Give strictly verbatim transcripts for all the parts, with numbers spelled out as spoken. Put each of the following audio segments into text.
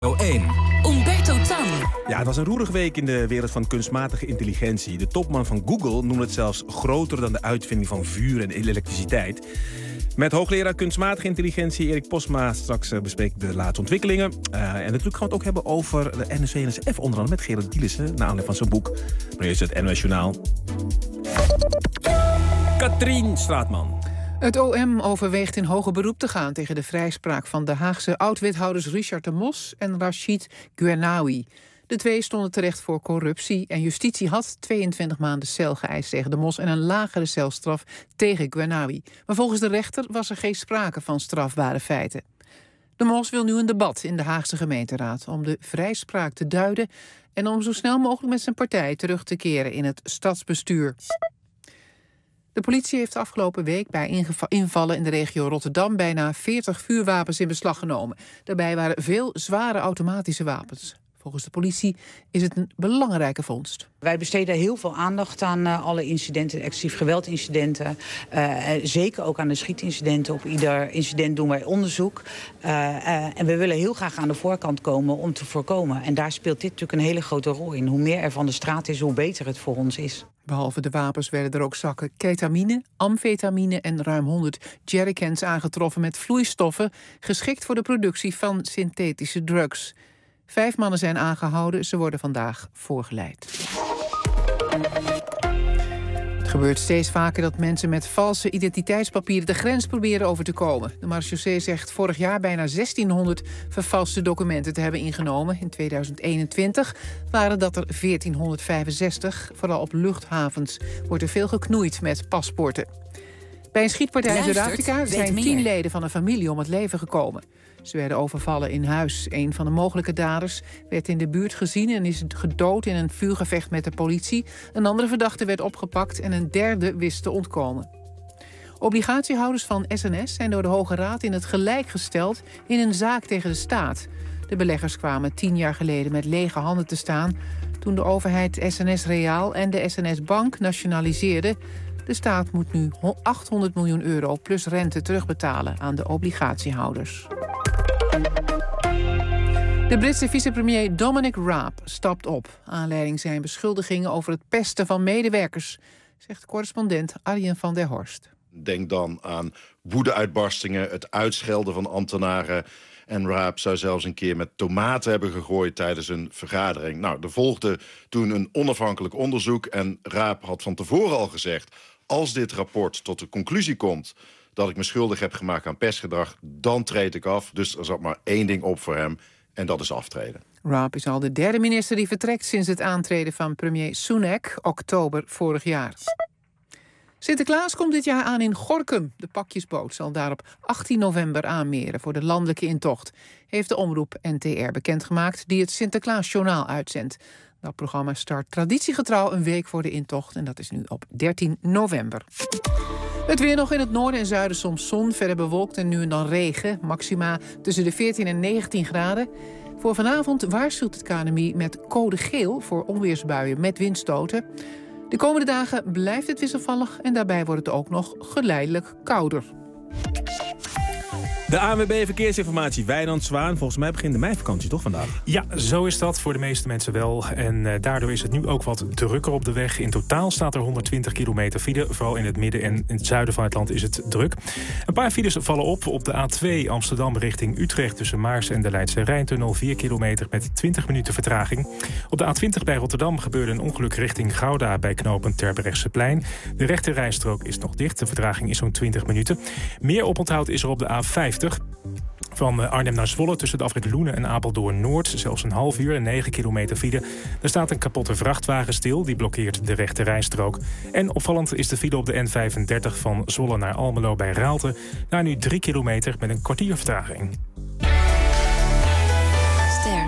één. Umberto Tan. Ja, het was een roerige week in de wereld van kunstmatige intelligentie. De topman van Google noemde het zelfs groter dan de uitvinding van vuur en elektriciteit. Met hoogleraar kunstmatige intelligentie Erik Posma straks uh, bespreek ik de laatste ontwikkelingen. Uh, en natuurlijk gaan we het ook hebben over de N S C N S F, onder andere met Gerard Dielissen, naar aanleiding van zijn boek. Nu is het N O S Journaal. Katrien Straatman. Het O M overweegt in hoger beroep te gaan tegen de vrijspraak van de Haagse oud-wethouders Richard de Mos en Rachid Ghouenaoui. De twee stonden terecht voor corruptie en justitie had tweeëntwintig maanden cel geëist tegen de Mos en een lagere celstraf tegen Ghouenaoui. Maar volgens de rechter was er geen sprake van strafbare feiten. De Mos wil nu een debat in de Haagse gemeenteraad om de vrijspraak te duiden en om zo snel mogelijk met zijn partij terug te keren in het stadsbestuur. De politie heeft afgelopen week bij invallen in de regio Rotterdam bijna veertig vuurwapens in beslag genomen. Daarbij waren veel zware automatische wapens. Volgens de politie is het een belangrijke vondst. Wij besteden heel veel aandacht aan uh, alle incidenten, excessief geweldincidenten. Uh, zeker ook aan de schietincidenten. Op ieder incident doen wij onderzoek. Uh, uh, en we willen heel graag aan de voorkant komen om te voorkomen. En daar speelt dit natuurlijk een hele grote rol in. Hoe meer er van de straat is, hoe beter het voor ons is. Behalve de wapens werden er ook zakken ketamine, amfetamine en ruim honderd jerrycans aangetroffen met vloeistoffen geschikt voor de productie van synthetische drugs. Vijf mannen zijn aangehouden, ze worden vandaag voorgeleid. Het gebeurt steeds vaker dat mensen met valse identiteitspapieren de grens proberen over te komen. De marechaussee zegt vorig jaar bijna zestienhonderd vervalste documenten te hebben ingenomen. In tweeduizend eenentwintig waren dat er veertienhonderdvijfenzestig. Vooral op luchthavens wordt er veel geknoeid met paspoorten. Bij een schietpartij in Zuid-Afrika zijn tien leden van een familie om het leven gekomen. Ze werden overvallen in huis. Een van de mogelijke daders werd in de buurt gezien en is gedood in een vuurgevecht met de politie. Een andere verdachte werd opgepakt en een derde wist te ontkomen. Obligatiehouders van S N S zijn door de Hoge Raad in het gelijk gesteld in een zaak tegen de staat. De beleggers kwamen tien jaar geleden met lege handen te staan toen de overheid S N S Reaal en de S N S Bank nationaliseerden. De staat moet nu achthonderd miljoen euro plus rente terugbetalen aan de obligatiehouders. De Britse vicepremier Dominic Raab stapt op. Aanleiding zijn beschuldigingen over het pesten van medewerkers, zegt correspondent Arjen van der Horst. Denk dan aan woedeuitbarstingen, het uitschelden van ambtenaren. En Raab zou zelfs een keer met tomaten hebben gegooid tijdens een vergadering. Nou, er volgde toen een onafhankelijk onderzoek. En Raab had van tevoren al gezegd, als dit rapport tot de conclusie komt dat ik me schuldig heb gemaakt aan pestgedrag, dan treed ik af. Dus er zat maar één ding op voor hem en dat is aftreden. Raab is al de derde minister die vertrekt sinds het aantreden van premier Sunak, oktober vorig jaar. Sinterklaas komt dit jaar aan in Gorinchem. De pakjesboot zal daar op achttien november aanmeren voor de landelijke intocht, heeft de omroep N T R bekendgemaakt die het Sinterklaasjournaal uitzendt. Dat programma start traditiegetrouw een week voor de intocht en dat is nu op dertien november. Het weer nog in het noorden en zuiden soms zon, verder bewolkt en nu en dan regen. Maxima tussen de veertien en negentien graden. Voor vanavond waarschuwt het K N M I met code geel voor onweersbuien met windstoten. De komende dagen blijft het wisselvallig en daarbij wordt het ook nog geleidelijk kouder. De A N W B Verkeersinformatie, Wijnand Zwaan. Volgens mij begint de meivakantie toch vandaag? Ja, zo is dat voor de meeste mensen wel. En uh, daardoor is het nu ook wat drukker op de weg. In totaal staat er honderdtwintig kilometer file. Vooral in het midden en in het zuiden van het land is het druk. Een paar files vallen op. Op de A twee Amsterdam richting Utrecht tussen Maars en de Leidse Rijntunnel. vier kilometer met twintig minuten vertraging. Op de A twintig bij Rotterdam gebeurde een ongeluk richting Gouda bij knooppunt Terbrechtseplein. De rechte rijstrook is nog dicht. De vertraging is zo'n twintig minuten. Meer oponthoud is er op de A vijftig. Van Arnhem naar Zwolle tussen de afrit Loenen en Apeldoorn-Noord. Zelfs een half uur en negen kilometer file. Er staat een kapotte vrachtwagen stil. Die blokkeert de rechte rijstrook. En opvallend is de file op de N vijfendertig van Zwolle naar Almelo bij Raalte. Daar nu drie kilometer met een kwartier vertraging. Ster.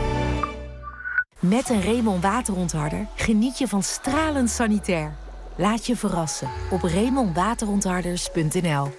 Met een Raymond waterontharder geniet je van stralend sanitair. Laat je verrassen op raymond waterontharders punt n l.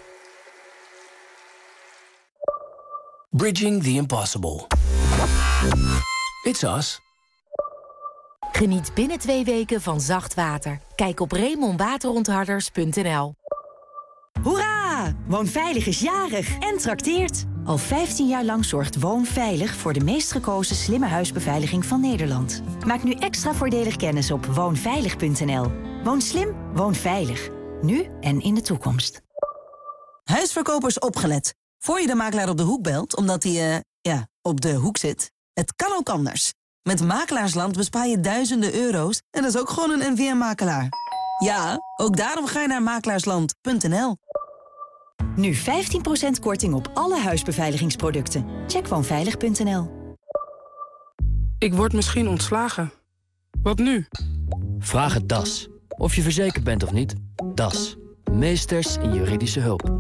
Bridging the impossible. It's us. Geniet binnen twee weken van zacht water. Kijk op raymond waterontharders punt n l. Hoera! Ja, Woonveilig is jarig en trakteert. Al vijftien jaar lang zorgt Woonveilig voor de meest gekozen slimme huisbeveiliging van Nederland. Maak nu extra voordelig kennis op woonveilig punt n l. Woon slim, woon veilig. Nu en in de toekomst. Huisverkopers opgelet. Voor je de makelaar op de hoek belt, omdat hij, uh, ja, op de hoek zit. Het kan ook anders. Met Makelaarsland bespaar je duizenden euro's en dat is ook gewoon een N V M-makelaar. Ja, ook daarom ga je naar makelaarsland punt n l. Nu vijftien procent korting op alle huisbeveiligingsproducten. Check woonveilig punt n l. Ik word misschien ontslagen. Wat nu? Vraag het D A S. Of je verzekerd bent of niet. D A S. Meesters in juridische hulp.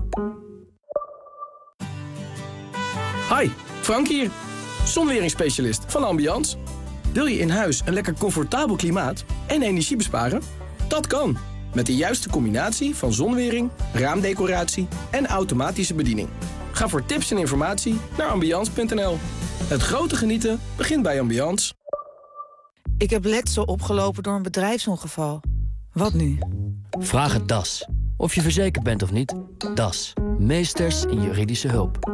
Hi, Frank hier. Zonweringsspecialist van Ambiance. Wil je in huis een lekker comfortabel klimaat en energie besparen? Dat kan. Met de juiste combinatie van zonwering, raamdecoratie en automatische bediening. Ga voor tips en informatie naar ambiance punt n l. Het grote genieten begint bij Ambiance. Ik heb letsel opgelopen door een bedrijfsongeval. Wat nu? Vraag het D A S. Of je verzekerd bent of niet. D A S. Meesters in juridische hulp.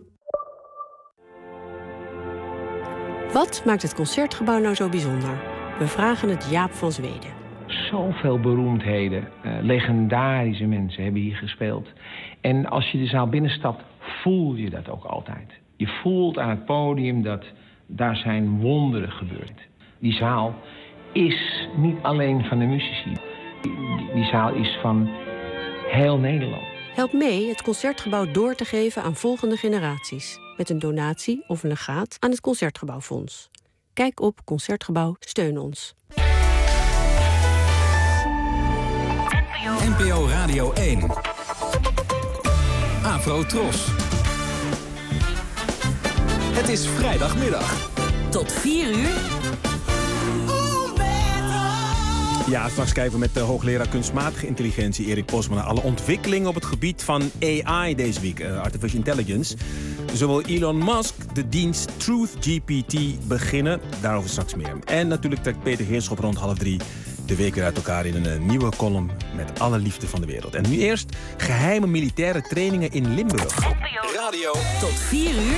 Wat maakt het Concertgebouw nou zo bijzonder? We vragen het Jaap van Zweden. Zoveel beroemdheden, uh, legendarische mensen hebben hier gespeeld. En als je de zaal binnenstapt, voel je dat ook altijd. Je voelt aan het podium dat daar zijn wonderen gebeurd. Die zaal is niet alleen van de muzici. Die, die zaal is van heel Nederland. Help mee het Concertgebouw door te geven aan volgende generaties. Met een donatie of een legaat aan het Concertgebouwfonds. Kijk op Concertgebouw Steun Ons. N P O Radio één. Afro Tros. Het is vrijdagmiddag. Tot vier uur. Ja, straks kijken we met de hoogleraar kunstmatige intelligentie Erik Posma naar alle ontwikkelingen op het gebied van A I deze week, uh, Artificial Intelligence. Zo wil Elon Musk de dienst Truth G P T beginnen. Daarover straks meer. En natuurlijk trekt Peter Heerschop rond half drie de week weer uit elkaar in een nieuwe column met alle liefde van de wereld. En nu eerst geheime militaire trainingen in Limburg. Radio tot vier uur.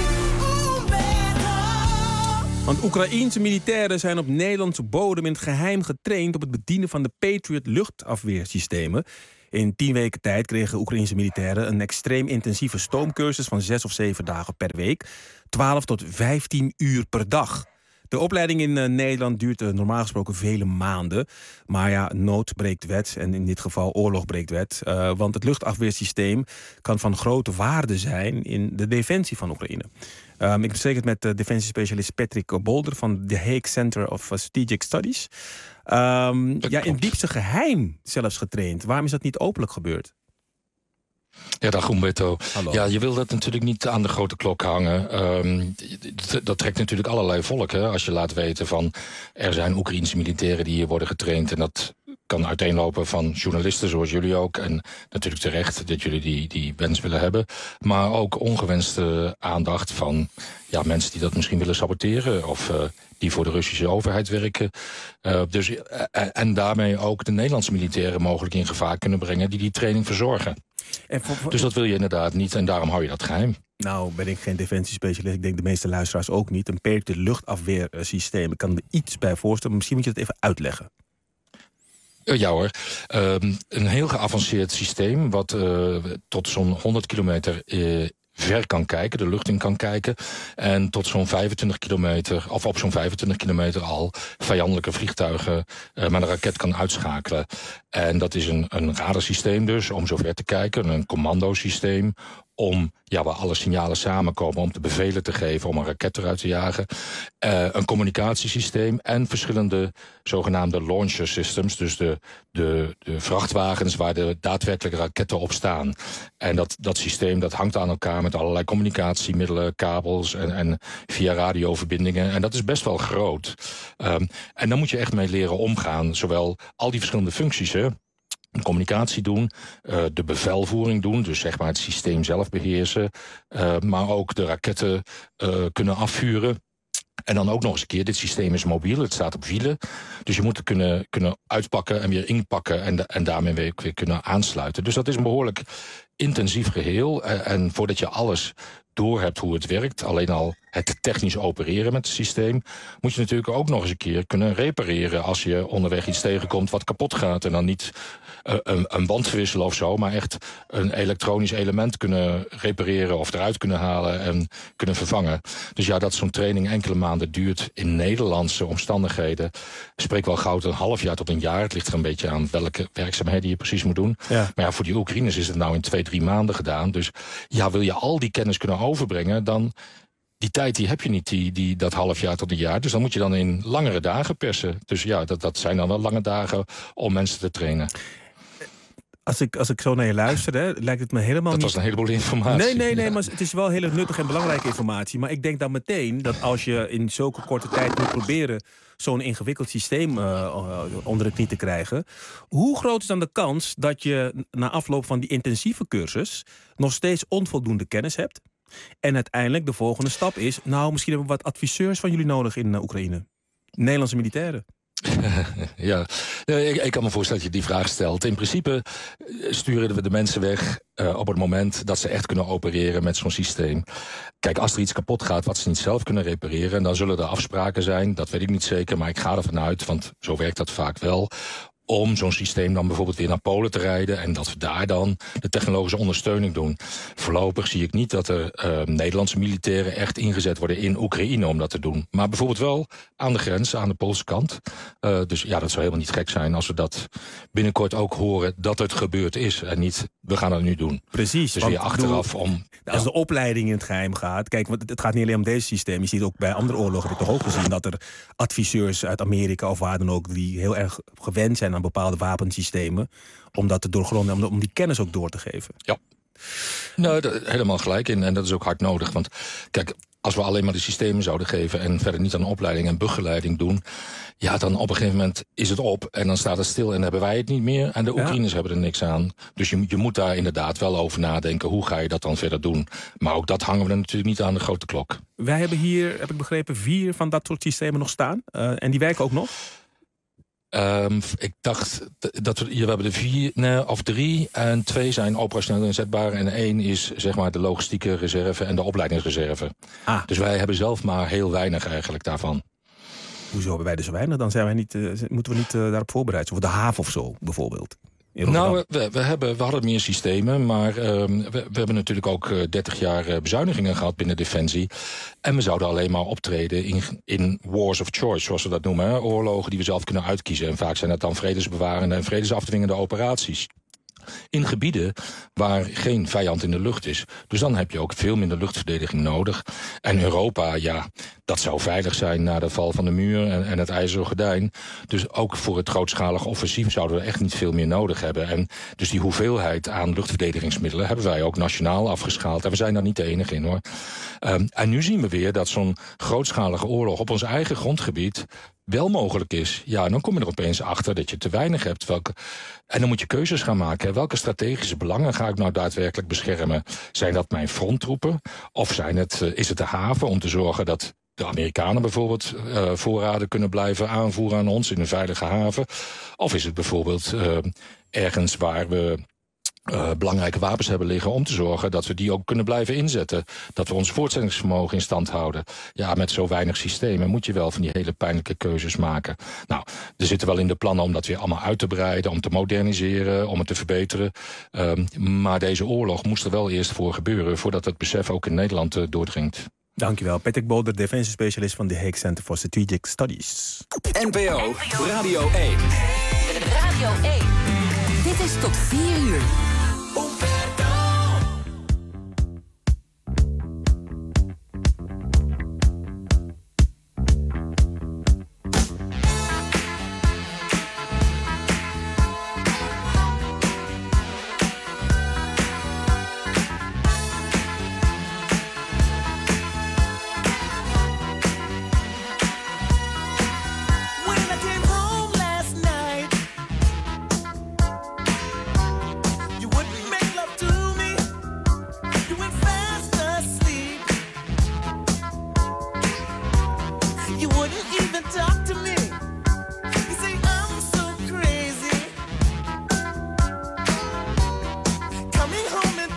Want Oekraïense militairen zijn op Nederlandse bodem in het geheim getraind op het bedienen van de Patriot luchtafweersystemen. In tien weken tijd kregen Oekraïense militairen een extreem intensieve stoomcursus van zes of zeven dagen per week. twaalf tot vijftien uur per dag. De opleiding in uh, Nederland duurt uh, normaal gesproken vele maanden. Maar ja, nood breekt wet en in dit geval oorlog breekt wet. Uh, want het luchtafweersysteem kan van grote waarde zijn in de defensie van Oekraïne. Um, ik bespreek het met uh, defensiespecialist Patrick Bolder van de Hague Center of Strategic Studies. Um, ja, in diepste geheim zelfs getraind. Waarom is dat niet openlijk gebeurd? Ja, dag Humberto. Ja, je wil dat natuurlijk niet aan de grote klok hangen. Um, dat trekt natuurlijk allerlei volk. Hè? Als je laat weten van er zijn Oekraïense militairen die hier worden getraind. En dat kan uiteenlopen van journalisten zoals jullie ook. En natuurlijk terecht dat jullie die, die wens willen hebben. Maar ook ongewenste aandacht van ja, mensen die dat misschien willen saboteren. Of uh, die voor de Russische overheid werken. Uh, dus, uh, en daarmee ook de Nederlandse militairen mogelijk in gevaar kunnen brengen die die training verzorgen. En voor, voor... Dus dat wil je inderdaad niet en daarom hou je dat geheim. Nou, ben ik geen defensiespecialist. Ik denk de meeste luisteraars ook niet. Een Patriot luchtafweersysteem. Ik kan er iets bij voorstellen. Misschien moet je het even uitleggen. Uh, ja hoor. Uh, een heel geavanceerd systeem wat uh, tot zo'n honderd kilometer uh, ver kan kijken, de lucht in kan kijken. En tot zo'n vijfentwintig kilometer, of op zo'n vijfentwintig kilometer al vijandelijke vliegtuigen uh, met een raket kan uitschakelen. En dat is een, een radarsysteem dus, om zo ver te kijken. Een commandosysteem om, ja, waar alle signalen samenkomen om de bevelen te geven om een raket eruit te jagen. Uh, een communicatiesysteem en verschillende zogenaamde launcher systems. Dus de, de, de vrachtwagens waar de daadwerkelijke raketten op staan. En dat, dat systeem dat hangt aan elkaar met allerlei communicatiemiddelen, kabels en, en via radioverbindingen. En dat is best wel groot. Um, en dan moet je echt mee leren omgaan. Zowel al die verschillende functies, hè. De communicatie doen, uh, de bevelvoering doen, dus zeg maar het systeem zelf beheersen, uh, maar ook de raketten uh, kunnen afvuren. En dan ook nog eens een keer, dit systeem is mobiel, het staat op wielen. Dus je moet het kunnen, kunnen uitpakken en weer inpakken en, de, en daarmee weer, weer kunnen aansluiten. Dus dat is een behoorlijk intensief geheel. Uh, en voordat je alles door hebt hoe het werkt, alleen al het technisch opereren met het systeem, moet je natuurlijk ook nog eens een keer kunnen repareren als je onderweg iets tegenkomt wat kapot gaat. En dan niet uh, een, een band verwisselen of zo, maar echt een elektronisch element kunnen repareren of eruit kunnen halen en kunnen vervangen. Dus ja, dat zo'n training enkele maanden duurt in Nederlandse omstandigheden, spreekt wel gauw een half jaar tot een jaar. Het ligt er een beetje aan welke werkzaamheden je precies moet doen. Ja. Maar ja, voor die Oekraïners is het nou in twee, drie maanden gedaan. Dus ja, wil je al die kennis kunnen overbrengen, dan die tijd die heb je niet, die, die, dat half jaar tot een jaar. Dus dan moet je dan in langere dagen persen. Dus ja, dat, dat zijn dan wel lange dagen om mensen te trainen. Als ik, als ik zo naar je luister, hè, lijkt het me helemaal dat niet... Dat was een heleboel informatie. Nee, nee, nee, maar het is wel hele nuttige en belangrijke informatie. Maar ik denk dan meteen dat als je in zulke korte tijd moet proberen zo'n ingewikkeld systeem uh, onder de knie te krijgen, hoe groot is dan de kans dat je na afloop van die intensieve cursus nog steeds onvoldoende kennis hebt? En uiteindelijk de volgende stap is, nou, misschien hebben we wat adviseurs van jullie nodig in uh, Oekraïne. Nederlandse militairen. Ja, ik, ik kan me voorstellen dat je die vraag stelt. In principe sturen we de mensen weg uh, op het moment dat ze echt kunnen opereren met zo'n systeem. Kijk, als er iets kapot gaat wat ze niet zelf kunnen repareren, dan zullen er afspraken zijn, dat weet ik niet zeker, maar ik ga ervan uit, want zo werkt dat vaak wel, om zo'n systeem dan bijvoorbeeld weer naar Polen te rijden en dat we daar dan de technologische ondersteuning doen. Voorlopig zie ik niet dat er uh, Nederlandse militairen echt ingezet worden in Oekraïne om dat te doen. Maar bijvoorbeeld wel aan de grens, aan de Poolse kant. Uh, dus ja, dat zou helemaal niet gek zijn als we dat binnenkort ook horen dat het gebeurd is. En niet, we gaan het nu doen. Precies. Dus weer achteraf doe, om... Als ja. de opleiding in het geheim gaat, kijk, want het gaat niet alleen om deze systeem. Je ziet ook bij andere oorlogen, heb ik toch ook gezien, dat er adviseurs uit Amerika of waar dan ook, die heel erg gewend zijn aan bepaalde wapensystemen, om dat te doorgronden, om, om die kennis ook door te geven. Ja, nou, dat, helemaal gelijk in. En dat is ook hard nodig. Want kijk, als we alleen maar de systemen zouden geven en verder niet aan opleiding en begeleiding doen, ja, dan op een gegeven moment is het op en dan staat het stil en dan hebben wij het niet meer en de Oekraïners ja. hebben er niks aan. Dus je, je moet daar inderdaad wel over nadenken, hoe ga je dat dan verder doen? Maar ook dat hangen we er natuurlijk niet aan de grote klok. Wij hebben hier, heb ik begrepen, vier van dat soort systemen nog staan. Uh, en die werken ook nog? Um, ik dacht dat we, we hebben er vier nee, of drie en twee zijn operationeel inzetbaar en één is zeg maar de logistieke reserve en de opleidingsreserve. Ah. Dus wij hebben zelf maar heel weinig eigenlijk daarvan. Hoezo hebben wij dus weinig? Dan zijn wij niet, uh, moeten we niet uh, daarop voorbereid zijn. Of de haven of zo bijvoorbeeld. Nou, we, we, hebben, we hadden meer systemen, maar um, we, we hebben natuurlijk ook uh, dertig jaar uh, bezuinigingen gehad binnen Defensie. En we zouden alleen maar optreden in, in wars of choice, zoals we dat noemen. Hè? Oorlogen die we zelf kunnen uitkiezen. En vaak zijn dat dan vredesbewarende en vredesafdwingende operaties. In gebieden waar geen vijand in de lucht is. Dus dan heb je ook veel minder luchtverdediging nodig. En Europa, ja, dat zou veilig zijn na de val van de muur en, en het ijzeren gordijn. Dus ook voor het grootschalig offensief zouden we echt niet veel meer nodig hebben. En dus die hoeveelheid aan luchtverdedigingsmiddelen hebben wij ook nationaal afgeschaald. En we zijn daar niet de enige in, hoor. Um, en nu zien we weer dat zo'n grootschalige oorlog op ons eigen grondgebied wel mogelijk is. Ja, en dan kom je er opeens achter dat je te weinig hebt. Welke... En dan moet je keuzes gaan maken. Hè. Welke strategische belangen ga ik nou daadwerkelijk beschermen? Zijn dat mijn fronttroepen? Of zijn het, uh, is het de haven om te zorgen dat de Amerikanen bijvoorbeeld uh, voorraden kunnen blijven aanvoeren aan ons in een veilige haven? Of is het bijvoorbeeld uh, ergens waar we Uh, belangrijke wapens hebben liggen om te zorgen dat we die ook kunnen blijven inzetten. Dat we ons voortzettingsvermogen in stand houden. Ja, met zo weinig systemen moet je wel van die hele pijnlijke keuzes maken. Nou, er zitten wel in de plannen om dat weer allemaal uit te breiden, om te moderniseren, om het te verbeteren. Um, maar deze oorlog moest er wel eerst voor gebeuren, voordat het besef ook in Nederland uh, doordringt. Dankjewel. Patrick Bolder, defensiespecialist van de Hague Center for Strategic Studies. N P O Radio één. Radio één. Dit is tot vier uur. Coming home and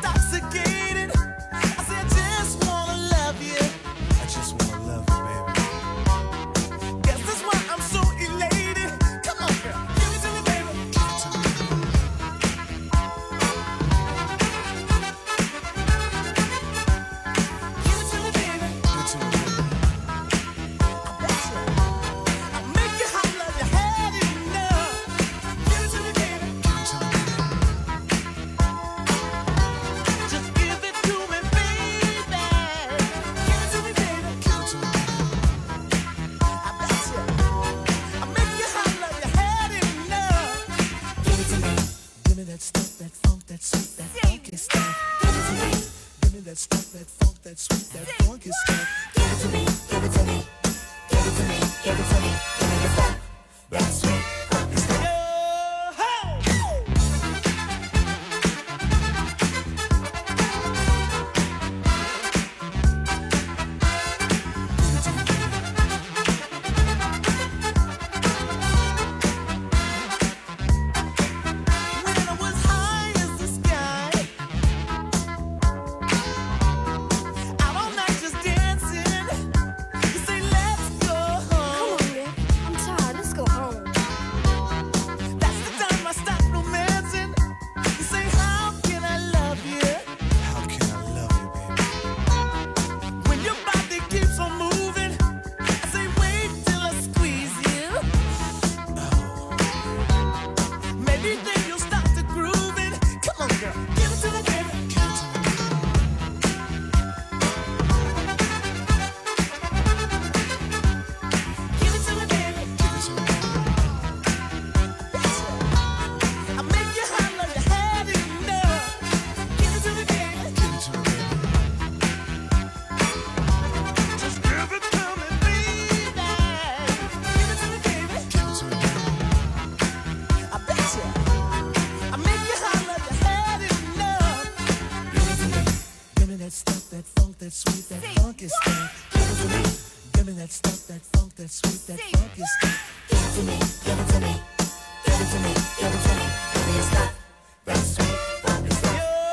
that stuff, that funk, that sweet, that funky stuff. Give it to me, give it to me, give it to me, give it to me. Give me stuff, that sweet, funky stuff.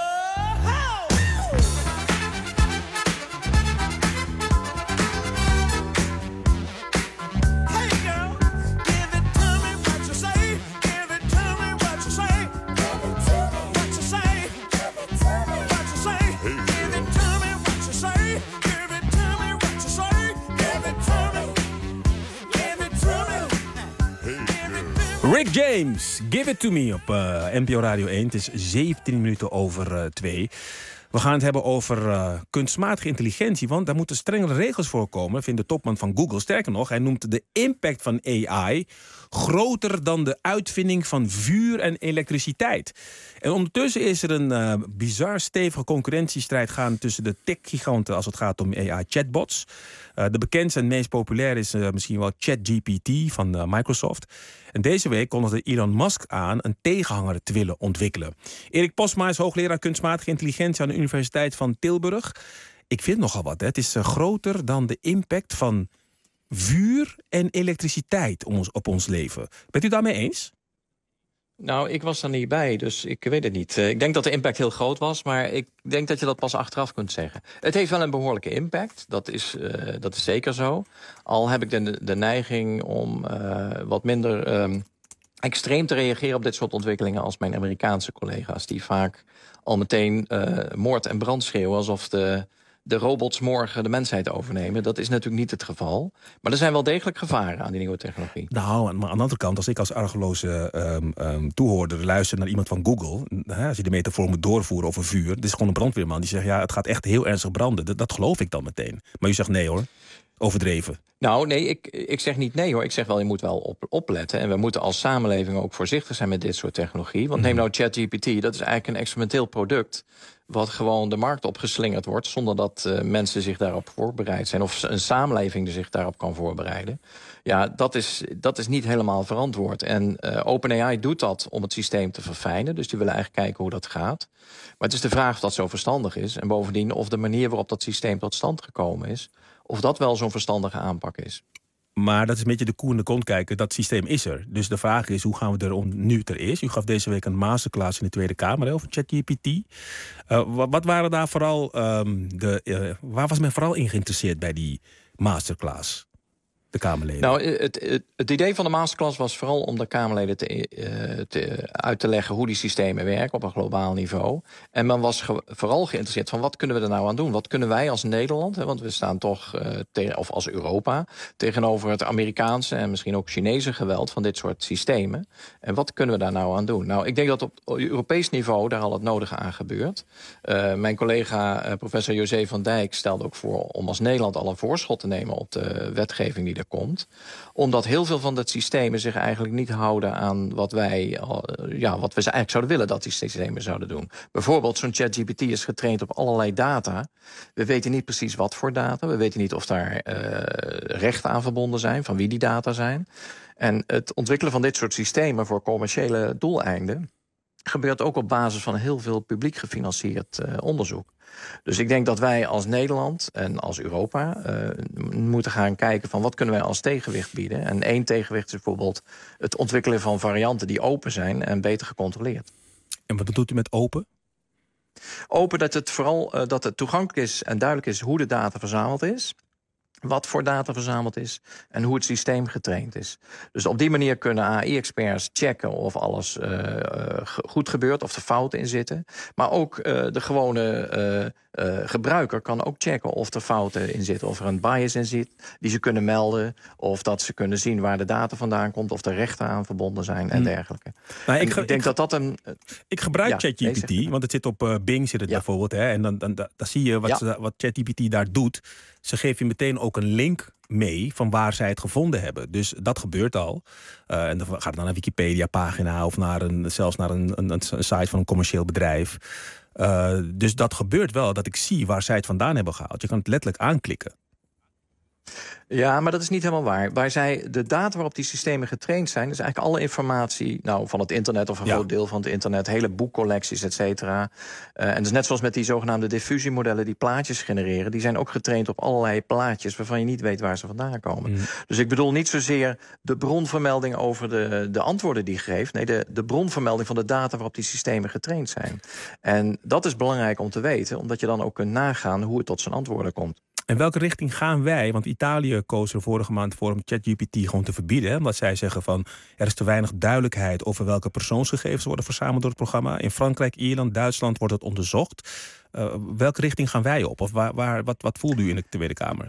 Rick James, Give It To Me op uh, N P O Radio één. Het is zeventien minuten over twee. We gaan het hebben over uh, kunstmatige intelligentie, want daar moeten strengere regels voor komen, vindt de topman van Google. Sterker nog, hij noemt de impact van A I groter dan de uitvinding van vuur en elektriciteit. En ondertussen is er een uh, bizar stevige concurrentiestrijd gaande tussen de tech-giganten als het gaat om A I-chatbots. Uh, de bekendste en meest populair is uh, misschien wel ChatGPT van uh, Microsoft. En deze week kondigde Elon Musk aan een tegenhanger te willen ontwikkelen. Erik Posma is hoogleraar kunstmatige intelligentie aan de Universiteit van Tilburg. Ik vind nogal wat. Hè. Het is uh, groter dan de impact van vuur en elektriciteit op ons, op ons leven. Bent u daarmee eens? Nou, ik was er niet bij, dus ik weet het niet. Uh, ik denk dat de impact heel groot was, maar ik denk dat je dat pas achteraf kunt zeggen. Het heeft wel een behoorlijke impact, dat is, uh, dat is zeker zo. Al heb ik de, de neiging om uh, wat minder um, extreem te reageren op dit soort ontwikkelingen als mijn Amerikaanse collega's, die vaak al meteen uh, moord en brand schreeuwen alsof de... de robots morgen de mensheid overnemen. Dat is natuurlijk niet het geval. Maar er zijn wel degelijk gevaren aan die nieuwe technologie. Nou, maar aan de andere kant, als ik als argeloze um, um, toehoorder luister naar iemand van Google, hè, als je de metafoor moet doorvoeren over vuur, het is gewoon een brandweerman die zegt, ja, het gaat echt heel ernstig branden. Dat, dat geloof ik dan meteen. Maar u zegt nee hoor, overdreven. Nou, nee, ik, ik zeg niet nee hoor. Ik zeg wel, je moet wel op, opletten. En we moeten als samenleving ook voorzichtig zijn met dit soort technologie. Want neem nou ChatGPT, dat is eigenlijk een experimenteel product wat gewoon de markt opgeslingerd wordt zonder dat uh, mensen zich daarop voorbereid zijn of een samenleving zich daarop kan voorbereiden. Ja, dat is, dat is niet helemaal verantwoord. En uh, OpenAI doet dat om het systeem te verfijnen. Dus die willen eigenlijk kijken hoe dat gaat. Maar het is de vraag of dat zo verstandig is. En bovendien of de manier waarop dat systeem tot stand gekomen is, of dat wel zo'n verstandige aanpak is. Maar dat is een beetje de koe in de kont kijken. Dat systeem is er. Dus de vraag is, hoe gaan we er om nu het er is? U gaf deze week een masterclass in de Tweede Kamer over ChatGPT. Uh, wat waren daar vooral um, de, uh, waar was men vooral in geïnteresseerd bij die masterclass? De Kamerleden. Nou, het, het, het idee van de masterclass was vooral om de Kamerleden te, uh, te, uit te leggen hoe die systemen werken op een globaal niveau. En men was ge, vooral geïnteresseerd van wat kunnen we er nou aan doen? Wat kunnen wij als Nederland, hè, want we staan toch, uh, tegen, of als Europa, tegenover het Amerikaanse en misschien ook Chinese geweld van dit soort systemen. En wat kunnen we daar nou aan doen? Nou, ik denk dat op Europees niveau daar al het nodige aan gebeurt. Uh, mijn collega uh, professor José van Dijk stelde ook voor om als Nederland al een voorschot te nemen op de wetgeving die er komt. Omdat heel veel van de systemen zich eigenlijk niet houden aan wat wij, ja, wat we eigenlijk zouden willen dat die systemen zouden doen. Bijvoorbeeld, zo'n ChatGPT is getraind op allerlei data. We weten niet precies wat voor data. We weten niet of daar uh, rechten aan verbonden zijn, van wie die data zijn. En het ontwikkelen van dit soort systemen voor commerciële doeleinden gebeurt ook op basis van heel veel publiek gefinancierd uh, onderzoek. Dus ik denk dat wij als Nederland en als Europa uh, moeten gaan kijken van wat kunnen wij als tegenwicht bieden. En één tegenwicht is bijvoorbeeld het ontwikkelen van varianten die open zijn en beter gecontroleerd. En wat doet u met open? Open dat het vooral uh, dat het toegankelijk is en duidelijk is hoe de data verzameld is, wat voor data verzameld is en hoe het systeem getraind is. Dus op die manier kunnen A I-experts checken of alles uh, goed gebeurt, of er fouten in zitten. Maar ook uh, de gewone uh, uh, gebruiker kan ook checken of er fouten in zitten, of er een bias in zit, die ze kunnen melden, of dat ze kunnen zien waar de data vandaan komt, of er rechten aan verbonden zijn en dergelijke. Nou, en ik, ge- ik denk ik, dat dat een... Uh, ik gebruik ja, ChatGPT, nee, want het zit op uh, Bing zit het ja. bijvoorbeeld. Hè, en dan, dan, dan, dan zie je wat, ja. ze, wat ChatGPT daar doet. Ze geven je meteen ook een link mee van waar zij het gevonden hebben. Dus dat gebeurt al. Uh, en dan gaat het naar een Wikipedia-pagina of naar een, zelfs naar een, een, een site van een commercieel bedrijf. Uh, dus dat gebeurt wel, dat ik zie waar zij het vandaan hebben gehaald. Je kan het letterlijk aanklikken. Ja, maar dat is niet helemaal waar. Waar zij, de data waarop die systemen getraind zijn, is eigenlijk alle informatie, nou, van het internet of een Ja. groot deel van het internet, hele boekcollecties, et cetera. Uh, en dus net zoals met die zogenaamde diffusiemodellen die plaatjes genereren, die zijn ook getraind op allerlei plaatjes waarvan je niet weet waar ze vandaan komen. Mm. Dus ik bedoel niet zozeer de bronvermelding over de, de antwoorden die je geeft. Nee, de, de bronvermelding van de data waarop die systemen getraind zijn. En dat is belangrijk om te weten, omdat je dan ook kunt nagaan hoe het tot zijn antwoorden komt. En welke richting gaan wij? Want Italië koos er vorige maand voor om ChatGPT gewoon te verbieden. Hè? Omdat zij zeggen van er is te weinig duidelijkheid over welke persoonsgegevens worden verzameld door het programma. In Frankrijk, Ierland, Duitsland wordt het onderzocht. Uh, welke richting gaan wij op? Of waar, waar, wat, wat voelde u in de Tweede Kamer?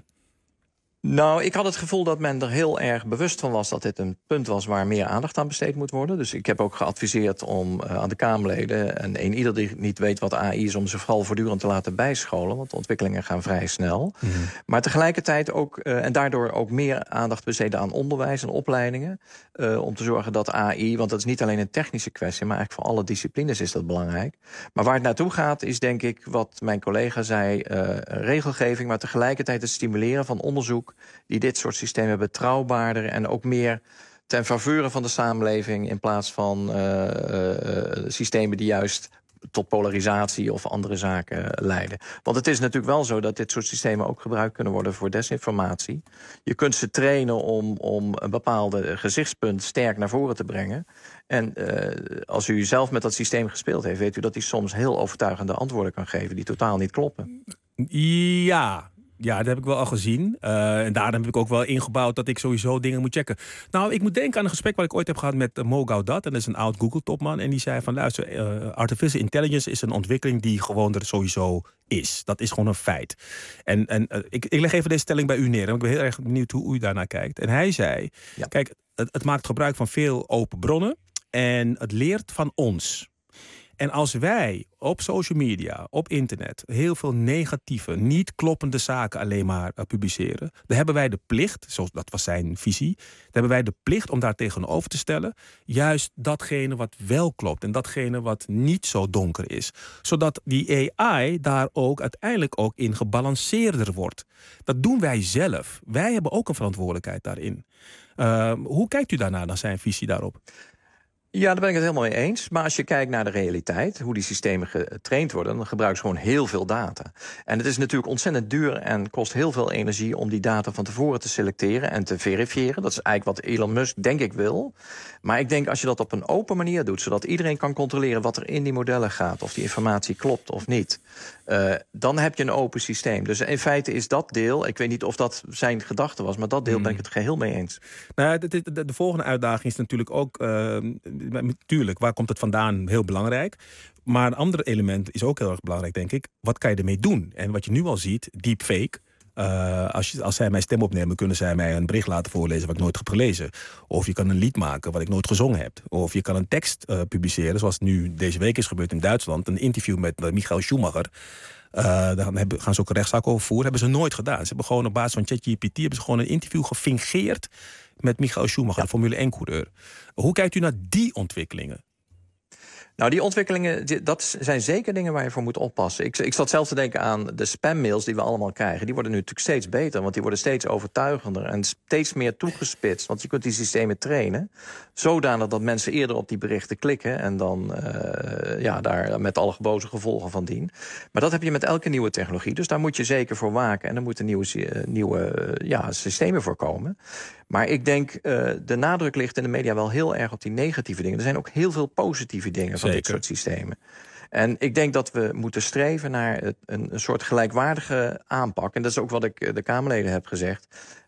Nou, ik had het gevoel dat men er heel erg bewust van was dat dit een punt was waar meer aandacht aan besteed moet worden. Dus ik heb ook geadviseerd om uh, aan de Kamerleden, en een ieder die niet weet wat A I is, om ze vooral voortdurend te laten bijscholen, want de ontwikkelingen gaan vrij snel. Mm-hmm. Maar tegelijkertijd ook, uh, en daardoor ook meer aandacht besteden aan onderwijs en opleidingen, uh, om te zorgen dat A I, want dat is niet alleen een technische kwestie, maar eigenlijk voor alle disciplines is dat belangrijk. Maar waar het naartoe gaat is denk ik, wat mijn collega zei, uh, regelgeving, maar tegelijkertijd het stimuleren van onderzoek die dit soort systemen betrouwbaarder en ook meer ten faveur van de samenleving in plaats van uh, uh, systemen die juist tot polarisatie of andere zaken leiden. Want het is natuurlijk wel zo dat dit soort systemen ook gebruikt kunnen worden voor desinformatie. Je kunt ze trainen om, om een bepaalde gezichtspunt sterk naar voren te brengen. En uh, als u zelf met dat systeem gespeeld heeft, weet u dat hij soms heel overtuigende antwoorden kan geven die totaal niet kloppen. Ja... Ja, dat heb ik wel al gezien. Uh, en daarom heb ik ook wel ingebouwd dat ik sowieso dingen moet checken. Nou, ik moet denken aan een gesprek wat ik ooit heb gehad met uh, Mo Gaudat. En dat is een oud Google-topman. En die zei van, luister, uh, artificial intelligence is een ontwikkeling die gewoon er sowieso is. Dat is gewoon een feit. En, en uh, ik, ik leg even deze stelling bij u neer. En ik ben heel erg benieuwd hoe u daarnaar kijkt. En hij zei, ja. kijk, het, het maakt gebruik van veel open bronnen. En het leert van ons. En als wij op social media, op internet, heel veel negatieve, niet kloppende zaken alleen maar uh, publiceren, dan hebben wij de plicht, zoals dat was zijn visie, dan hebben wij de plicht om daar tegenover te stellen juist datgene wat wel klopt en datgene wat niet zo donker is. Zodat die A I daar ook uiteindelijk ook in gebalanceerder wordt. Dat doen wij zelf. Wij hebben ook een verantwoordelijkheid daarin. Uh, hoe kijkt u daarna naar zijn visie daarop? Ja, daar ben ik het helemaal mee eens. Maar als je kijkt naar de realiteit, hoe die systemen getraind worden, dan gebruiken ze gewoon heel veel data. En het is natuurlijk ontzettend duur en kost heel veel energie om die data van tevoren te selecteren en te verifiëren. Dat is eigenlijk wat Elon Musk denk ik wil. Maar ik denk als je dat op een open manier doet, zodat iedereen kan controleren wat er in die modellen gaat, of die informatie klopt of niet, uh, dan heb je een open systeem. Dus in feite is dat deel, ik weet niet of dat zijn gedachte was, maar dat deel hmm. ben ik het geheel mee eens. Nou, de, de, de, de volgende uitdaging is natuurlijk ook, uh, natuurlijk, waar komt het vandaan, heel belangrijk. Maar een ander element is ook heel erg belangrijk, denk ik. Wat kan je ermee doen? En wat je nu al ziet, deepfake. Uh, als, je, als zij mijn stem opnemen, kunnen zij mij een bericht laten voorlezen wat ik nooit heb gelezen. Of je kan een lied maken wat ik nooit gezongen heb. Of je kan een tekst uh, publiceren, zoals nu deze week is gebeurd in Duitsland. Een interview met uh, Michael Schumacher. Uh, daar hebben, gaan ze ook een rechtszaak over voeren. Hebben ze nooit gedaan. Ze hebben gewoon op basis van ChatGPT hebben ze gewoon een interview gefingeerd met Michael Schumacher, ja. de Formule één-coureur. Hoe kijkt u naar die ontwikkelingen? Nou, die ontwikkelingen, dat zijn zeker dingen waar je voor moet oppassen. Ik, ik zat zelf te denken aan de spammails die we allemaal krijgen. Die worden nu natuurlijk steeds beter, want die worden steeds overtuigender en steeds meer toegespitst. Want je kunt die systemen trainen, zodanig dat mensen eerder op die berichten klikken en dan uh, ja, daar met alle geboze gevolgen van dien. Maar dat heb je met elke nieuwe technologie, dus daar moet je zeker voor waken. En er moeten nieuwe, uh, nieuwe uh, ja, systemen voor komen. Maar ik denk, uh, de nadruk ligt in de media wel heel erg op die negatieve dingen. Er zijn ook heel veel positieve dingen van dit soort systemen. En ik denk dat we moeten streven naar het, een, een soort gelijkwaardige aanpak. En dat is ook wat ik de Kamerleden heb gezegd.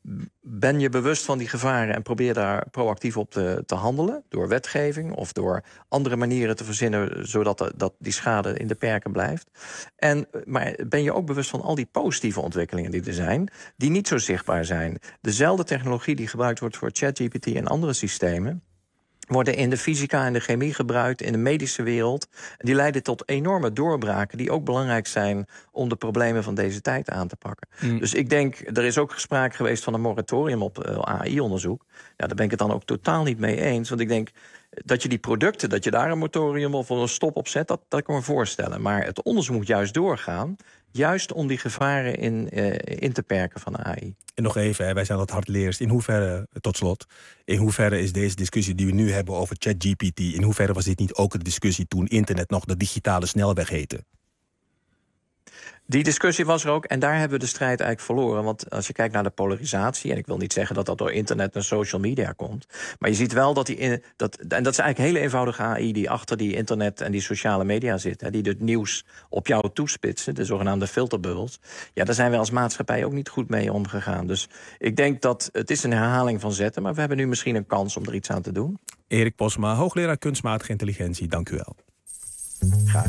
Ben je bewust van die gevaren en probeer daar proactief op te, te handelen. Door wetgeving of door andere manieren te verzinnen, zodat de, dat die schade in de perken blijft. En, maar ben je ook bewust van al die positieve ontwikkelingen die er zijn, die niet zo zichtbaar zijn. Dezelfde technologie die gebruikt wordt voor ChatGPT en andere systemen, worden in de fysica en de chemie gebruikt, in de medische wereld. Die leiden tot enorme doorbraken die ook belangrijk zijn om de problemen van deze tijd aan te pakken. Mm. Dus ik denk, er is ook sprake geweest van een moratorium op uh, A I-onderzoek. Ja, daar ben ik het dan ook totaal niet mee eens. Want ik denk, dat je die producten, dat je daar een moratorium of een stop op zet, dat, dat kan ik me voorstellen. Maar het onderzoek moet juist doorgaan, juist om die gevaren in, uh, in te perken van A I. En nog even, hè, wij zijn dat hardleers. In hoeverre, tot slot, in hoeverre is deze discussie die we nu hebben over ChatGPT, in hoeverre was dit niet ook een discussie toen internet nog de digitale snelweg heette? Die discussie was er ook en daar hebben we de strijd eigenlijk verloren. Want als je kijkt naar de polarisatie, en ik wil niet zeggen dat dat door internet en social media komt, maar je ziet wel dat die, in, dat, en dat is eigenlijk hele eenvoudige A I die achter die internet en die sociale media zit, hè, die het nieuws op jou toespitsen, de zogenaamde filterbubbels. Ja, daar zijn we als maatschappij ook niet goed mee omgegaan. Dus ik denk dat het is een herhaling van zetten, maar we hebben nu misschien een kans om er iets aan te doen. Erik Posma, hoogleraar kunstmatige intelligentie, dank u wel. Graag.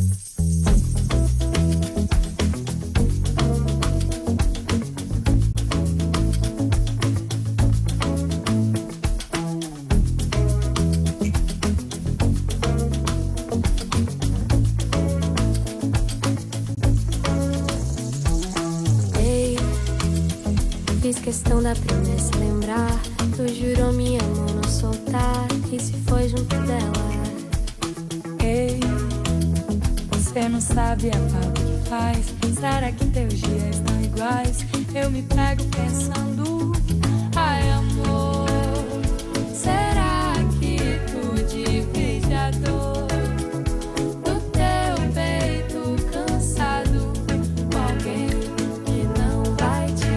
Fiz questão da promessa lembrar. Tu jurou minha mão não soltar. E se foi junto dela? Ei, você não sabe a falta que faz. Será que teus dias estão iguais? Eu me pego pensando, ai amor, será que tu divide a dor do teu peito cansado com alguém que não vai te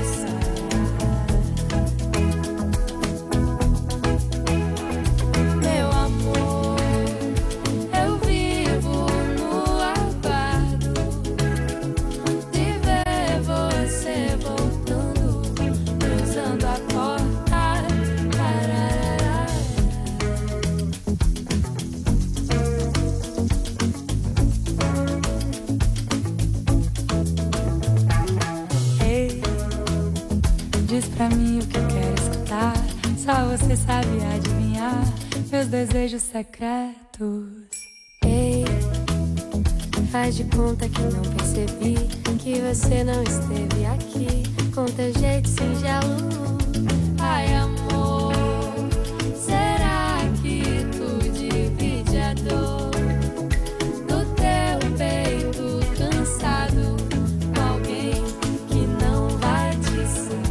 pra mim o que eu quero escutar. Só você sabe adivinhar meus desejos secretos. Ei, faz de conta que não percebi que você não esteve aqui com teu jeito singelo. Ai amor, será que tu divide a dor do teu peito cansado com alguém que não vai te sarar?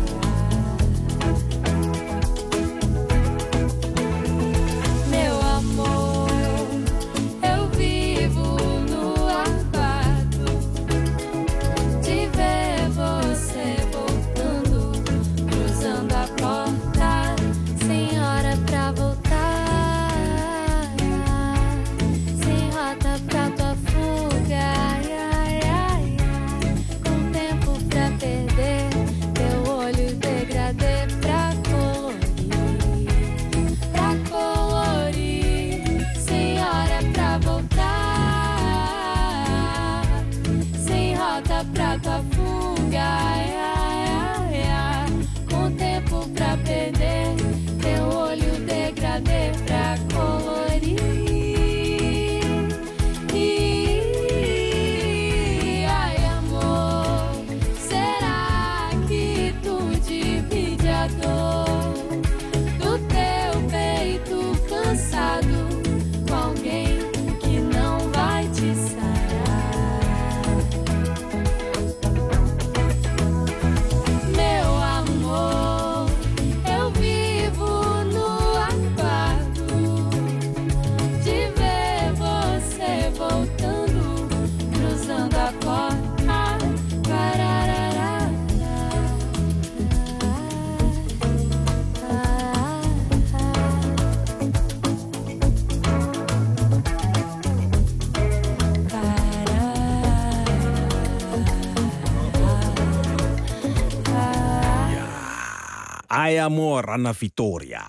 Ai amor, Anna Vittoria.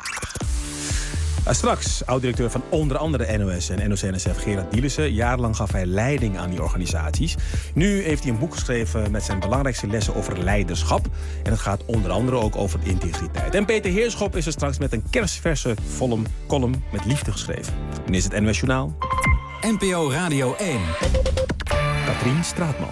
Straks, oud-directeur van onder andere N O S en N O C N S F Gerard Dielissen. Jarenlang gaf hij leiding aan die organisaties. Nu heeft hij een boek geschreven met zijn belangrijkste lessen over leiderschap. En het gaat onder andere ook over integriteit. En Peter Heerschop is er straks met een kerstverse column, column met liefde geschreven. Nu is het N O S Journaal. N P O Radio één. Katrien Straatman.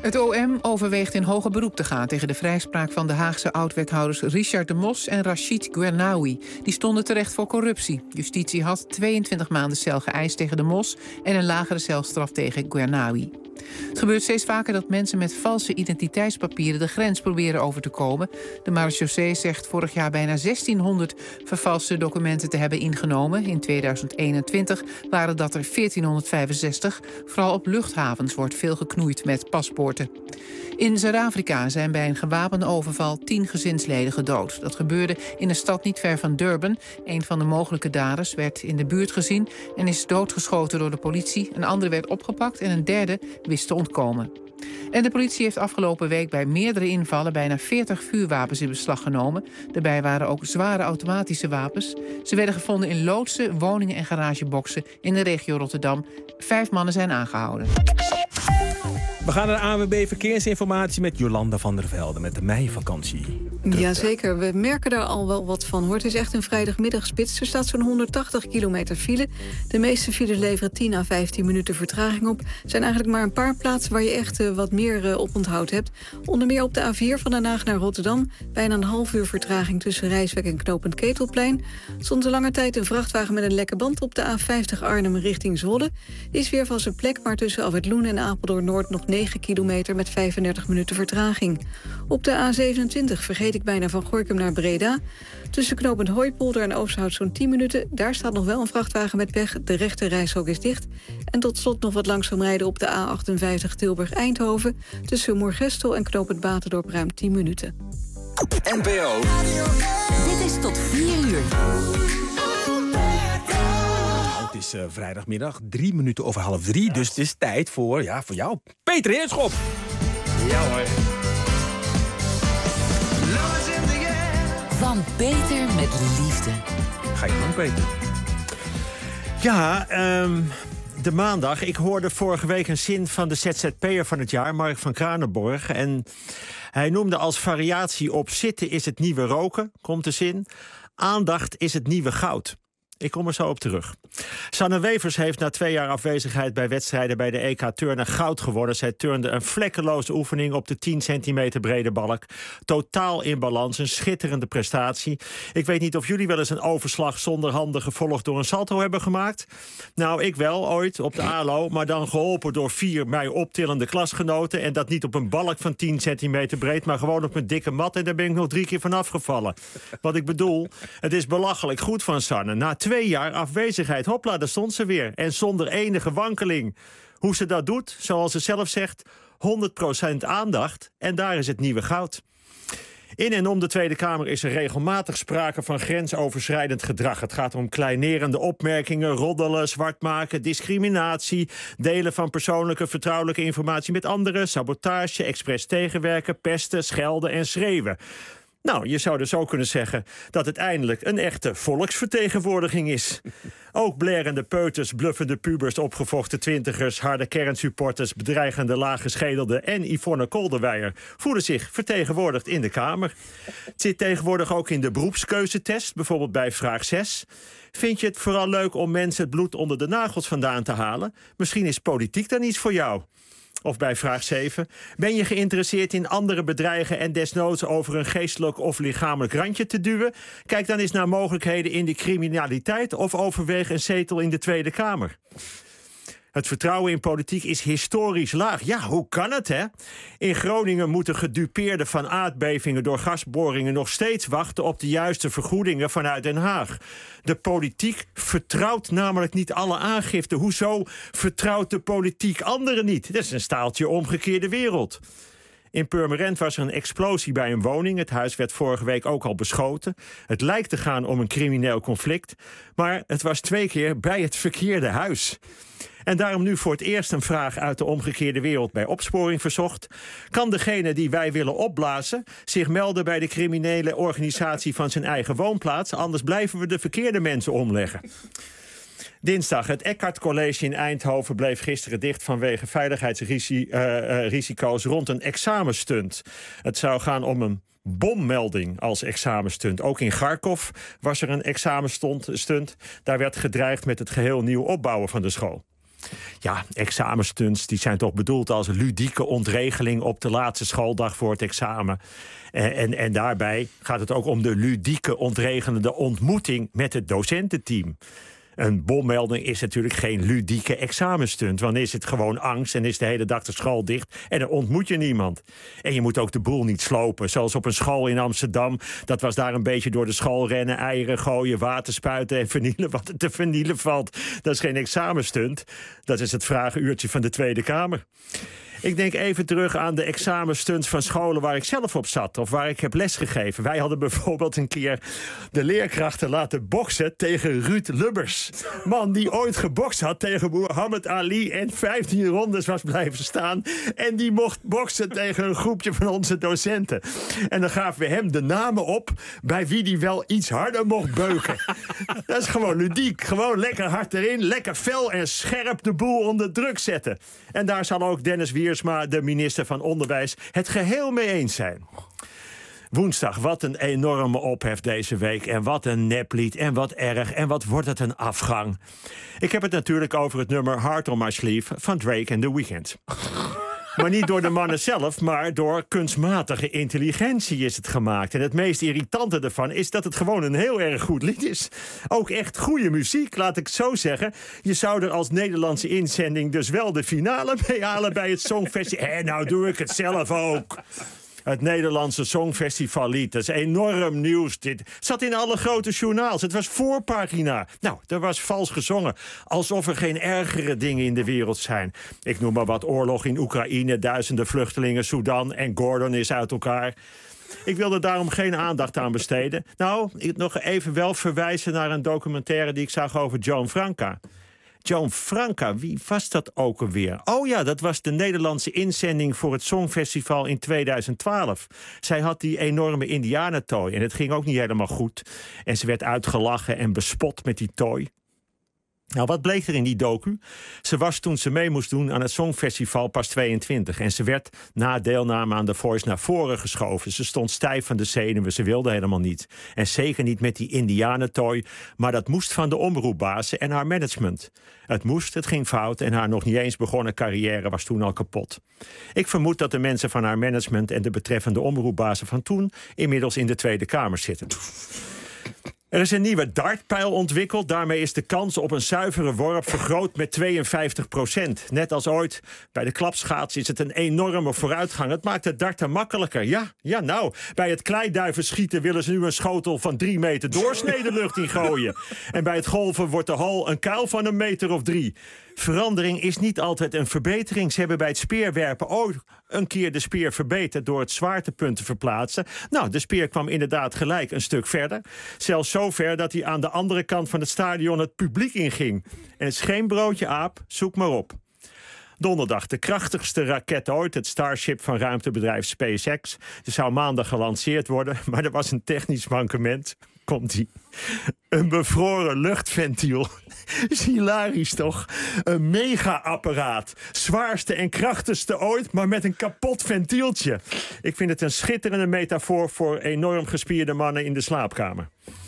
Het O M overweegt in hoger beroep te gaan tegen de vrijspraak van de Haagse oud-wethouders Richard de Mos en Rachid Guernaoui. Die stonden terecht voor corruptie. Justitie had tweeëntwintig maanden cel geëist tegen de Mos en een lagere celstraf tegen Guernaoui. Het gebeurt steeds vaker dat mensen met valse identiteitspapieren de grens proberen over te komen. De marechaussee zegt vorig jaar bijna zestienhonderd vervalste documenten te hebben ingenomen. In tweeduizend eenentwintig waren dat er veertienhonderdvijfenzestig. Vooral op luchthavens wordt veel geknoeid met paspoorten. In Zuid-Afrika zijn bij een gewapende overval tien gezinsleden gedood. Dat gebeurde in een stad niet ver van Durban. Een van de mogelijke daders werd in de buurt gezien en is doodgeschoten door de politie. Een andere werd opgepakt en een derde wist te ontkomen. En de politie heeft afgelopen week bij meerdere invallen bijna veertig vuurwapens in beslag genomen. Daarbij waren ook zware automatische wapens. Ze werden gevonden in loodsen, woningen en garageboxen in de regio Rotterdam. Vijf mannen zijn aangehouden. We gaan naar de A N W B Verkeersinformatie met Jolanda van der Velde met de meivakantie. Jazeker, we merken daar al wel wat van, hoor. Het is echt een vrijdagmiddagspits. Er staat zo'n honderdtachtig kilometer file. De meeste files leveren tien à vijftien minuten vertraging op. Er zijn eigenlijk maar een paar plaatsen waar je echt uh, wat meer uh, oponthoud hebt. Onder meer op de A vier van Den Haag naar Rotterdam. Bijna een half uur vertraging tussen Rijswijk en knooppunt Ketelplein. Stond er lange tijd een vrachtwagen met een lekke band op de A vijftig Arnhem richting Zwolle. Die is weer van zijn plek, maar tussen Alfred Loen en Apeldoorn Noord nog negen kilometer met vijfendertig minuten vertraging. Op de A zevenentwintig vergeet ik bijna van Gorinchem naar Breda. Tussen knooppunt Hooipolder en Oosterhout zo'n tien minuten. Daar staat nog wel een vrachtwagen met pech. De rechte reishok is dicht. En tot slot nog wat langzaam rijden op de A achtenvijftig Tilburg-Eindhoven. Tussen Moergestel en knooppunt Baterdorp ruim tien minuten. N P O. Dit is tot vier uur. Het is uh, vrijdagmiddag, drie minuten over half drie. Dus het is tijd voor, ja, voor jou, Peter Heerschop. Ja hoor. Van Peter met liefde. Ga je gang, Peter? Ja, um, de maandag. Ik hoorde vorige week een zin van de Z Z P'er van het jaar, Mark van Kranenborg. En hij noemde als variatie op zitten is het nieuwe roken, komt de zin. Aandacht is het nieuwe goud. Ik kom er zo op terug. Sanne Wevers heeft na twee jaar afwezigheid bij wedstrijden bij de E K Turnen goud geworden. Zij turnde een vlekkeloze oefening op de tien centimeter brede balk. Totaal in balans, een schitterende prestatie. Ik weet niet of jullie wel eens een overslag zonder handen gevolgd door een salto hebben gemaakt. Nou, ik wel, ooit, op de A L O. Maar dan geholpen door vier mij optillende klasgenoten. En dat niet op een balk van tien centimeter breed, maar gewoon op een dikke mat. En daar ben ik nog drie keer van afgevallen. Wat ik bedoel, het is belachelijk goed van Sanne. Na twee jaar afwezigheid, hopla, daar stond ze weer. En zonder enige wankeling. Hoe ze dat doet, zoals ze zelf zegt, honderd procent aandacht. En daar is het nieuwe goud. In en om de Tweede Kamer is er regelmatig sprake van grensoverschrijdend gedrag. Het gaat om kleinerende opmerkingen, roddelen, zwartmaken, discriminatie, delen van persoonlijke vertrouwelijke informatie met anderen, sabotage, expres tegenwerken, pesten, schelden en schreeuwen. Nou, je zou dus ook kunnen zeggen dat het eindelijk een echte volksvertegenwoordiging is. Ook blerende peuters, bluffende pubers, opgevochten twintigers, harde kernsupporters, bedreigende laaggeschedelden en Yvonne Kolderweijer voelen zich vertegenwoordigd in de Kamer. Het zit tegenwoordig ook in de beroepskeuzetest, bijvoorbeeld bij vraag zes. Vind je het vooral leuk om mensen het bloed onder de nagels vandaan te halen? Misschien is politiek dan iets voor jou. Of bij vraag zeven. Ben je geïnteresseerd in andere bedreigen en desnoods over een geestelijk of lichamelijk randje te duwen? Kijk dan eens naar mogelijkheden in de criminaliteit of overweeg een zetel in de Tweede Kamer. Het vertrouwen in politiek is historisch laag. Ja, hoe kan het, hè? In Groningen moeten gedupeerden van aardbevingen door gasboringen nog steeds wachten op de juiste vergoedingen vanuit Den Haag. De politiek vertrouwt namelijk niet alle aangiften. Hoezo vertrouwt de politiek anderen niet? Dat is een staaltje omgekeerde wereld. In Purmerend was er een explosie bij een woning. Het huis werd vorige week ook al beschoten. Het lijkt te gaan om een crimineel conflict. Maar het was twee keer bij het verkeerde huis. En daarom nu voor het eerst een vraag uit de omgekeerde wereld bij Opsporing Verzocht. Kan degene die wij willen opblazen zich melden bij de criminele organisatie van zijn eigen woonplaats? Anders blijven we de verkeerde mensen omleggen. Dinsdag, het Eckhart College in Eindhoven bleef gisteren dicht vanwege veiligheidsrisico's rond een examenstunt. Het zou gaan om een bommelding als examenstunt. Ook in Kharkov was er een examenstunt. Daar werd gedreigd met het geheel nieuw opbouwen van de school. Ja, examenstunts die zijn toch bedoeld als ludieke ontregeling op de laatste schooldag voor het examen. En, en, en daarbij gaat het ook om de ludieke ontregelende ontmoeting met het docententeam. Een bommelding is natuurlijk geen ludieke examenstunt. Want dan is het gewoon angst en is de hele dag de school dicht en dan ontmoet je niemand. En je moet ook de boel niet slopen. Zoals op een school in Amsterdam. Dat was daar een beetje door de school rennen, eieren gooien, water spuiten en vernielen wat er te vernielen valt. Dat is geen examenstunt. Dat is het vragenuurtje van de Tweede Kamer. Ik denk even terug aan de examenstunts van scholen waar ik zelf op zat of waar ik heb lesgegeven. Wij hadden bijvoorbeeld een keer de leerkrachten laten boksen tegen Ruud Lubbers. Man die ooit gebokst had tegen Muhammad Ali en vijftien rondes was blijven staan. En die mocht boksen tegen een groepje van onze docenten. En dan gaven we hem de namen op bij wie die wel iets harder mocht beuken. Dat is gewoon ludiek. Gewoon lekker hard erin, lekker fel en scherp de boel onder druk zetten. En daar zal ook Dennis Wiersma, de minister van Onderwijs, het geheel mee eens zijn. Woensdag, wat een enorme ophef deze week. En wat een neplied en wat erg. En wat wordt het een afgang. Ik heb het natuurlijk over het nummer Heart on My Sleeve van Drake en The Weeknd. Maar niet door de mannen zelf, maar door kunstmatige intelligentie is het gemaakt. En het meest irritante ervan is dat het gewoon een heel erg goed lied is. Ook echt goede muziek, laat ik het zo zeggen. Je zou er als Nederlandse inzending dus wel de finale mee halen bij het Songfestival. Hé, nou doe ik het zelf ook. Het Nederlandse Songfestivallied. Dat is enorm nieuws. Dit zat in alle grote journaals. Het was voorpagina. Nou, er was vals gezongen. Alsof er geen ergere dingen in de wereld zijn. Ik noem maar wat: oorlog in Oekraïne, duizenden vluchtelingen, Sudan en Gordon is uit elkaar. Ik wilde daarom geen aandacht aan besteden. Nou, ik nog even wel verwijzen naar een documentaire die ik zag over Joan Franca. Joan Franca, wie was dat ook alweer? Oh ja, dat was de Nederlandse inzending voor het Songfestival in tweeduizend twaalf. Zij had die enorme indianentooi en het ging ook niet helemaal goed. En ze werd uitgelachen en bespot met die tooi. Nou, wat bleek er in die docu? Ze was toen ze mee moest doen aan het Songfestival pas tweeëntwintig. En ze werd na deelname aan The Voice naar voren geschoven. Ze stond stijf van de zenuwen, ze wilde helemaal niet. En zeker niet met die indianentooi. Maar dat moest van de omroepbazen en haar management. Het moest, het ging fout en haar nog niet eens begonnen carrière was toen al kapot. Ik vermoed dat de mensen van haar management en de betreffende omroepbazen van toen inmiddels in de Tweede Kamer zitten. Er is een nieuwe dartpijl ontwikkeld. Daarmee is de kans op een zuivere worp vergroot met tweeënvijftig procent. Net als ooit bij de klapschaats is het een enorme vooruitgang. Het maakt het darten makkelijker. Ja, ja nou, bij het kleiduivenschieten willen ze nu een schotel van drie meter doorsnee de lucht in gooien. En bij het golven wordt de hal een kuil van een meter of drie. Verandering is niet altijd een verbetering. Ze hebben bij het speerwerpen ook een keer de speer verbeterd door het zwaartepunt te verplaatsen. Nou, de speer kwam inderdaad gelijk een stuk verder. Zelfs zo ver dat hij aan de andere kant van het stadion het publiek inging. En het is geen broodje aap, zoek maar op. Donderdag de krachtigste raket ooit, het Starship van ruimtebedrijf SpaceX. Die zou maandag gelanceerd worden, maar er was een technisch mankement. Komt-ie. Een bevroren luchtventiel. Is hilarisch toch? Een mega-apparaat. Zwaarste en krachtigste ooit, maar met een kapot ventieltje. Ik vind het een schitterende metafoor voor enorm gespierde mannen in de slaapkamer.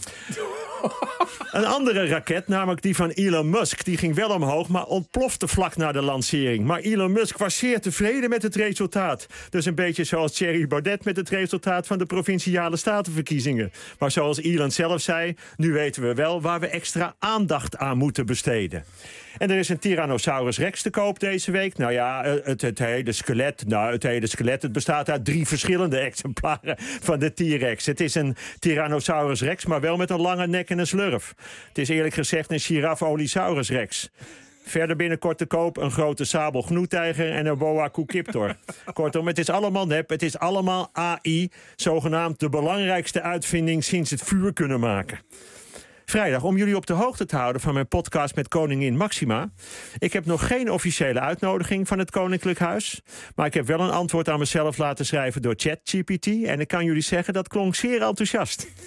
Een andere raket, namelijk die van Elon Musk, die ging wel omhoog, maar ontplofte vlak na de lancering. Maar Elon Musk was zeer tevreden met het resultaat. Dus een beetje zoals Thierry Baudet met het resultaat van de provinciale statenverkiezingen. Maar zoals Elon zelf zei, nu weten we wel waar we extra aandacht aan moeten besteden. En er is een Tyrannosaurus Rex te koop deze week. Nou ja, het, het hele skelet. Nou, het hele skelet. Het bestaat uit drie verschillende exemplaren van de T-Rex. Het is een Tyrannosaurus Rex, maar wel met een lange nek en een slurf. Het is eerlijk gezegd een Giraffe-Olisaurus Rex. Verder binnenkort te koop een grote sabelgnoetijger en een boa constrictor. Kortom, het is allemaal nep, het is allemaal A I. Zogenaamd de belangrijkste uitvinding sinds het vuur kunnen maken. Vrijdag, om jullie op de hoogte te houden van mijn podcast met koningin Maxima. Ik heb nog geen officiële uitnodiging van het Koninklijk Huis. Maar ik heb wel een antwoord aan mezelf laten schrijven door ChatGPT. En ik kan jullie zeggen, dat klonk zeer enthousiast.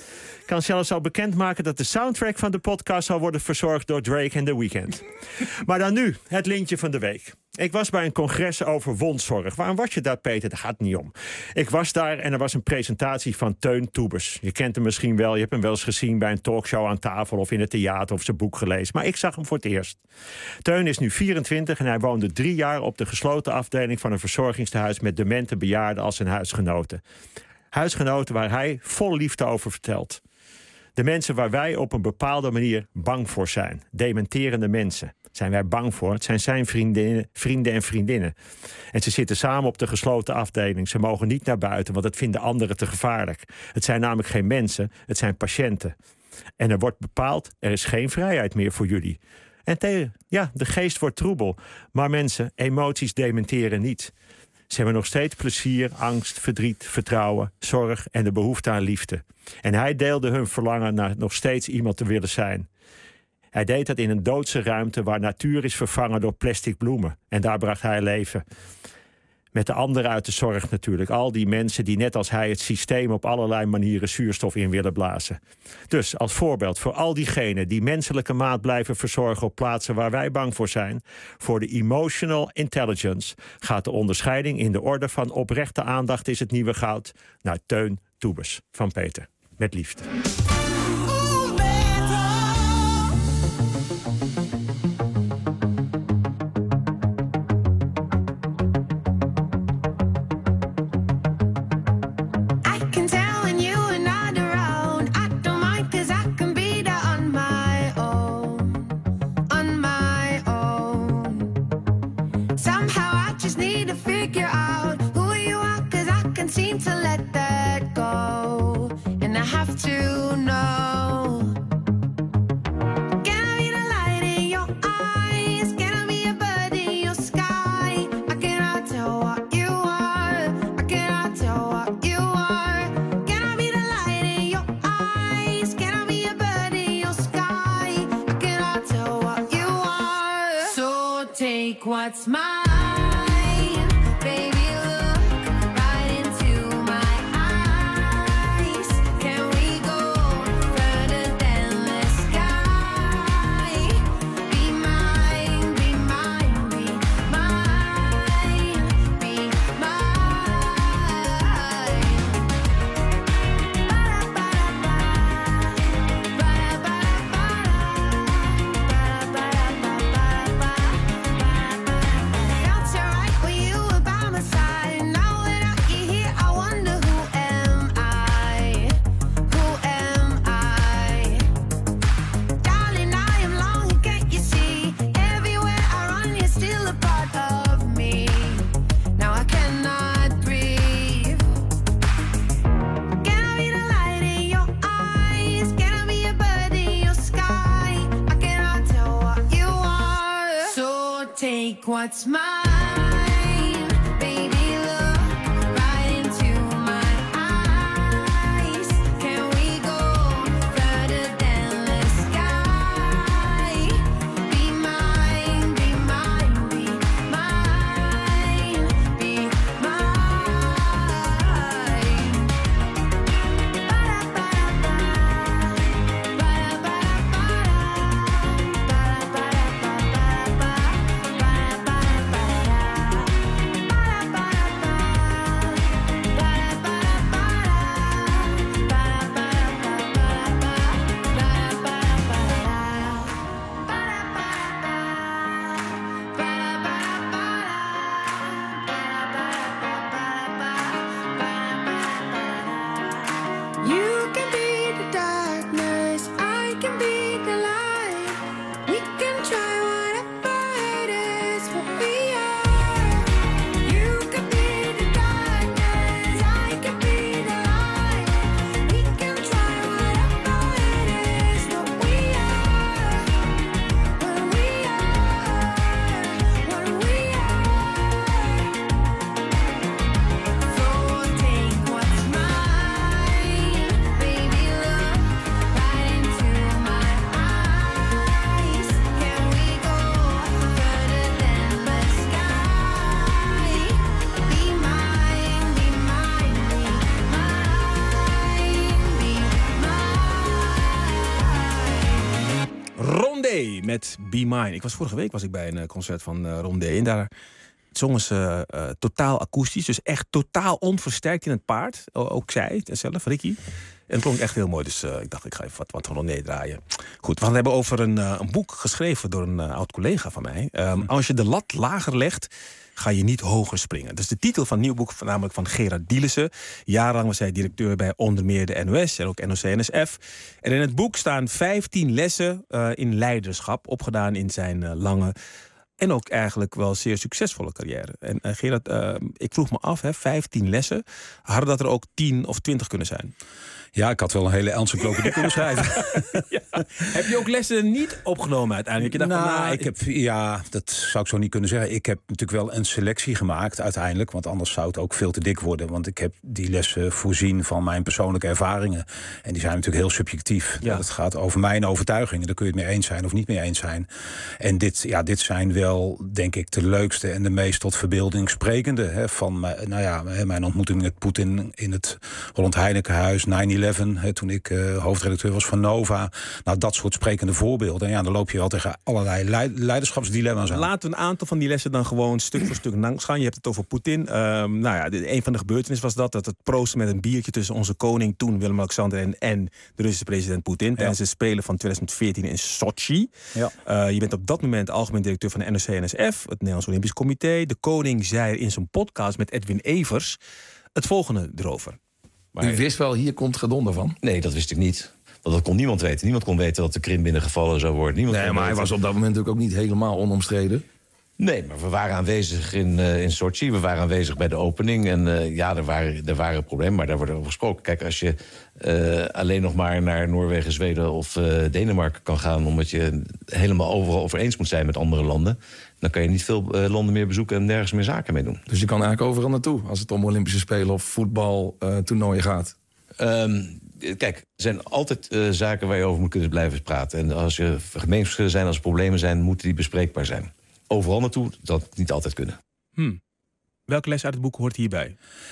kan zelfs al bekendmaken dat de soundtrack van de podcast zal worden verzorgd door Drake en The Weeknd. Maar dan nu, het lintje van de week. Ik was bij een congres over wondzorg. Waarom was je daar, Peter? Daar gaat het niet om. Ik was daar en er was een presentatie van Teun Toebers. Je kent hem misschien wel, je hebt hem wel eens gezien bij een talkshow aan tafel of in het theater of zijn boek gelezen. Maar ik zag hem voor het eerst. Teun is nu vierentwintig en hij woonde drie jaar op de gesloten afdeling van een verzorgingstehuis met demente bejaarden als zijn huisgenoten. Huisgenoten waar hij vol liefde over vertelt. De mensen waar wij op een bepaalde manier bang voor zijn. Dementerende mensen. Zijn wij bang voor? Het zijn zijn vriendinnen, vrienden en vriendinnen. En ze zitten samen op de gesloten afdeling. Ze mogen niet naar buiten, want dat vinden anderen te gevaarlijk. Het zijn namelijk geen mensen, het zijn patiënten. En er wordt bepaald, er is geen vrijheid meer voor jullie. En tegen, ja, de geest wordt troebel. Maar mensen, emoties dementeren niet. Ze hebben nog steeds plezier, angst, verdriet, vertrouwen, zorg en de behoefte aan liefde. En hij deelde hun verlangen naar nog steeds iemand te willen zijn. Hij deed dat in een doodse ruimte waar natuur is vervangen door plastic bloemen. En daar bracht hij leven. Met de anderen uit de zorg natuurlijk. Al die mensen die net als hij het systeem op allerlei manieren zuurstof in willen blazen. Dus als voorbeeld voor al diegenen die menselijke maat blijven verzorgen op plaatsen waar wij bang voor zijn. Voor de emotional intelligence gaat de onderscheiding in de orde van oprechte aandacht is het nieuwe goud naar Teun Toebers van Peter. Met liefde. What's mine, baby, look right into my eyes. Can we go further than the sky? Be mine, be mine, be mine, be mine. What's mine, baby, look right into my eyes. Can we go further than the sky? Be mine, be mine, be mine, be mine. Rondé met Be Mine. Ik was vorige week was ik bij een concert van uh, Rondé. En daar zongen ze uh, totaal akoestisch. Dus echt totaal onversterkt in het paard. O, ook zij zelf, Ricky. En het klonk echt heel mooi. Dus uh, ik dacht, ik ga even wat, wat van Rondé draaien. Goed, we gaan het hebben over een, uh, een boek geschreven door een uh, oud-collega van mij. Um, als je de lat lager legt, ga je niet hoger springen. Dat is de titel van een nieuw boek, namelijk van Gerard Dielissen. Jarenlang was hij directeur bij onder meer de N O S en ook N O C N S F. En in het boek staan vijftien lessen uh, in leiderschap, opgedaan in zijn uh, lange en ook eigenlijk wel zeer succesvolle carrière. En uh, Gerard, uh, ik vroeg me af, hè, vijftien lessen, hadden dat er ook tien of twintig kunnen zijn? Ja, ik had wel een hele encyclopedie kunnen schrijven. Ja. Heb je ook lessen niet opgenomen uiteindelijk? Je dacht nou, van, nou, ik heb, ja, dat zou ik zo niet kunnen zeggen. Ik heb natuurlijk wel een selectie gemaakt uiteindelijk. Want anders zou het ook veel te dik worden. Want ik heb die lessen voorzien van mijn persoonlijke ervaringen. En die zijn natuurlijk heel subjectief. Ja. Het gaat over mijn overtuigingen. Daar kun je het mee eens zijn of niet mee eens zijn. En dit, ja, dit zijn wel, denk ik, de leukste en de meest tot verbeelding sprekende. Hè, van nou ja, mijn ontmoeting met Poetin in het Holland Heinekenhuis, nine eleven. He, toen ik uh, hoofdredacteur was van Nova. Nou, dat soort sprekende voorbeelden. En ja, dan loop je wel tegen allerlei leiderschapsdilemma's aan. Laten we een aantal van die lessen dan gewoon stuk voor stuk langs gaan. Je hebt het over Poetin. Uh, nou ja, de, een van de gebeurtenissen was dat, dat het proosten met een biertje tussen onze koning toen, Willem-Alexander, en, en de Russische president Poetin. Ja. Tijdens de Spelen van twintig veertien in Sochi. Ja. Uh, je bent op dat moment algemeen directeur van de N O C N S F, het Nederlands Olympisch Comité. De koning zei in zijn podcast met Edwin Evers het volgende erover. Maar u wist wel, hier komt gedonder van? Nee, dat wist ik niet. Want dat kon niemand weten. Niemand kon weten dat de Krim binnengevallen zou worden. Niemand nee, maar weten. Hij was op dat moment natuurlijk ook niet helemaal onomstreden. Nee, maar we waren aanwezig in, uh, in Sochi. We waren aanwezig bij de opening. En uh, ja, er waren, er waren problemen, maar daar wordt over gesproken. Kijk, als je uh, alleen nog maar naar Noorwegen, Zweden of uh, Denemarken kan gaan, omdat je helemaal overal over eens moet zijn met andere landen, dan kan je niet veel uh, landen meer bezoeken en nergens meer zaken mee doen. Dus je kan eigenlijk overal naartoe als het om Olympische Spelen of voetbaltoernooien uh, gaat? Um, kijk, er zijn altijd uh, zaken waar je over moet kunnen blijven praten. En als er meningsverschillen zijn, als er problemen zijn, moeten die bespreekbaar zijn. Overal naartoe, dat niet altijd kunnen. Hmm. Welke les uit het boek hoort hierbij?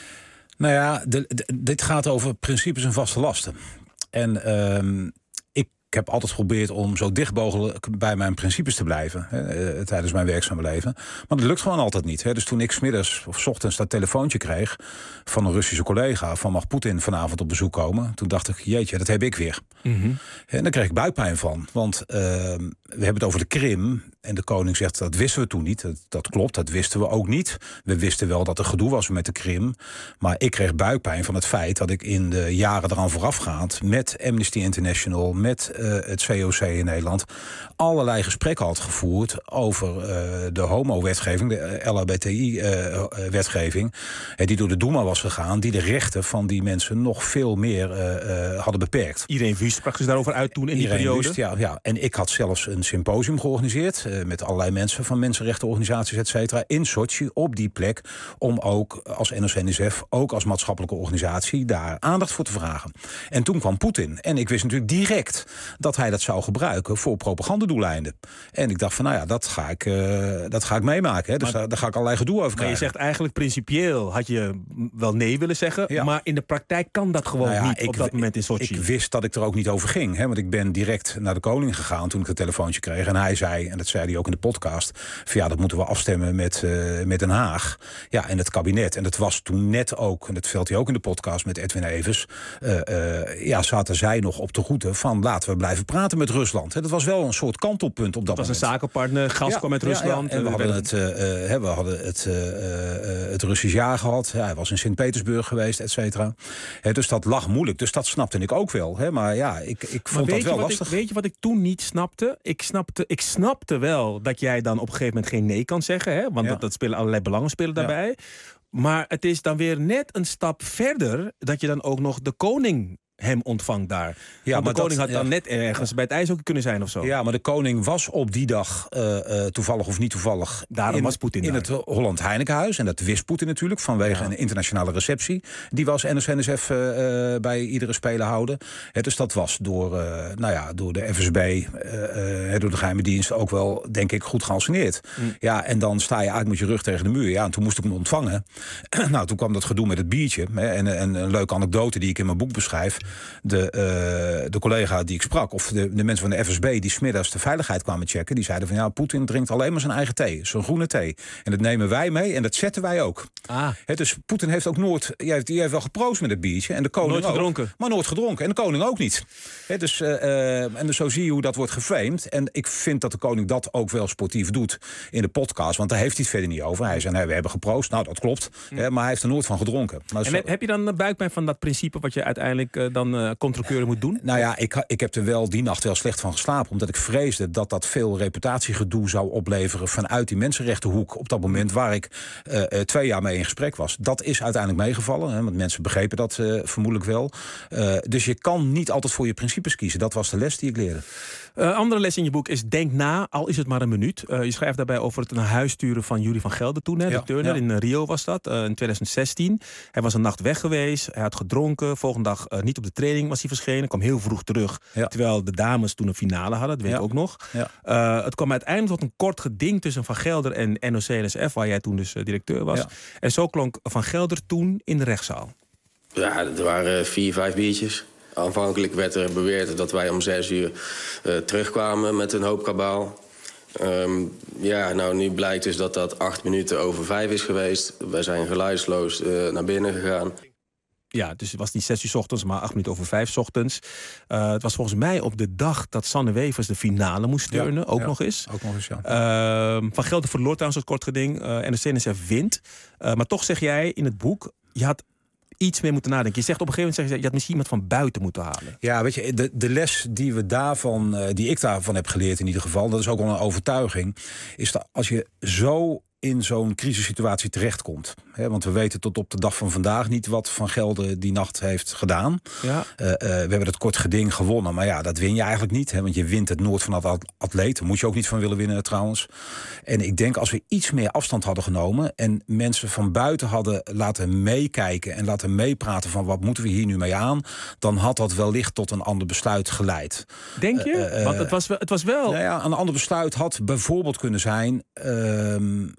Nou ja, de, de, dit gaat over principes en vaste lasten. En um, ik heb altijd geprobeerd om zo dicht mogelijk bij mijn principes te blijven. Hè, tijdens mijn werkzame leven. Maar dat lukt gewoon altijd niet. Hè. Dus toen ik 's middags of 's ochtends dat telefoontje kreeg van een Russische collega, van mag Poetin vanavond op bezoek komen? Toen dacht ik, jeetje, dat heb ik weer. Mm-hmm. En daar kreeg ik buikpijn van. Want uh, we hebben het over de Krim. En de koning zegt, dat wisten we toen niet. Dat, dat klopt, dat wisten we ook niet. We wisten wel dat er gedoe was met de Krim. Maar ik kreeg buikpijn van het feit dat ik in de jaren eraan voorafgaand met Amnesty International, met uh, het C O C in Nederland, allerlei gesprekken had gevoerd over uh, de homo-wetgeving, de L H B T I-wetgeving, uh, die door de Duma was gegaan, die de rechten van die mensen nog veel meer uh, uh, hadden beperkt. Irene Wust sprak dus daarover uit toen in die Irene periode? Wust, ja, ja. En ik had zelfs een symposium georganiseerd uh, met allerlei mensen van mensenrechtenorganisaties, et cetera, in Sochi, op die plek, om ook als N O C N S F, ook als maatschappelijke organisatie, daar aandacht voor te vragen. En toen kwam Poetin. En ik wist natuurlijk direct dat hij dat zou gebruiken voor propagandadoeleinden. En ik dacht van, nou ja, dat ga ik, uh, dat ga ik meemaken. Hè. Dus maar, daar, daar ga ik allerlei gedoe over krijgen. Maar je zegt eigenlijk principieel had je wel nee willen zeggen, ja. Maar in de praktijk kan dat gewoon nou ja, niet ik, op dat moment in Sochi. Ik wist dat ik er ook niet over ging. Hè, want ik ben direct naar de koning gegaan toen ik het telefoontje kreeg. En hij zei, en dat zei hij ook in de podcast, van ja, dat moeten we afstemmen met, uh, met Den Haag. Ja, en het kabinet. En dat was toen net ook, en dat vertelt hij ook in de podcast met Edwin Evers, uh, uh, ja, zaten zij nog op de route van laten we blijven praten met Rusland. Hè, dat was wel een soort kantelpunt op dat, dat moment. Het was een zakenpartner, gas ja, kwam met ja, Rusland. Ja, en we hadden het, uh, uh, we hadden het, uh, uh, het Russisch jaar gehad. Ja, hij was in Sint-Petersburg geweest, et cetera. Hè, dus dat lag moeilijk. Dus dat snapte ik ook wel. Hè, maar ja, ik, ik vond dat wel lastig. Ik, weet je wat ik toen niet snapte? Ik snapte, ik snapte wel dat jij dan op een gegeven moment geen nee kan zeggen. Hè, want ja. dat, dat spelen allerlei belangen spelen daarbij. Ja. Maar het is dan weer net een stap verder dat je dan ook nog de koning hem ontvangt daar. Ja, Want maar de koning dat, had dan ja. net ergens bij het ijshockey kunnen zijn of zo. Ja, maar de koning was op die dag, uh, uh, toevallig of niet toevallig, daarom in, was Poetin in daar. het Holland Heinekenhuis. En dat wist Poetin natuurlijk, vanwege ja. een internationale receptie. Die was N O C N S F uh, uh, bij iedere speler houden. He, dus dat was door, uh, nou ja, door de F S B, uh, uh, door de geheime dienst ook wel, denk ik, goed geanceneerd. Mm. Ja, en dan sta je eigenlijk met je rug tegen de muur. Ja, en toen moest ik hem ontvangen. Nou, toen kwam dat gedoe met het biertje. Hè, en, en een leuke anekdote die ik in mijn boek beschrijf. de, uh, de collega die ik sprak, of de, de mensen van de F S B die 's middags de veiligheid kwamen checken, die zeiden van ja, Poetin drinkt alleen maar zijn eigen thee, zijn groene thee. En dat nemen wij mee en dat zetten wij ook. Ah. He, dus Poetin heeft ook nooit, die heeft, die heeft wel geproost met het biertje en de koning nooit ook, gedronken. maar nooit gedronken. En de koning ook niet. He, dus, uh, uh, en dus zo zie je hoe dat wordt geframed. En ik vind dat de koning dat ook wel sportief doet in de podcast, want daar heeft hij het verder niet over. Hij zei, nee, we hebben geproost. Nou, dat klopt. Mm. He, maar hij heeft er nooit van gedronken. Maar en zo... heb je dan buikpijn van dat principe wat je uiteindelijk uh, dan uh, controleur moet doen? Nou ja, ik, ik heb er wel die nacht wel slecht van geslapen, omdat ik vreesde dat dat veel reputatiegedoe zou opleveren vanuit die mensenrechtenhoek op dat moment waar ik uh, uh, twee jaar mee in gesprek was. Dat is uiteindelijk meegevallen, hè, want mensen begrepen dat uh, vermoedelijk wel. Uh, dus je kan niet altijd voor je principes kiezen. Dat was de les die ik leerde. Uh, andere les in je boek is denk na, al is het maar een minuut. Uh, je schrijft daarbij over het naar huis sturen van Yuri van Gelder toen, hè, ja, de turner. Ja. In uh, Rio was dat, uh, in twintig zestien. Hij was een nacht weg geweest, hij had gedronken. Volgende dag uh, niet op de training was hij verschenen. Kwam heel vroeg terug, ja. terwijl de dames toen een finale hadden. Dat weet ik ja. ook nog. Ja. Uh, het kwam uiteindelijk tot een kort geding tussen Van Gelder en N O C N S F, waar jij toen dus uh, directeur was. Ja. En zo klonk Van Gelder toen in de rechtszaal. Ja, er waren vier, vijf biertjes. Aanvankelijk werd er beweerd dat wij om zes uur uh, terugkwamen met een hoop kabaal. Um, ja, nou, nu blijkt dus dat dat acht minuten over vijf is geweest. Wij zijn geluidsloos uh, naar binnen gegaan. Ja, dus het was niet zes uur 's ochtends, maar acht minuten over vijf 's ochtends. Uh, het was volgens mij op de dag dat Sanne Wevers de finale moest turnen, ja, ook ja, nog eens. Ook nog eens, ja. Uh, Van Gelder verloor trouwens het kort geding uh, en de C N S F wint. Uh, maar toch zeg jij in het boek, je had iets meer moeten nadenken. Je zegt op een gegeven moment, zeg je, je had misschien iemand van buiten moeten halen. Ja, weet je, de, de les die we daarvan, uh, die ik daarvan heb geleerd in ieder geval, dat is ook wel een overtuiging, is dat als je zo in zo'n crisissituatie terechtkomt. He, want we weten tot op de dag van vandaag niet wat Van Gelder die nacht heeft gedaan. Ja. Uh, uh, we hebben het kort geding gewonnen, maar ja, dat win je eigenlijk niet. He, want je wint het nooit van dat atleet. Daar moet je ook niet van willen winnen trouwens. En ik denk als we iets meer afstand hadden genomen en mensen van buiten hadden laten meekijken en laten meepraten van wat moeten we hier nu mee aan, dan had dat wellicht tot een ander besluit geleid. Denk je? Uh, uh, want het was, het was wel... Nou ja, een ander besluit had bijvoorbeeld kunnen zijn Uh,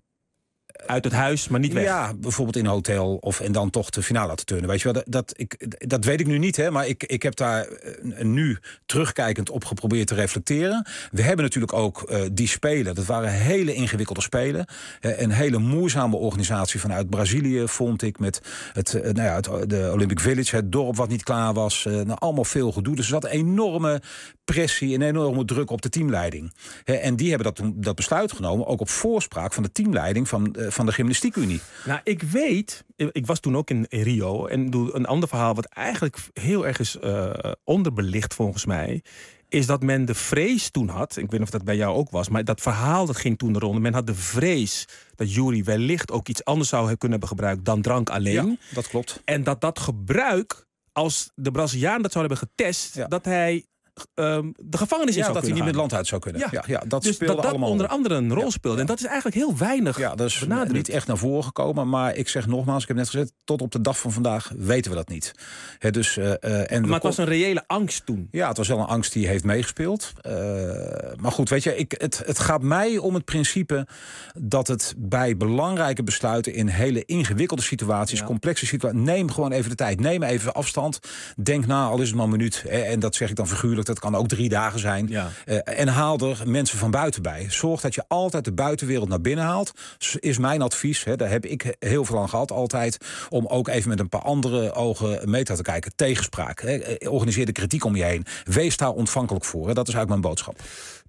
uit het huis, maar niet weg. Ja, bijvoorbeeld in een hotel of en dan toch de finale laten turnen. Weet je wel, dat, dat, ik, dat weet ik nu niet, hè, maar ik, ik heb daar nu terugkijkend op geprobeerd te reflecteren. We hebben natuurlijk ook uh, die spelen. Dat waren hele ingewikkelde spelen. Uh, een hele moeizame organisatie vanuit Brazilië, vond ik, met het, uh, nou ja, het de Olympic Village, het dorp wat niet klaar was. Uh, nou, allemaal veel gedoe. Dus er zat een enorme pressie, een enorme druk op de teamleiding. Uh, en die hebben dat, dat besluit genomen, ook op voorspraak van de teamleiding van uh, van de Gymnastiekunie. Nou, ik weet, ik was toen ook in, in Rio en een ander verhaal wat eigenlijk heel erg is uh, onderbelicht volgens mij, is dat men de vrees toen had, ik weet niet of dat bij jou ook was, maar dat verhaal dat ging toen de ronde, men had de vrees dat Yuri wellicht ook iets anders zou kunnen hebben gebruikt dan drank alleen. Ja, dat klopt. En dat dat gebruik, als de Brazilianen dat zouden hebben getest, ja. dat hij Um, de gevangenis in ja, zou dat hij niet gaan. met land uit zou kunnen. Ja, ja, ja dat dus speelde dat dat allemaal onder andere een rol speelde. Ja. En dat is eigenlijk heel weinig ja, dat is benadrukt. Niet echt naar voren gekomen. Maar ik zeg nogmaals, ik heb net gezegd, tot op de dag van vandaag weten we dat niet. He, dus, uh, uh, en maar het was een reële angst toen. Ja, het was wel een angst die heeft meegespeeld. Uh, maar goed, weet je, ik, het, het gaat mij om het principe dat het bij belangrijke besluiten in hele ingewikkelde situaties, ja. complexe situaties, neem gewoon even de tijd. Neem even afstand. Denk na, al is het maar een minuut. En dat zeg ik dan figuurlijk, dat kan ook drie dagen zijn. Ja. Uh, en haal er mensen van buiten bij. Zorg dat je altijd de buitenwereld naar binnen haalt. Is mijn advies. Hè, daar heb ik heel veel aan gehad altijd. Om ook even met een paar andere ogen mee te kijken. Tegenspraak. Hè. Organiseer de kritiek om je heen. Wees daar ontvankelijk voor. Hè. Dat is eigenlijk mijn boodschap.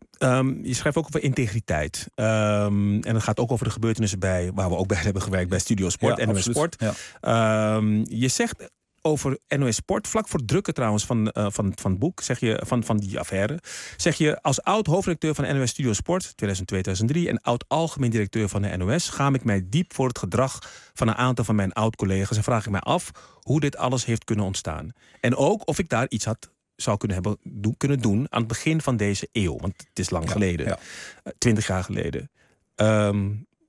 Um, je schrijft ook over integriteit. Um, en het gaat ook over de gebeurtenissen bij, waar we ook bij hebben gewerkt bij Studio Sport, ja, N O S Sport. Ja. Um, je zegt over N O S Sport, vlak voor het drukken trouwens van, uh, van, van het boek, zeg je, van, van die affaire, zeg je, als oud-hoofdredacteur van N O S Studio Sport tweeduizend twee tweeduizend drie en oud-algemeen directeur van de N O S, schaam ik mij diep voor het gedrag van een aantal van mijn oud-collega's en vraag ik mij af hoe dit alles heeft kunnen ontstaan. En ook of ik daar iets had zou kunnen hebben do, kunnen doen aan het begin van deze eeuw. Want het is lang ja, geleden. Ja. twintig jaar geleden. Um,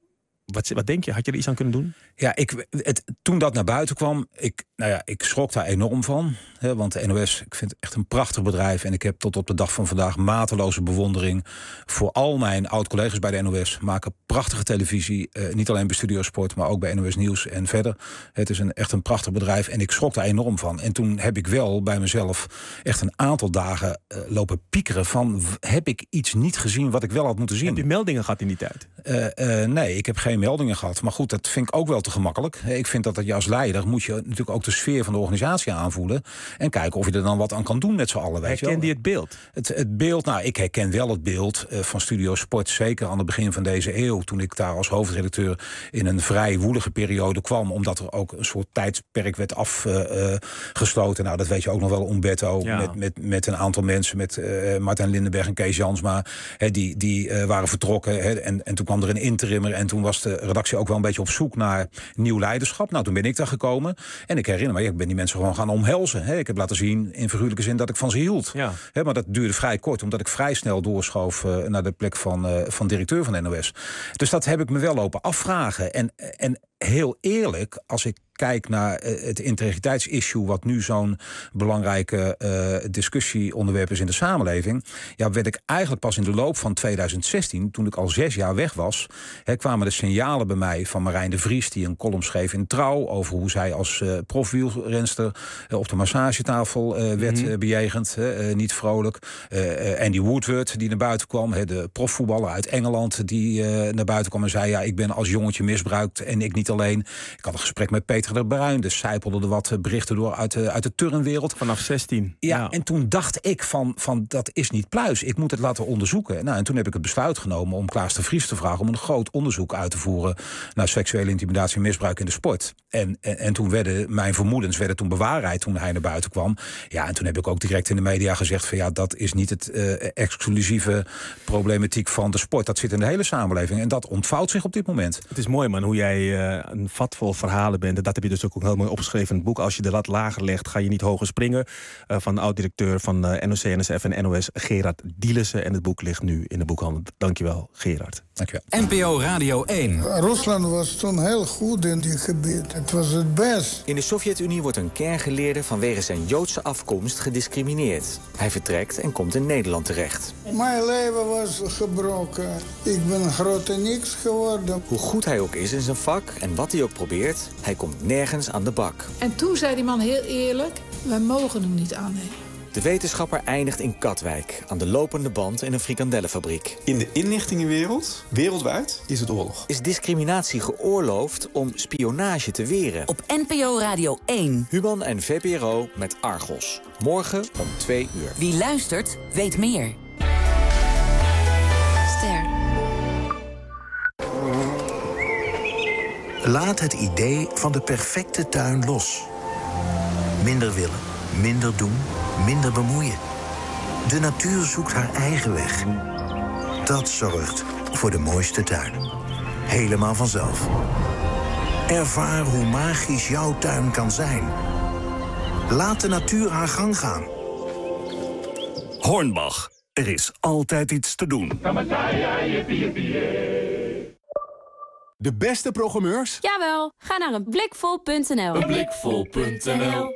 Wat, wat denk je? Had je er iets aan kunnen doen? Ja, ik, het, toen dat naar buiten kwam, ik, nou ja, ik schrok daar enorm van. Hè, want de N O S, ik vind het echt een prachtig bedrijf. En ik heb tot op de dag van vandaag mateloze bewondering voor al mijn oud-collega's bij de N O S. Maken prachtige televisie, eh, niet alleen bij Studio Sport, maar ook bij N O S Nieuws en verder. Het is een, echt een prachtig bedrijf en ik schrok daar enorm van. En toen heb ik wel bij mezelf echt een aantal dagen uh, lopen piekeren van, heb ik iets niet gezien wat ik wel had moeten zien? Heb je meldingen gehad in die tijd? Uh, uh, nee, ik heb geen meldingen gehad. Maar goed, dat vind ik ook wel te gemakkelijk. Ik vind dat, dat je als leider moet je natuurlijk ook de sfeer van de organisatie aanvoelen. En kijken of je er dan wat aan kan doen met z'n allen. Herkende je het beeld? Het, het beeld, nou, ik herken wel het beeld uh, van Studio Sport. Zeker aan het begin van deze eeuw. Toen ik daar als hoofdredacteur in een vrij woelige periode kwam. Omdat er ook een soort tijdsperk werd afgesloten. Uh, nou, dat weet je ook nog wel, Umberto. Ja. Met, met, met een aantal mensen. Met uh, Martijn Lindenberg en Kees Jansma. Hè, die die uh, waren vertrokken. Hè, en, en toen kwam er een interimmer. En toen was de redactie ook wel een beetje op zoek naar nieuw leiderschap. Nou, toen ben ik daar gekomen. En ik herinner me, ik ben die mensen gewoon gaan omhelzen. Hè. Ik heb laten zien, in figuurlijke zin, dat ik van ze hield. Ja. Hè, maar dat duurde vrij kort, omdat ik vrij snel doorschoof uh, naar de plek van, uh, van directeur van de N O S. Dus dat heb ik me wel lopen afvragen. En, en heel eerlijk, als ik kijk naar uh, het integriteitsissue, wat nu zo'n belangrijke uh, discussieonderwerp is in de samenleving, ja, werd ik eigenlijk pas in de loop van tweeduizend zestien, toen ik al zes jaar weg was, hè, kwamen de signalen bij mij van Marijn de Vries, die een column schreef in Trouw over hoe zij als uh, profwielrenster uh, op de massagetafel uh, werd mm-hmm. uh, bejegend. Uh, niet vrolijk. Uh, uh, Andy Woodward, die naar buiten kwam, hè, de profvoetballer uit Engeland, die uh, naar buiten kwam en zei, ja, ik ben als jongetje misbruikt en ik niet alleen. Ik had een gesprek met Peter de Bruin, dus zijpelde er wat berichten door uit de, uit de turnwereld. Vanaf zestien. Ja, ja, en toen dacht ik van, van, dat is niet pluis. Ik moet het laten onderzoeken. Nou, en toen heb ik het besluit genomen om Klaas de Vries te vragen om een groot onderzoek uit te voeren naar seksuele intimidatie en misbruik in de sport. En, en, en toen werden mijn vermoedens werden toen bewaarheid toen hij naar buiten kwam. Ja, en toen heb ik ook direct in de media gezegd van ja, dat is niet het uh, exclusieve problematiek van de sport. Dat zit in de hele samenleving en dat ontvouwt zich op dit moment. Het is mooi, man, hoe jij uh, een vat vol verhalen bent. En dat heb je dus ook heel mooi opgeschreven in het boek. Als je de lat lager legt, ga je niet hoger springen. Uh, van de oud-directeur van uh, N O C, N S F en N O S, Gerard Dielissen. En het boek ligt nu in de boekhandel. Dankjewel, Gerard. Dankjewel. N P O Radio één. Rusland was toen heel goed in die gebied. Het was het best. In de Sovjet-Unie wordt een kerngeleerde vanwege zijn Joodse afkomst gediscrimineerd. Hij vertrekt en komt in Nederland terecht. Mijn leven was gebroken. Ik ben een grote niks geworden. Hoe goed hij ook is in zijn vak en wat hij ook probeert, hij komt nergens aan de bak. En toen zei die man heel eerlijk, wij mogen hem niet aannemen. De wetenschapper eindigt in Katwijk, aan de lopende band in een frikandellenfabriek. In de inlichtingenwereld, wereldwijd, is het oorlog. Is discriminatie geoorloofd om spionage te weren? Op N P O Radio één. Human en V P R O met Argos. Morgen om twee uur. Wie luistert, weet meer. Ster. Laat het idee van de perfecte tuin los. Minder willen, minder doen, minder bemoeien. De natuur zoekt haar eigen weg. Dat zorgt voor de mooiste tuin. Helemaal vanzelf. Ervaar hoe magisch jouw tuin kan zijn. Laat de natuur haar gang gaan. Hornbach. Er is altijd iets te doen. De beste programmeurs? Jawel, ga naar een blikvol punt n l. een blikvol punt n l.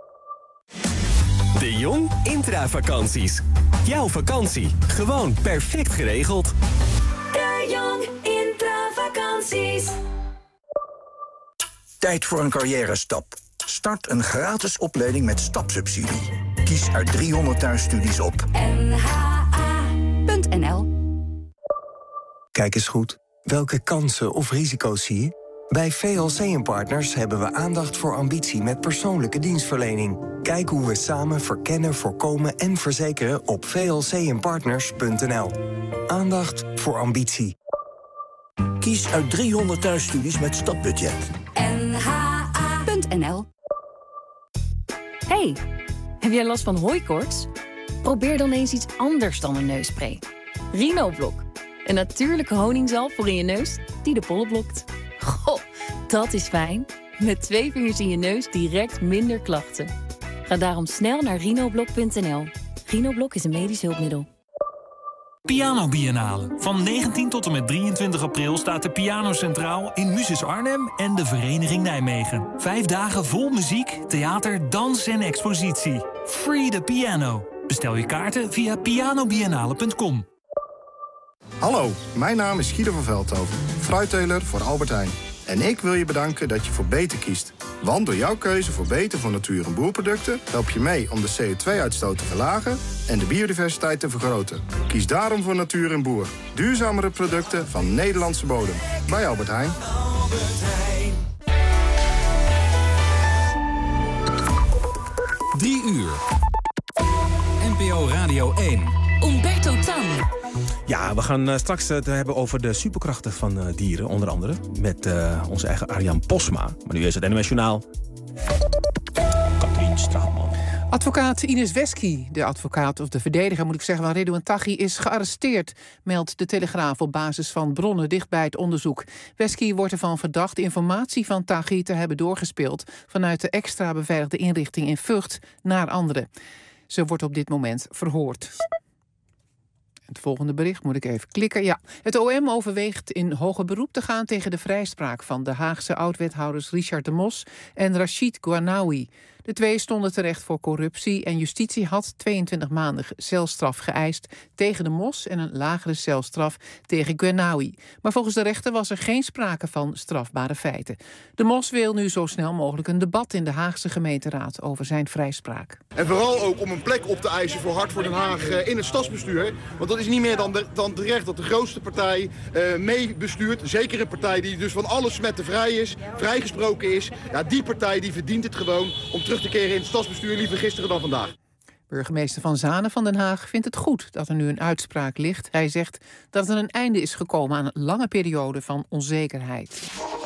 De Jong Intravakanties. Jouw vakantie, gewoon perfect geregeld. De Jong Intravakanties. Tijd voor een carrière-stap. Start een gratis opleiding met stapsubsidie. Kies uit driehonderd thuisstudies op n h a punt n l. Kijk eens goed. Welke kansen of risico's zie je? Bij V L C en Partners hebben we aandacht voor ambitie met persoonlijke dienstverlening. Kijk hoe we samen verkennen, voorkomen en verzekeren op v l c en partners punt n l. Aandacht voor ambitie. Kies uit driehonderd thuisstudies met stapbudget. n h a punt n l. Hey, heb jij last van hooikoorts? Probeer dan eens iets anders dan een neusspray. Rhinoblok. Een natuurlijke honingzalf voor in je neus die de pollen blokt. Goh, dat is fijn. Met twee vingers in je neus direct minder klachten. Ga daarom snel naar rhinoblok punt n l. Rhinoblok is een medisch hulpmiddel. Piano Biennale. Van negentien tot en met drieëntwintig april staat de piano centraal in Muses Arnhem en de Vereniging Nijmegen. Vijf dagen vol muziek, theater, dans en expositie. Free the piano. Bestel je kaarten via piano biennale punt com. Hallo, mijn naam is Guido van Veldhoven, fruitteler voor Albert Heijn. En ik wil je bedanken dat je voor Beter kiest. Want door jouw keuze voor Beter voor natuur- en boerproducten help je mee om de C O twee uitstoot te verlagen en de biodiversiteit te vergroten. Kies daarom voor Natuur en Boer. Duurzamere producten van Nederlandse bodem. Bij Albert Heijn. Drie uur. N P O Radio één. Umberto Tan. Ja, we gaan uh, straks het hebben over de superkrachten van uh, dieren, onder andere. Met uh, onze eigen Arjan Posma. Maar nu eerst het N O S Journaal. Katrien Straatman. Advocaat Ines Wesky, de advocaat of de verdediger moet ik zeggen van Ridouan Taghi, is gearresteerd, meldt de Telegraaf op basis van bronnen dicht bij het onderzoek. Wesky wordt ervan verdacht informatie van Taghi te hebben doorgespeeld vanuit de extra beveiligde inrichting in Vught naar anderen. Ze wordt op dit moment verhoord. Het volgende bericht moet ik even klikken. Ja, het O M overweegt in hoger beroep te gaan tegen de vrijspraak van de Haagse oud-wethouders Richard de Mos en Rachid Ghannouchi. De twee stonden terecht voor corruptie en justitie had tweeëntwintig maanden celstraf geëist tegen de Mos en een lagere celstraf tegen Ghannouchi. Maar volgens de rechter was er geen sprake van strafbare feiten. De Mos wil nu zo snel mogelijk een debat in de Haagse gemeenteraad over zijn vrijspraak. En vooral ook om een plek op te eisen voor Hart voor Den Haag uh, in het stadsbestuur. Want dat is niet meer dan, de, dan terecht dat de grootste partij uh, meebestuurt. Zeker een partij die dus van alle smetten vrij is, vrijgesproken is. Ja, die partij die verdient het gewoon om terug te keren in het stadsbestuur, liever gisteren dan vandaag. Burgemeester Van Zanen van Den Haag vindt het goed dat er nu een uitspraak ligt. Hij zegt dat er een einde is gekomen aan een lange periode van onzekerheid.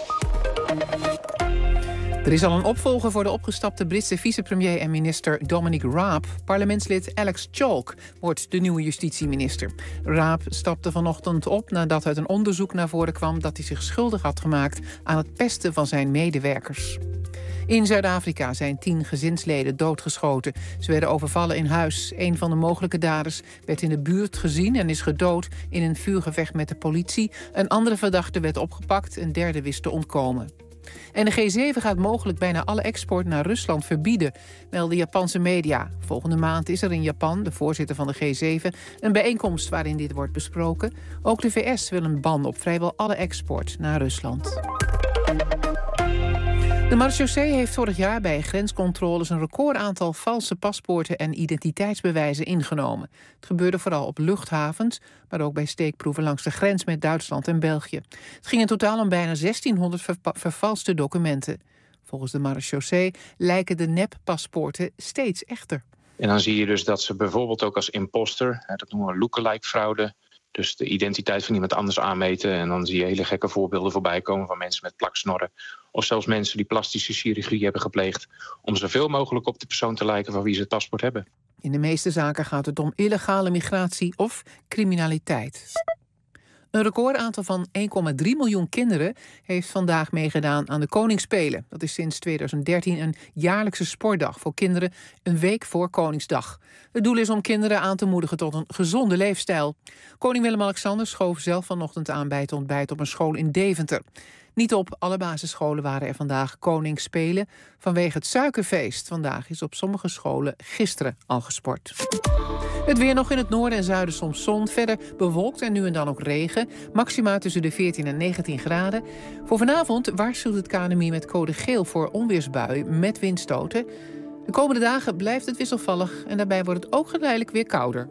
Er is al een opvolger voor de opgestapte Britse vicepremier en minister Dominic Raab. Parlementslid Alex Chalk wordt de nieuwe justitieminister. Raab stapte vanochtend op nadat uit een onderzoek naar voren kwam dat hij zich schuldig had gemaakt aan het pesten van zijn medewerkers. In Zuid-Afrika zijn tien gezinsleden doodgeschoten. Ze werden overvallen in huis. Een van de mogelijke daders werd in de buurt gezien en is gedood in een vuurgevecht met de politie. Een andere verdachte werd opgepakt, een derde wist te ontkomen. En de G zeven gaat mogelijk bijna alle export naar Rusland verbieden, melden Japanse media. Volgende maand is er in Japan, de voorzitter van de G zeven, een bijeenkomst waarin dit wordt besproken. Ook de V S wil een ban op vrijwel alle export naar Rusland. De marechaussee heeft vorig jaar bij grenscontroles een recordaantal valse paspoorten en identiteitsbewijzen ingenomen. Het gebeurde vooral op luchthavens, maar ook bij steekproeven langs de grens met Duitsland en België. Het ging in totaal om bijna zestienhonderd verpa- vervalste documenten. Volgens de marechaussee lijken de nep-paspoorten steeds echter. En dan zie je dus dat ze bijvoorbeeld ook als imposter, dat noemen we lookalike fraude, dus de identiteit van iemand anders aanmeten. En dan zie je hele gekke voorbeelden voorbij komen van mensen met plaksnorren. Of zelfs mensen die plastische chirurgie hebben gepleegd om zoveel mogelijk op de persoon te lijken van wie ze het paspoort hebben. In de meeste zaken gaat het om illegale migratie of criminaliteit. Een recordaantal van één komma drie miljoen kinderen heeft vandaag meegedaan aan de Koningsspelen. Dat is sinds tweeduizend dertien een jaarlijkse sportdag voor kinderen, een week voor Koningsdag. Het doel is om kinderen aan te moedigen tot een gezonde leefstijl. Koning Willem-Alexander schoof zelf vanochtend aan bij het ontbijt op een school in Deventer. Niet op alle basisscholen waren er vandaag Koningsspelen vanwege het suikerfeest. Vandaag is op sommige scholen gisteren al gesport. Het weer nog in het noorden en zuiden soms zon. Verder bewolkt en nu en dan ook regen. Maxima tussen de veertien en negentien graden. Voor vanavond waarschuwt het K N M I met code geel voor onweersbuien met windstoten. De komende dagen blijft het wisselvallig en daarbij wordt het ook geleidelijk weer kouder.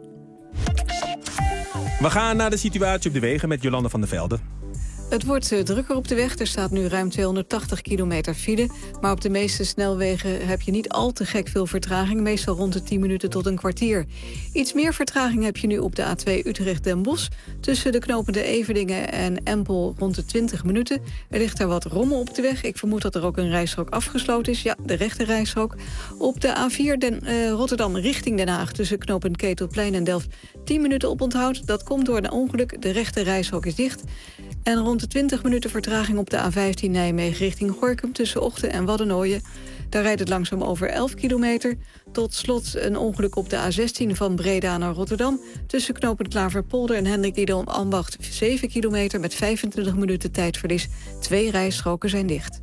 We gaan naar de situatie op de wegen met Jolanda van der Velde. Het wordt uh, drukker op de weg. Er staat nu ruim tweehonderdtachtig kilometer file. Maar op de meeste snelwegen heb je niet al te gek veel vertraging. Meestal rond de tien minuten tot een kwartier. Iets meer vertraging heb je nu op de A twee Utrecht-Den Bosch. Tussen de knopende Everdingen en Empel rond de twintig minuten. Er ligt daar wat rommel op de weg. Ik vermoed dat er ook een rijstrook afgesloten is. Ja, de rechte rijstrook. Op de A vier Den, uh, Rotterdam richting Den Haag. Tussen knopend Ketelplein en Delft tien minuten oponthoud. Dat komt door een ongeluk. De rechte rijstrook is dicht. En rond de twintig minuten vertraging op de A vijftien Nijmegen richting Gorinchem tussen Ochten en Waddenooien. Daar rijdt het langzaam over elf kilometer. Tot slot een ongeluk op de A zestien van Breda naar Rotterdam. Tussen knooppunt Klaverpolder en Hendrik Didam Ambacht zeven kilometer met vijfentwintig minuten tijdverlies. Twee rijstroken zijn dicht.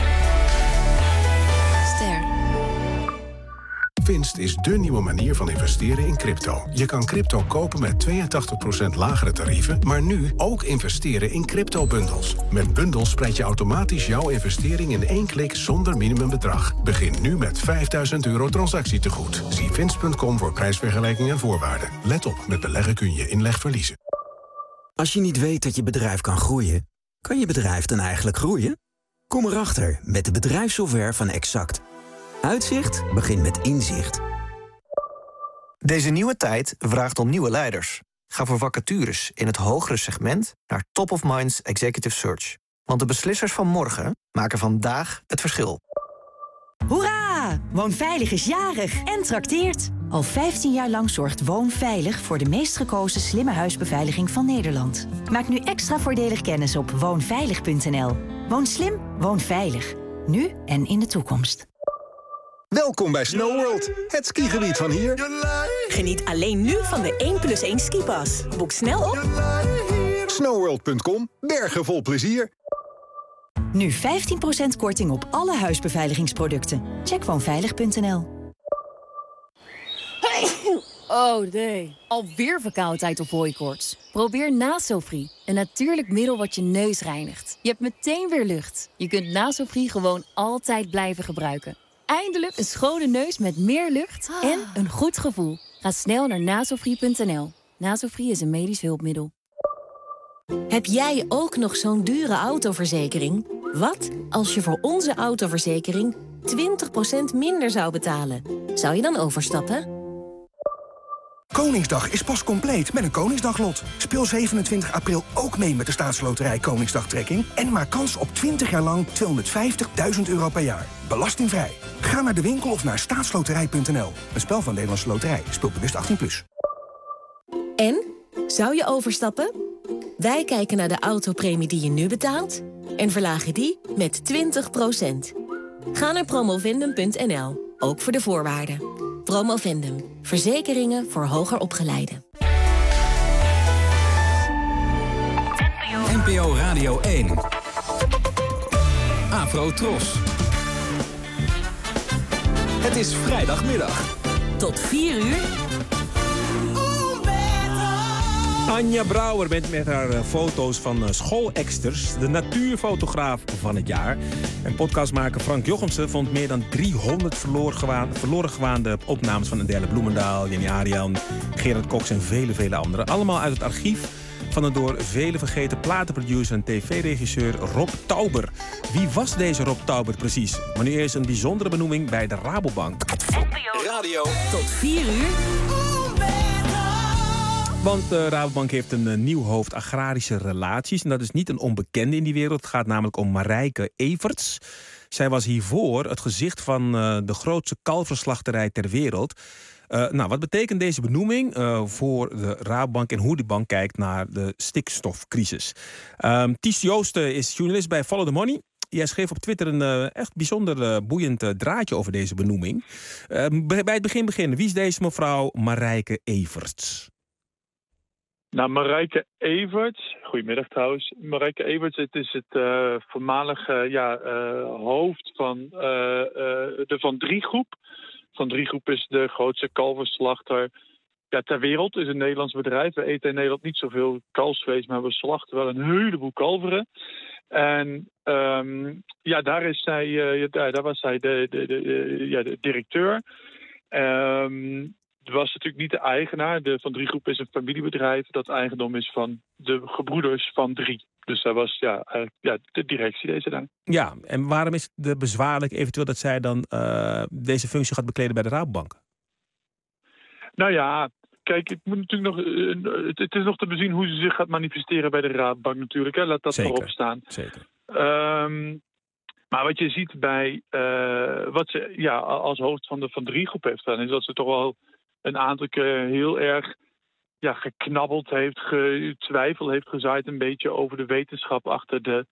Ster. Winst is dé nieuwe manier van investeren in crypto. Je kan crypto kopen met tweeëntachtig procent lagere tarieven, maar nu ook investeren in crypto-bundels. Met bundels spreid je automatisch jouw investering in één klik zonder minimumbedrag. Begin nu met vijfduizend euro transactietegoed. Zie winst punt com voor prijsvergelijking en voorwaarden. Let op, met beleggen kun je inleg verliezen. Als je niet weet dat je bedrijf kan groeien, kan je bedrijf dan eigenlijk groeien? Kom erachter met de bedrijfssoftware van Exact. Uitzicht begint met inzicht. Deze nieuwe tijd vraagt om nieuwe leiders. Ga voor vacatures in het hogere segment naar Top of Minds Executive Search. Want de beslissers van morgen maken vandaag het verschil. Hoera! Woonveilig is jarig en trakteert. Al vijftien jaar lang zorgt Woonveilig voor de meest gekozen slimme huisbeveiliging van Nederland. Maak nu extra voordelig kennis op woonveilig punt n l. Woon slim, woon veilig. Nu en in de toekomst. Welkom bij Snow World, het skigebied van hier. Geniet alleen nu van de één plus één skipas. Boek snel op snowworld punt com, bergen vol plezier. Nu vijftien procent korting op alle huisbeveiligingsproducten. Check woonveilig punt n l. Oh nee, alweer verkoudheid of hooikoorts. Probeer Nasofri, een natuurlijk middel wat je neus reinigt. Je hebt meteen weer lucht. Je kunt Nasofri gewoon altijd blijven gebruiken. Eindelijk een schone neus met meer lucht en een goed gevoel. Ga snel naar nasofri punt n l. Nasofri is een medisch hulpmiddel. Heb jij ook nog zo'n dure autoverzekering? Wat als je voor onze autoverzekering twintig procent minder zou betalen? Zou je dan overstappen? Koningsdag is pas compleet met een Koningsdaglot. Speel zevenentwintig april ook mee met de Staatsloterij Koningsdagtrekking... en maak kans op twintig jaar lang tweehonderdvijftigduizend euro per jaar. Belastingvrij. Ga naar de winkel of naar staatsloterij punt n l. Een spel van Nederlandse Loterij. Speel bewust achttien plus. En? Zou je overstappen? Wij kijken naar de autopremie die je nu betaalt... en verlagen die met twintig procent. Ga naar promovendum punt n l. Ook voor de voorwaarden. Promovendum. Verzekeringen voor hoger opgeleiden. N P O Radio één. Afro Tros. Het is vrijdagmiddag. Tot vier uur. Anja Brouwer bent met haar foto's van schooleksters de natuurfotograaf van het jaar. En podcastmaker Frank Jochemsen vond meer dan driehonderd verloren, gewaan, verloren gewaande opnames van Adele Bloemendaal, Jenny Arian, Gerard Cox en vele, vele anderen. Allemaal uit het archief van de door velen vergeten platenproducer en tv-regisseur Rob Tauber. Wie was deze Rob Tauber precies? Maar nu eerst een bijzondere benoeming bij de Rabobank. Radio. Tot vier uur. Want de Rabobank heeft een uh, nieuw hoofd agrarische relaties. En dat is niet een onbekende in die wereld. Het gaat namelijk om Marijke Everts. Zij was hiervoor het gezicht van uh, de grootste kalverslachterij ter wereld. Uh, nou, wat betekent deze benoeming uh, voor de Rabobank en hoe de bank kijkt naar de stikstofcrisis? Um, Ties Joosten is journalist bij Follow the Money. Jij schreef op Twitter een uh, echt bijzonder uh, boeiend uh, draadje over deze benoeming. Uh, bij het begin beginnen. Wie is deze mevrouw Marijke Everts? Nou, Marijke Everts, goedemiddag trouwens. Marijke Everts, het is het uh, voormalige ja, uh, hoofd van uh, uh, de Van Drie Groep. Van Drie Groep is de grootste kalverslachter ja, ter wereld. Het is een Nederlands bedrijf. We eten in Nederland niet zoveel kalfsvlees, maar we slachten wel een heleboel kalveren. En um, ja, daar, is zij, uh, ja, daar was zij de, de, de, de, ja, de directeur. Um, Het was natuurlijk niet de eigenaar. De Van Drie Groep is een familiebedrijf dat eigendom is van de gebroeders Van Drie. Dus zij was ja, eigenlijk, ja, de directie deze daar. Ja, en waarom is het bezwaarlijk eventueel dat zij dan uh, deze functie gaat bekleden bij de Rabobank? Nou ja, kijk, het, moet natuurlijk nog, uh, het, het is nog te bezien hoe ze zich gaat manifesteren bij de Rabobank natuurlijk. Hè. Laat dat Zeker. voorop staan. Zeker. Um, maar wat je ziet bij uh, wat ze ja, als hoofd van de Van Drie Groep heeft gedaan, is dat ze toch wel een aantal keer heel erg ja, geknabbeld heeft, getwijfel heeft gezaaid een beetje over de wetenschap achter de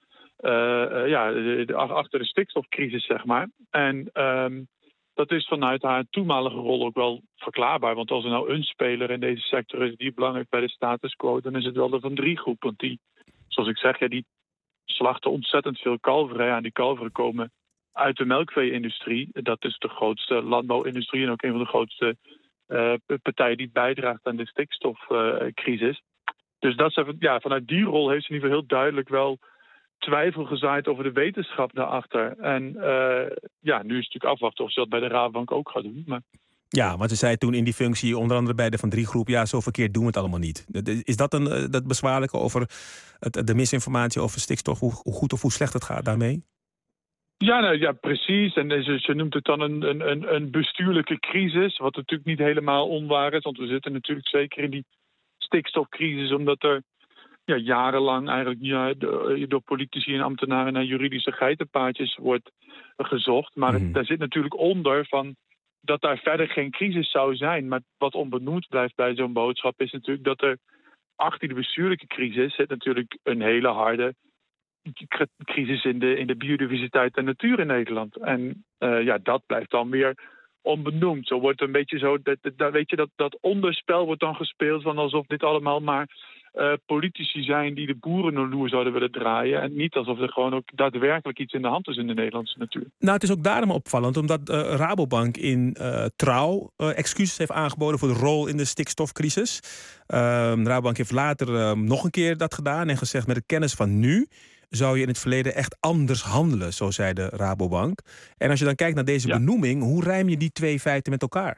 uh, uh, ja, de, de, achter de stikstofcrisis, zeg maar. En um, dat is vanuit haar toenmalige rol ook wel verklaarbaar. Want als er nou een speler in deze sector is die belangrijk bij de status quo, dan is het wel de Van Drie groep. Want die, zoals ik zeg, ja, die slachten ontzettend veel kalveren. Ja, die kalveren komen uit de melkvee-industrie. Dat is de grootste landbouwindustrie en ook een van de grootste uh, partijen die bijdraagt aan de stikstofcrisis. Uh, dus dat ze, ja, vanuit die rol heeft ze in ieder geval heel duidelijk wel twijfel gezaaid over de wetenschap daarachter. En uh, ja, nu is het natuurlijk afwachten of ze dat bij de Rabobank ook gaat doen. Maar ja, want ze zei toen in die functie, onder andere bij de Van Drie groep, ja, zo verkeerd doen we het allemaal niet. Is dat een, dat bezwaarlijke over het, de misinformatie over stikstof, hoe, hoe goed of hoe slecht het gaat daarmee? Ja, nou, ja, precies. En ze, ze noemt het dan een, een, een bestuurlijke crisis, wat natuurlijk niet helemaal onwaar is. Want we zitten natuurlijk zeker in die stikstofcrisis, omdat er ja, jarenlang eigenlijk ja, door politici en ambtenaren naar juridische geitenpaadjes wordt gezocht. Maar mm. het, daar zit natuurlijk onder van dat daar verder geen crisis zou zijn. Maar wat onbenoemd blijft bij zo'n boodschap is natuurlijk dat er achter de bestuurlijke crisis zit natuurlijk een hele harde crisis in de, in de biodiversiteit en natuur in Nederland. En uh, ja, dat blijft dan weer onbenoemd. Zo wordt een beetje zo, dat, dat, weet je, dat, dat onderspel wordt dan gespeeld van alsof dit allemaal maar uh, politici zijn die de boeren een loer zouden willen draaien. En niet alsof er gewoon ook daadwerkelijk iets in de hand is in de Nederlandse natuur. Nou, het is ook daarom opvallend, omdat uh, Rabobank in uh, Trouw uh, excuses heeft aangeboden voor de rol in de stikstofcrisis. Uh, Rabobank heeft later uh, nog een keer dat gedaan en gezegd met de kennis van nu zou je in het verleden echt anders handelen, zo zei de Rabobank. En als je dan kijkt naar deze ja. benoeming, hoe rijm je die twee feiten met elkaar?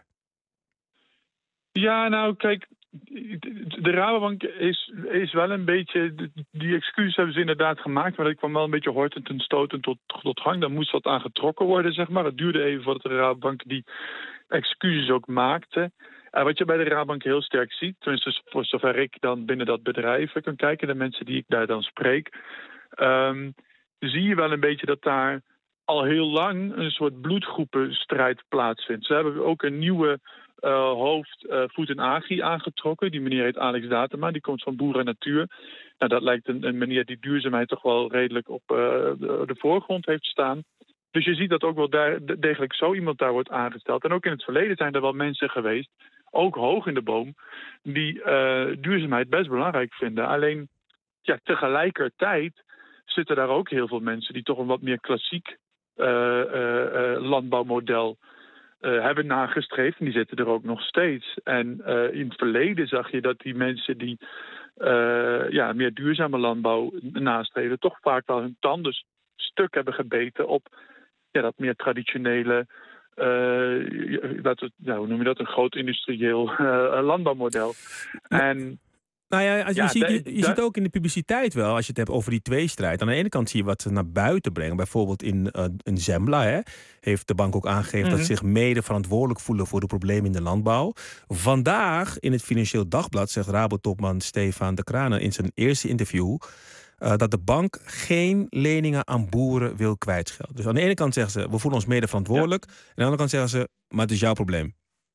Ja, nou kijk, de Rabobank is, is wel een beetje, die excuses hebben ze inderdaad gemaakt, maar dat kwam wel een beetje hortend en stotend tot, tot gang. Daar moest wat aan getrokken worden, zeg maar. Het duurde even voordat de Rabobank die excuses ook maakte. En wat je bij de Rabobank heel sterk ziet, tenminste voor zover ik dan binnen dat bedrijf kan kijken, de mensen die ik daar dan spreek, Um, zie je wel een beetje dat daar al heel lang een soort bloedgroepenstrijd plaatsvindt. Ze hebben ook een nieuwe uh, hoofd uh, Voed en Agri aangetrokken. Die meneer heet Alex Datema, die komt van Boer en Natuur. Nou, dat lijkt een, een meneer die duurzaamheid toch wel redelijk op uh, de, de voorgrond heeft staan. Dus je ziet dat ook wel daar, degelijk zo iemand daar wordt aangesteld. En ook in het verleden zijn er wel mensen geweest, ook hoog in de boom, die uh, duurzaamheid best belangrijk vinden. Alleen, ja, tegelijkertijd zitten daar ook heel veel mensen die toch een wat meer klassiek uh, uh, uh, landbouwmodel uh, hebben nagestreefd. En die zitten er ook nog steeds. En uh, in het verleden zag je dat die mensen die uh, ja, meer duurzame landbouw nastreven toch vaak wel hun tanden stuk hebben gebeten op ja, dat meer traditionele, uh, dat, ja, hoe noem je dat, een groot industrieel uh, landbouwmodel. En Nou ja, als je, ja, ziet, je, de, je ziet ook in de publiciteit wel, als je het hebt over die tweestrijd. Aan de ene kant zie je wat ze naar buiten brengen. Bijvoorbeeld in, uh, in Zembla hè, heeft de bank ook aangegeven mm-hmm. dat ze zich mede verantwoordelijk voelen voor de problemen in de landbouw. Vandaag in het Financieel Dagblad zegt Rabo-topman Stefan de Kranen in zijn eerste interview Uh, dat de bank geen leningen aan boeren wil kwijtschelden. Dus aan de ene kant zeggen ze, we voelen ons mede verantwoordelijk. Ja. En aan de andere kant zeggen ze, maar het is jouw probleem.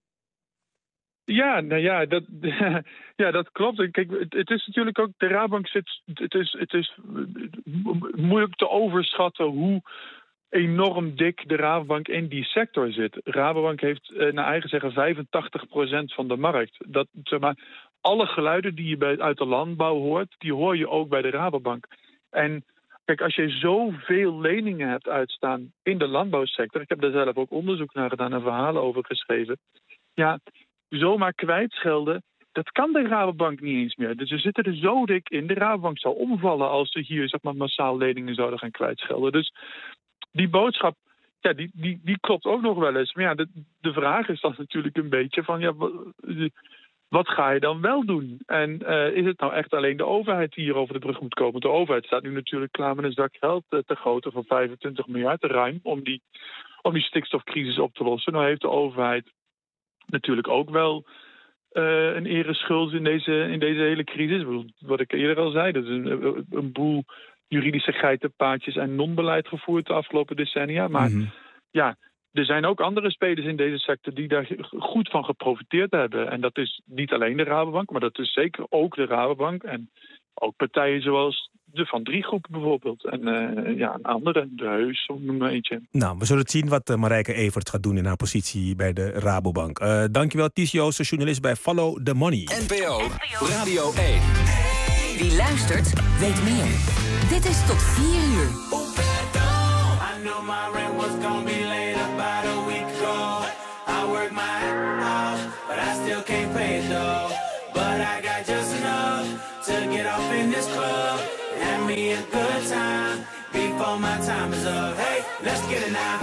Ja, nou ja, dat, ja, dat klopt. Kijk, het, het is natuurlijk ook, de Rabobank zit, het is, het is moeilijk te overschatten hoe enorm dik de Rabobank in die sector zit. Rabobank heeft naar eigen zeggen vijfentachtig procent van de markt. Dat, zeg maar, alle geluiden die je bij, uit de landbouw hoort, die hoor je ook bij de Rabobank. En kijk, als je zoveel leningen hebt uitstaan in de landbouwsector, ik heb daar zelf ook onderzoek naar gedaan en verhalen over geschreven, ja, zomaar kwijtschelden, dat kan de Rabobank niet eens meer. Dus ze zitten er zo dik in. De Rabobank zou omvallen als ze hier zeg maar, massaal leningen zouden gaan kwijtschelden. Dus die boodschap, ja, die, die, die klopt ook nog wel eens. Maar ja, de, de vraag is dan natuurlijk een beetje van, ja, wat ga je dan wel doen? En uh, is het nou echt alleen de overheid die hier over de brug moet komen? De overheid staat nu natuurlijk klaar met een zak geld uh, te grootte van vijfentwintig miljard ruim om die, om die stikstofcrisis op te lossen. Nou heeft de overheid natuurlijk ook wel uh, een ereschuld in deze, in deze hele crisis. Wat ik eerder al zei, dat is een, een boel juridische geitenpaadjes en non-beleid gevoerd de afgelopen decennia. Maar mm-hmm. ja, er zijn ook andere spelers in deze sector die daar goed van geprofiteerd hebben. En dat is niet alleen de Rabobank, maar dat is zeker ook de Rabobank. En ook partijen zoals de Van Drie groep bijvoorbeeld. En uh, ja, een andere, de Heus, noem maar eentje. Nou, we zullen het zien wat uh, Marijke Evert gaat doen in haar positie bij de Rabobank. Uh, dankjewel, Ties Joosten, journalist bij Follow the Money. N P O Radio één. Wie luistert, weet meer. Dit is tot vier uur. I know my rent was gonna be late about a week ago. I work my ass off, but I still can't pay it though. But I got just enough to get off in this club. Have me a good time before my time is up. Hey, let's get it now.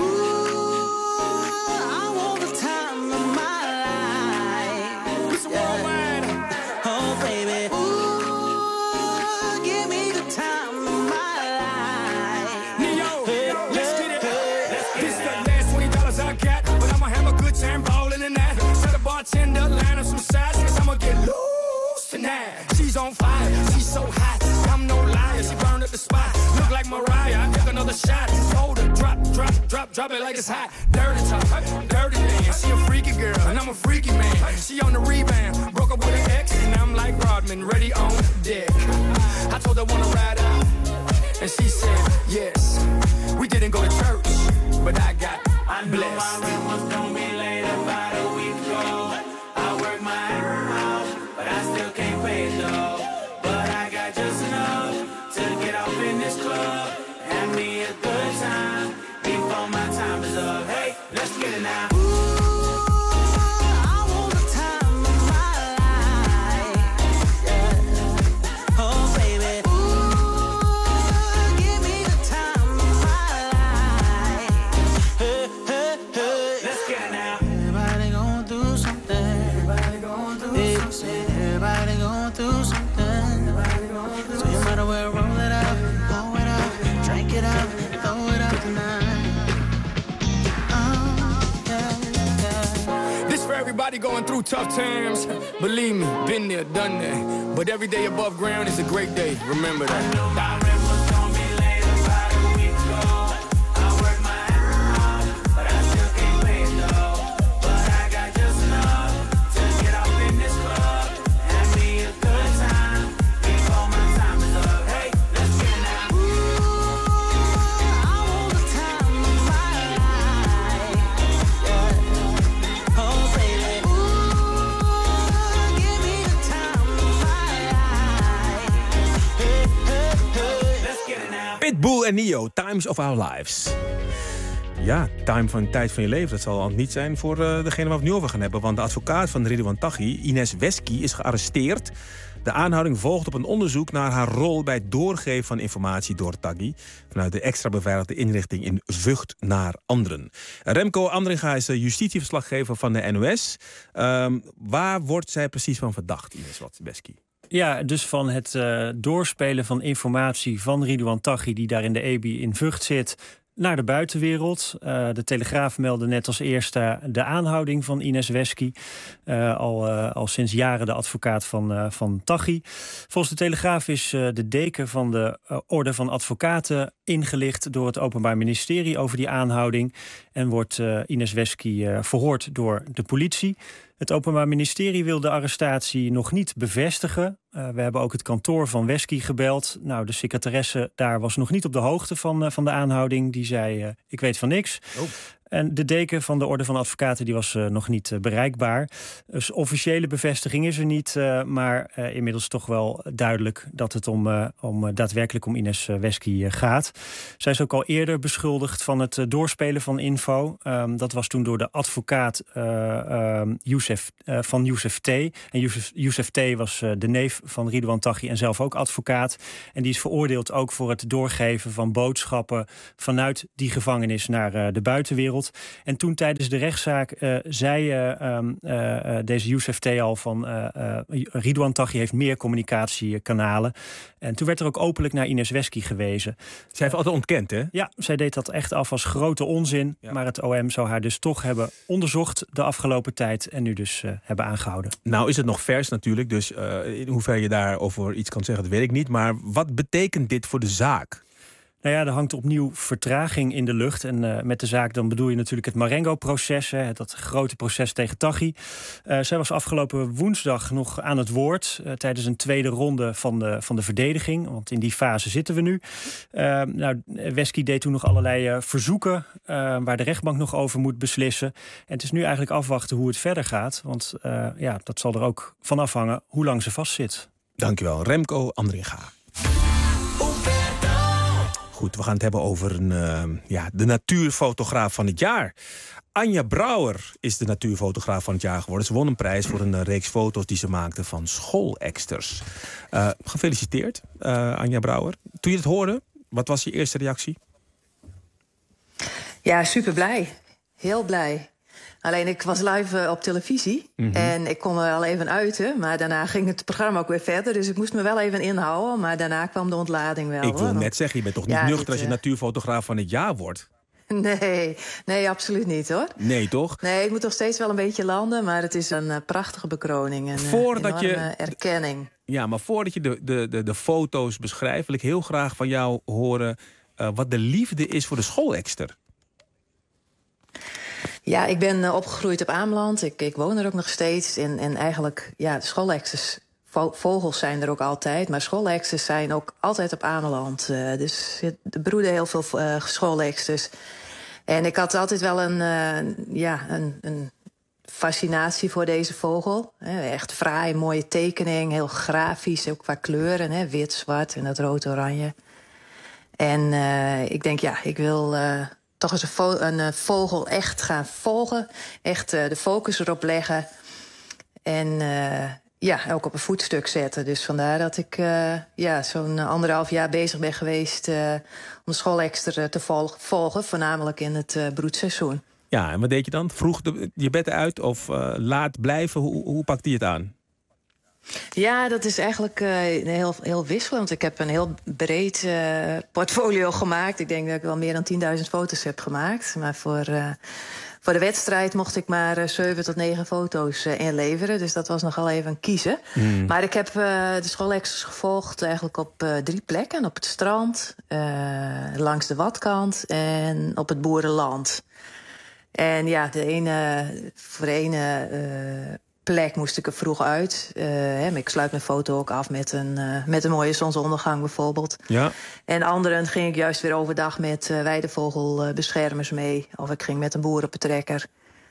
Bartender, line up some sides, cause I'ma get loose tonight. She's on fire, she's so hot, I'm no liar, she burned up the spot. Look like Mariah, I took another shot. Hold her, drop, drop, drop, drop it like it's hot. Dirty talk, dirty dance, she a freaky girl, and I'm a freaky man. She on the rebound, broke up with an ex, and I'm like Rodman, ready on deck. I told her wanna ride out, and she said yes. We didn't go to church, but I got blessed. I know my rent was gonna be late about a week ago. I work my ass off, but I still can't pay it though. But I got just enough to get off in this club. Have me a good time before my time is up. Hey, let's get it now. Everybody going through tough times. Believe me, been there, done that. But every day above ground is a great day. Remember that. I know my rent was gonna be late about a week ago. I work my ass off, but I still can't pay it though. But I got just enough to get off in this club. Have me a good time before my time is up. Hey, let's get it now. Pitbull en Nio, Times of Our Lives. Ja, time van tijd van je leven. Dat zal al niet zijn voor uh, degene waar we het nu over gaan hebben. Want de advocaat van Ridwan Taghi, Ines Wesky, is gearresteerd. De aanhouding volgt op een onderzoek naar haar rol bij het doorgeven van informatie door Taghi vanuit de extra beveiligde inrichting in Vught naar anderen. Remco Andringa is justitieverslaggever van de N O S. Um, waar wordt zij precies van verdacht, Ines Wesky? Ja, dus van het uh, doorspelen van informatie van Ridwan Taghi, die daar in de E B I in Vught zit, naar de buitenwereld. Uh, de Telegraaf meldde net als eerste de aanhouding van Ines Wesky. Uh, al, uh, al sinds jaren de advocaat van, uh, van Taghi. Volgens de Telegraaf is uh, de deken van de uh, Orde van Advocaten ingelicht door het Openbaar Ministerie over die aanhouding. En wordt uh, Ines Wesky uh, verhoord door de politie. Het Openbaar Ministerie wil de arrestatie nog niet bevestigen. Uh, we hebben ook het kantoor van Wesky gebeld. Nou, de secretaresse daar was nog niet op de hoogte van, uh, van de aanhouding. Die zei, uh, ik weet van niks. Oh. En de deken van de Orde van Advocaten die was uh, nog niet uh, bereikbaar. Dus officiële bevestiging is er niet. Uh, maar uh, inmiddels toch wel duidelijk dat het om, uh, om uh, daadwerkelijk om Ines uh, Wesky uh, gaat. Zij is ook al eerder beschuldigd van het uh, doorspelen van info. Um, dat was toen door de advocaat uh, uh, Youssef, uh, van Youssef T. En Youssef, Youssef T. was uh, de neef van Ridwan Taghi en zelf ook advocaat. En die is veroordeeld ook voor het doorgeven van boodschappen vanuit die gevangenis naar uh, de buitenwereld. En toen tijdens de rechtszaak uh, zei uh, um, uh, deze Youssef T. al van uh, uh, Ridwan Taghi heeft meer communicatiekanalen. En toen werd er ook openlijk naar Ines Wesky gewezen. Zij heeft altijd ontkend, hè? Ja, zij deed dat echt af als grote onzin. Ja. Maar het O M zou haar dus toch hebben onderzocht de afgelopen tijd en nu dus uh, hebben aangehouden. Nou is het nog vers natuurlijk, dus uh, in hoeverre je daarover iets kan zeggen, dat weet ik niet. Maar wat betekent dit voor de zaak? Nou ja, er hangt opnieuw vertraging in de lucht. En uh, met de zaak dan bedoel je natuurlijk het Marengo-proces. Hè, dat grote proces tegen Taghi. Uh, zij was afgelopen woensdag nog aan het woord. Uh, tijdens een tweede ronde van de, van de verdediging. Want in die fase zitten we nu. Uh, nou, Wesky deed toen nog allerlei uh, verzoeken. Uh, waar de rechtbank nog over moet beslissen. En het is nu eigenlijk afwachten hoe het verder gaat. Want uh, ja, dat zal er ook van afhangen hoe lang ze vastzit. Dankjewel, Remco Andringa. Goed, we gaan het hebben over een, uh, ja, de natuurfotograaf van het jaar. Anja Brouwer is de natuurfotograaf van het jaar geworden. Ze won een prijs voor een uh, reeks foto's die ze maakte van schooleksters. Uh, gefeliciteerd, uh, Anja Brouwer. Toen je het hoorde, wat was je eerste reactie? Ja, super blij. Heel blij. Alleen ik was live uh, op televisie mm-hmm. en ik kon er al even uiten. Maar daarna ging het programma ook weer verder. Dus ik moest me wel even inhouden. Maar daarna kwam de ontlading wel. Ik wil hoor. net zeggen, je bent toch niet ja, nuchter dit, als je natuurfotograaf van het jaar wordt? Nee, nee, absoluut niet hoor. Nee, toch? Nee, ik moet toch steeds wel een beetje landen. Maar het is een uh, prachtige bekroning. Een voordat je erkenning. Ja, maar voordat je de, de, de, de foto's beschrijft, wil ik heel graag van jou horen uh, wat de liefde is voor de schoolekster. Ja, ik ben uh, opgegroeid op Ameland. Ik, ik woon er ook nog steeds. En, en eigenlijk, ja, de schooleksters, vo- vogels zijn er ook altijd. Maar schooleksters zijn ook altijd op Ameland. Uh, dus er broeden heel veel uh, schooleksters. En ik had altijd wel een, uh, ja, een, een fascinatie voor deze vogel. He, echt fraai, mooie tekening, heel grafisch, ook qua kleuren. He, wit, zwart en dat rood-oranje. En uh, ik denk, ja, ik wil... Uh, toch eens een, vo- een uh, vogel echt gaan volgen. Echt uh, de focus erop leggen. En uh, ja, ook op een voetstuk zetten. Dus vandaar dat ik uh, ja, zo'n anderhalf jaar bezig ben geweest... Uh, om de schoolekster te vol- volgen. Voornamelijk in het uh, broedseizoen. Ja, en wat deed je dan? Vroeg de, je bed uit of uh, laat blijven? Hoe, hoe pakte je het aan? Ja, dat is eigenlijk uh, heel, heel wisselend. Ik heb een heel breed uh, portfolio gemaakt. Ik denk dat ik wel meer dan tienduizend foto's heb gemaakt. Maar voor, uh, voor de wedstrijd mocht ik maar uh, zeven tot negen foto's uh, inleveren. Dus dat was nogal even kiezen. Mm. Maar ik heb uh, de schooleksters gevolgd eigenlijk op uh, drie plekken. Op het strand, uh, langs de Watkant en op het boerenland. En ja, de ene, voor de ene... Uh, plek moest ik er vroeg uit. Uh, hè, ik sluit mijn foto ook af met een, uh, met een mooie zonsondergang bijvoorbeeld. Ja. En anderen ging ik juist weer overdag met uh, weidevogelbeschermers mee. Of ik ging met een boer op de trekker.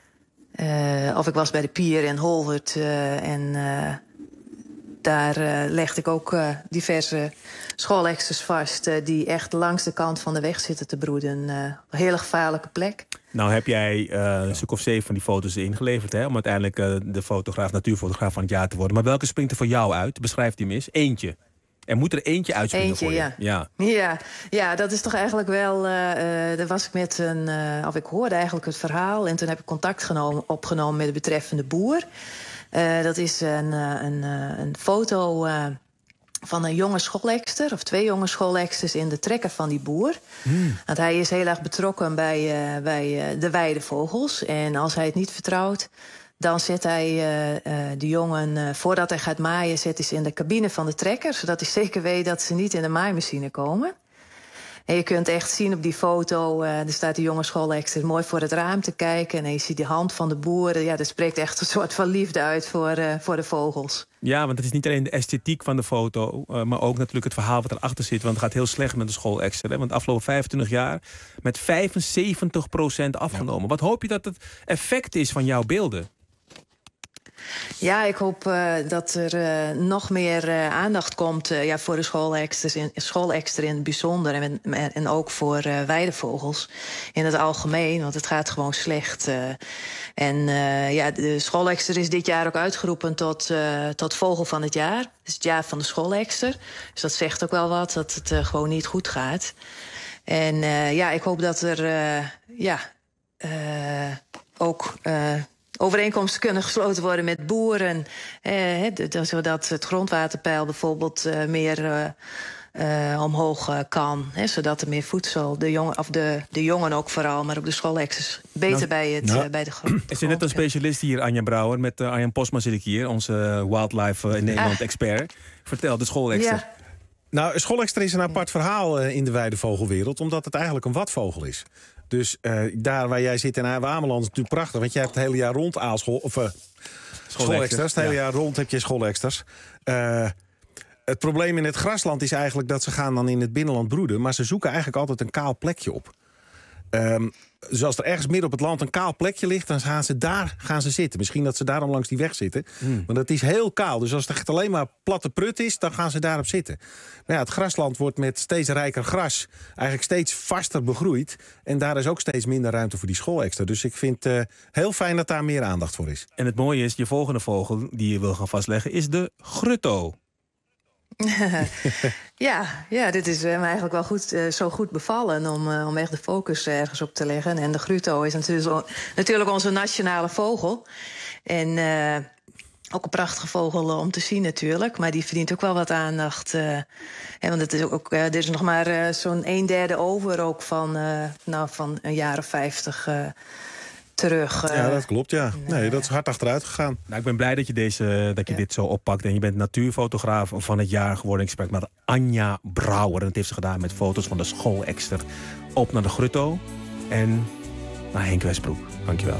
Uh, of ik was bij de pier in Holwert. Uh, en uh, daar uh, legde ik ook uh, diverse schooleksters vast... Uh, die echt langs de kant van de weg zitten te broeden. Uh, een hele gevaarlijke plek. Nou heb jij uh, een stuk of zeven van die foto's ingeleverd... Hè, om uiteindelijk uh, de fotograaf, natuurfotograaf van het jaar te worden. Maar welke springt er voor jou uit? Beschrijf die mis. Eentje. Er moet er eentje uitspringen eentje, voor je. Ja. Ja. Ja, ja, dat is toch eigenlijk wel... Uh, uh, daar was ik met een... Uh, of ik hoorde eigenlijk het verhaal... en toen heb ik contact genomen, opgenomen met de betreffende boer. Uh, dat is een, uh, een, uh, een foto... Uh, van een jonge schoolekster, of twee jonge schooleksters... in de trekker van die boer. Mm. Want hij is heel erg betrokken bij, uh, bij uh, de weidevogels. En als hij het niet vertrouwt... dan zet hij uh, uh, de jongen, uh, voordat hij gaat maaien... zet hij ze in de cabine van de trekker... zodat hij zeker weet dat ze niet in de maaimachine komen. En je kunt echt zien op die foto... Uh, er staat de jonge schoolekster mooi voor het raam te kijken... en je ziet de hand van de boer. Ja, dat spreekt echt een soort van liefde uit voor, uh, voor de vogels. Ja, want het is niet alleen de esthetiek van de foto... Uh, maar ook natuurlijk het verhaal wat erachter zit. Want het gaat heel slecht met de schoolekster. Hè? Want de afgelopen vijfentwintig jaar met vijfenzeventig procent afgenomen. Ja. Wat hoop je dat het effect is van jouw beelden? Ja, ik hoop uh, dat er uh, nog meer uh, aandacht komt uh, ja, voor de schooleksters in, schoolekster in het bijzonder. En, en ook voor uh, weidevogels in het algemeen, want het gaat gewoon slecht. Uh, en uh, ja, de schoolekster is dit jaar ook uitgeroepen tot, uh, tot vogel van het jaar. Het is het jaar van de schoolekster. Dus dat zegt ook wel wat, dat het uh, gewoon niet goed gaat. En uh, ja, ik hoop dat er uh, ja, uh, ook... Uh, overeenkomsten kunnen gesloten worden met boeren. Eh, d- zodat het grondwaterpeil bijvoorbeeld uh, meer uh, uh, omhoog uh, kan. Hè, zodat er meer voedsel, de jongen, of de, de jongen ook vooral... maar ook de schooleksters beter nou, bij, het, nou, uh, bij de grond. Er zit net een specialist hier, Anja Brouwer. Met uh, Arjan Posma zit ik hier, onze wildlife uh, in Nederland ah. expert. Vertel, de schoolekster. Ja. Nou, schoolextra is een apart verhaal uh, in de weidevogelwereld, omdat het eigenlijk een watvogel is. Dus uh, daar waar jij zit in Ameland is het natuurlijk prachtig, want jij hebt het hele jaar rond aalschool of uh, schoolextras. Het hele ja. jaar rond heb je schoolextras. Uh, het probleem in het grasland is eigenlijk dat ze gaan dan in het binnenland broeden, maar ze zoeken eigenlijk altijd een kaal plekje op. Um, dus als er ergens midden op het land een kaal plekje ligt, dan gaan ze daar gaan ze zitten. Misschien dat ze daarom langs die weg zitten. Mm. Maar dat is heel kaal. Dus als het echt alleen maar platte prut is, dan gaan ze daarop zitten. Maar ja, het grasland wordt met steeds rijker gras eigenlijk steeds vaster begroeid. En daar is ook steeds minder ruimte voor die schoolextra. Dus ik vind het uh, heel fijn dat daar meer aandacht voor is. En het mooie is, je volgende vogel die je wil gaan vastleggen is de grutto. ja, ja, dit is uh, me eigenlijk wel goed, uh, zo goed bevallen om, uh, om echt de focus uh, ergens op te leggen. En de grutto is natuurlijk, natuurlijk onze nationale vogel. En uh, ook een prachtige vogel uh, om te zien natuurlijk. Maar die verdient ook wel wat aandacht. Uh, hè, want het is ook, uh, er is nog maar uh, zo'n een derde over ook van, uh, nou, van een jaar of vijftig... Uh, terug. Uh, ja, dat klopt, ja. Nee, dat is hard achteruit gegaan. Nou, ik ben blij dat je, deze, dat je ja. dit zo oppakt. En je bent natuurfotograaf van het jaar geworden. Ik sprak met Anja Brouwer. En dat heeft ze gedaan met foto's van de schoolexter. Op naar de grutto. En naar Henk Westbroek. Dankjewel.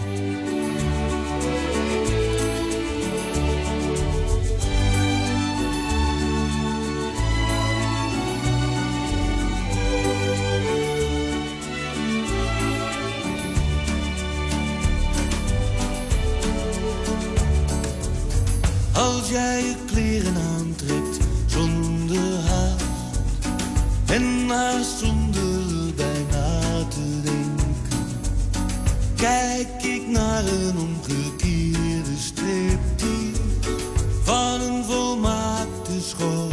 Als jij je kleren aantrekt zonder haast en haast zonder bijna te denken, kijk ik naar een omgekeerde striptease van een volmaakte schoonheid.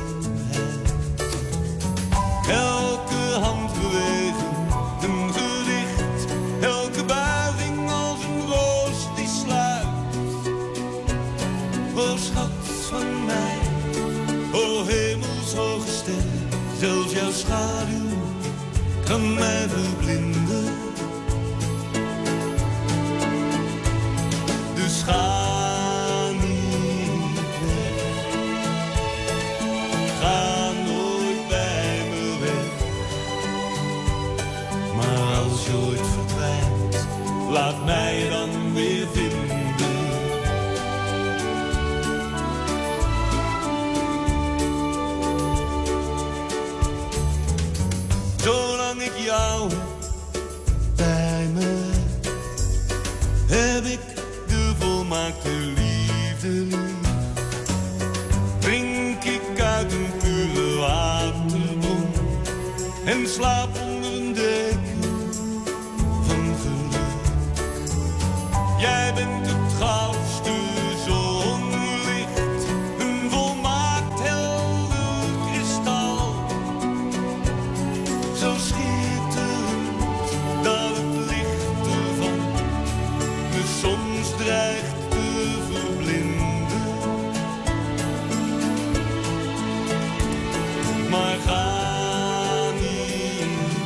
Elke handbeweging een gedicht, elke buiging als een roos die sluit. O schat van mij, o hemelshoge ster, zelfs jouw schaduw kan mij verblinden. Dus ga niet weg, ga nooit bij me weg. Maar als je ooit verdwijnt, laat mij dan weer vinden. Zolang ik jou bij me heb ik de volmaakte liefde lief. Drink ik uit een pure waterbron en slaap onder een deken van geluk. Jij bent het goudste zonlicht, een volmaakt helder kristal. Zo schitterend dat het licht ervan me soms dreigt te verblinden. Maar ga niet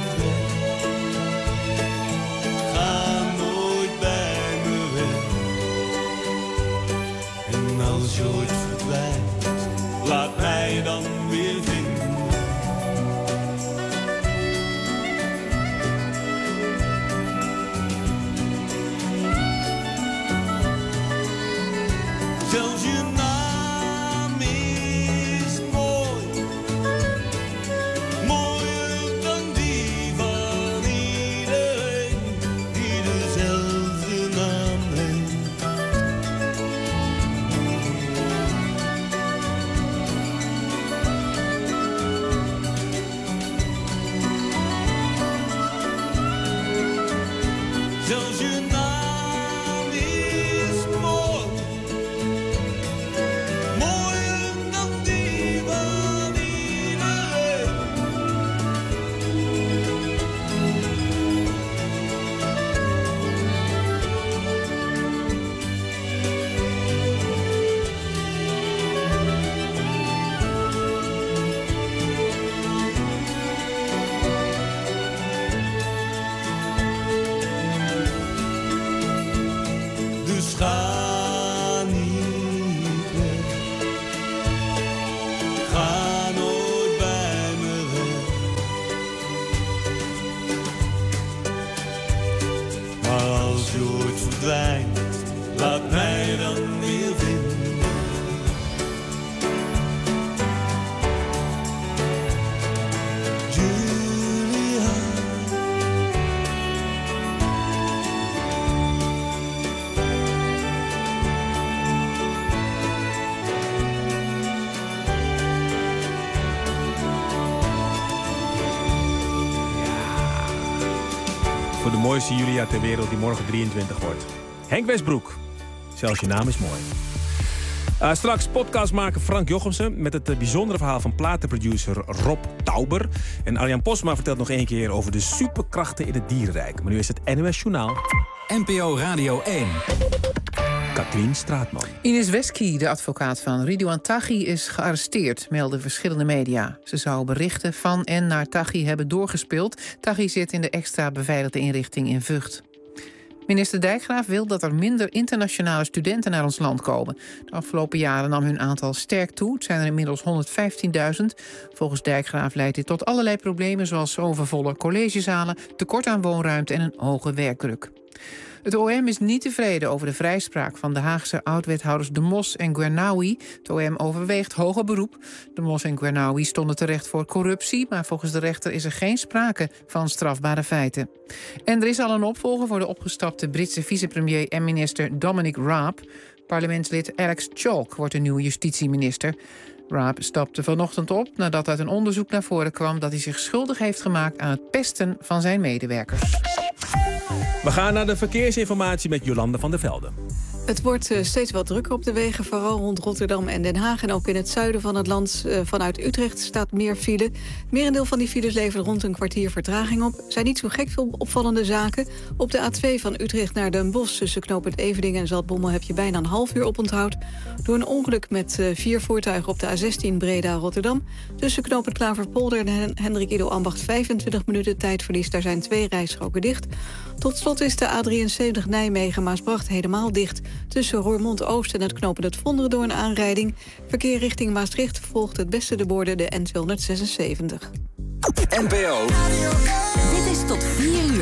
voor de mooiste Julia ter wereld die morgen drieëntwintig wordt. Henk Westbroek. Zelfs je naam is mooi. Uh, straks podcastmaker Frank Jochemsen met het uh, bijzondere verhaal van platenproducer Rob Tauber. En Arjan Posma vertelt nog één keer over de superkrachten in het dierenrijk. Maar nu is het N O S Journaal. N P O Radio één. Katrien Straatman. Ines Wesky, de advocaat van Ridouan Taghi, is gearresteerd, melden verschillende media. Ze zou berichten van en naar Taghi hebben doorgespeeld. Taghi zit in de extra beveiligde inrichting in Vught. Minister Dijkgraaf wil dat er minder internationale studenten naar ons land komen. De afgelopen jaren nam hun aantal sterk toe. Het zijn er inmiddels honderdvijftienduizend. Volgens Dijkgraaf leidt dit tot allerlei problemen zoals overvolle collegezalen, tekort aan woonruimte en een hoge werkdruk. Het O M is niet tevreden over de vrijspraak van de Haagse oud-wethouders De Mos en Guernaoui. Het O M overweegt hoger beroep. De Mos en Guernaoui stonden terecht voor corruptie, maar volgens de rechter is er geen sprake van strafbare feiten. En er is al een opvolger voor de opgestapte Britse vicepremier en minister Dominic Raab. Parlementslid Alex Chalk wordt de nieuwe justitieminister. Raab stapte vanochtend op nadat uit een onderzoek naar voren kwam dat hij zich schuldig heeft gemaakt aan het pesten van zijn medewerkers. We gaan naar de verkeersinformatie met Jolande van der Velde. Het wordt uh, steeds wat drukker op de wegen, vooral rond Rotterdam en Den Haag. En ook in het zuiden van het land, uh, vanuit Utrecht, staat meer file. Het merendeel van die files levert rond een kwartier vertraging op. Er zijn niet zo gek veel opvallende zaken. Op de A twee van Utrecht naar Den Bosch, tussen knooppunt Everdingen en Zaltbommel, heb je bijna een half uur oponthoud. Door een ongeluk met uh, vier voertuigen op de A zestien Breda-Rotterdam. Tussen knooppunt Klaverpolder en Hendrik Ido Ambacht vijfentwintig minuten tijdverlies. Daar zijn twee rijstroken dicht. Tot slot is de A drieënzeventig Nijmegen-Maasbracht helemaal dicht. Tussen Roermond-Oost en het knooppunt Het Vonderen door een aanrijding. Verkeer richting Maastricht volgt het beste de borden de N tweehonderdzesenzeventig. N P O. Dit is tot vier uur.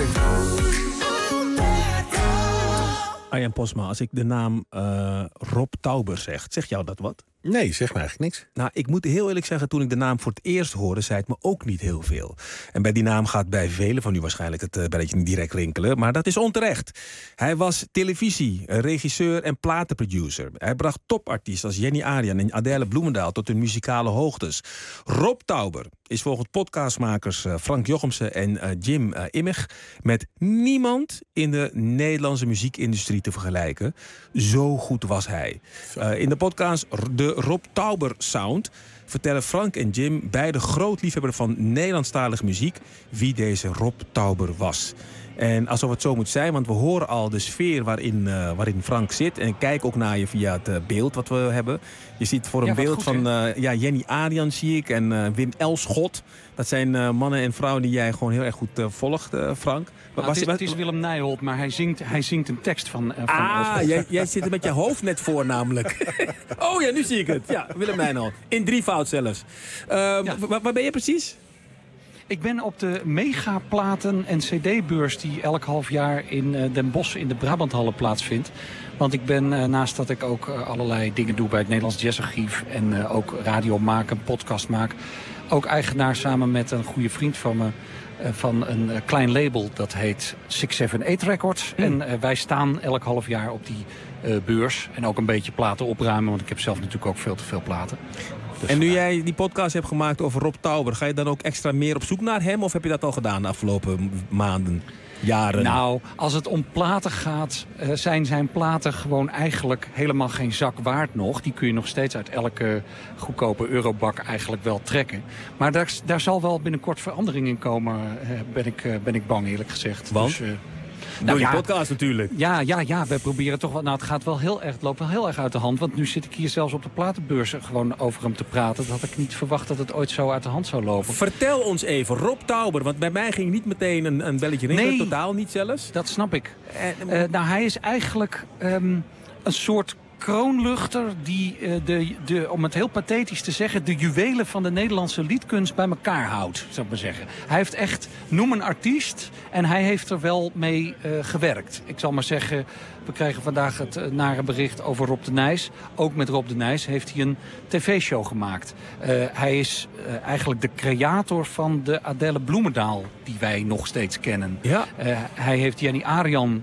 Arjan Posma, als ik de naam uh, Rob Tauber zeg, zegt jou dat wat? Nee, zeg me eigenlijk niks. Nou, ik moet heel eerlijk zeggen, toen ik de naam voor het eerst hoorde, zei het me ook niet heel veel. En bij die naam gaat bij velen van u waarschijnlijk het uh, belletje niet direct rinkelen, maar dat is onterecht. Hij was televisie, regisseur en platenproducer. Hij bracht topartiesten als Jenny Arian en Adele Bloemendaal tot hun muzikale hoogtes. Rob Tauber is volgens podcastmakers uh, Frank Jochemsen en uh, Jim uh, Immig met niemand in de Nederlandse muziekindustrie te vergelijken. Zo goed was hij. Uh, in de podcast De Rob Tauber Sound vertellen Frank en Jim, beide groot liefhebber van Nederlandstalige muziek, wie deze Rob Tauber was. En alsof het zo moet zijn, want we horen al de sfeer waarin, uh, waarin Frank zit. En ik kijk ook naar je via het uh, beeld wat we hebben. Je ziet voor een ja, beeld goed, van uh, ja, Jenny Arian zie ik en uh, Wim Elschot. Dat zijn uh, mannen en vrouwen die jij gewoon heel erg goed uh, volgt, uh, Frank. Nou, was, het, is, het is Willem Nijholt, maar hij zingt, hij zingt een tekst van, uh, van Ah, jij, jij zit er met je hoofd net voor namelijk. Oh ja, nu zie ik het. Ja, Willem Nijholt. In drievoud zelfs. Uh, ja. Waar, waar ben je precies? Ik ben op de megaplaten- en cd-beurs die elk half jaar in uh, Den Bosch in de Brabanthallen plaatsvindt. Want ik ben, uh, naast dat ik ook uh, allerlei dingen doe bij het Nederlands Jazzarchief en uh, ook radio maak, een podcast maak, ook eigenaar samen met een goede vriend van me uh, van een uh, klein label dat heet six seven eight Records. Mm. En uh, wij staan elk half jaar op die uh, beurs en ook een beetje platen opruimen, want ik heb zelf natuurlijk ook veel te veel platen. Dus en nu jij die podcast hebt gemaakt over Rob Tauber, ga je dan ook extra meer op zoek naar hem? Of heb je dat al gedaan de afgelopen maanden, jaren? Nou, als het om platen gaat, uh, zijn zijn platen gewoon eigenlijk helemaal geen zak waard nog. Die kun je nog steeds uit elke goedkope eurobak eigenlijk wel trekken. Maar daar, daar zal wel binnenkort verandering in komen, uh, ben, ik, uh, ben ik bang eerlijk gezegd. Want? Dus, uh, Nou, Door die ja, podcast natuurlijk. Ja, ja, ja, we proberen toch wel. Nou, het gaat wel heel erg, het loopt wel heel erg uit de hand. Want nu zit ik hier zelfs op de platenbeurs gewoon over hem te praten. Dat had ik niet verwacht dat het ooit zo uit de hand zou lopen. Vertel ons even, Rob Tauber. Want bij mij ging niet meteen een, een belletje rinkelen. Nee, totaal niet zelfs. Dat snap ik. Uh, uh, nou, hij is eigenlijk um, een soort kroonluchter die, uh, de, de, om het heel pathetisch te zeggen, de juwelen van de Nederlandse liedkunst bij elkaar houdt, zou ik maar zeggen. Hij heeft echt, noem een artiest, en hij heeft er wel mee uh, gewerkt. Ik zal maar zeggen, we krijgen vandaag het uh, nare bericht over Rob de Nijs. Ook met Rob de Nijs heeft hij een tv-show gemaakt. Uh, hij is uh, eigenlijk de creator van de Adele Bloemendaal, die wij nog steeds kennen. Ja. Uh, hij heeft Jenny Arian, die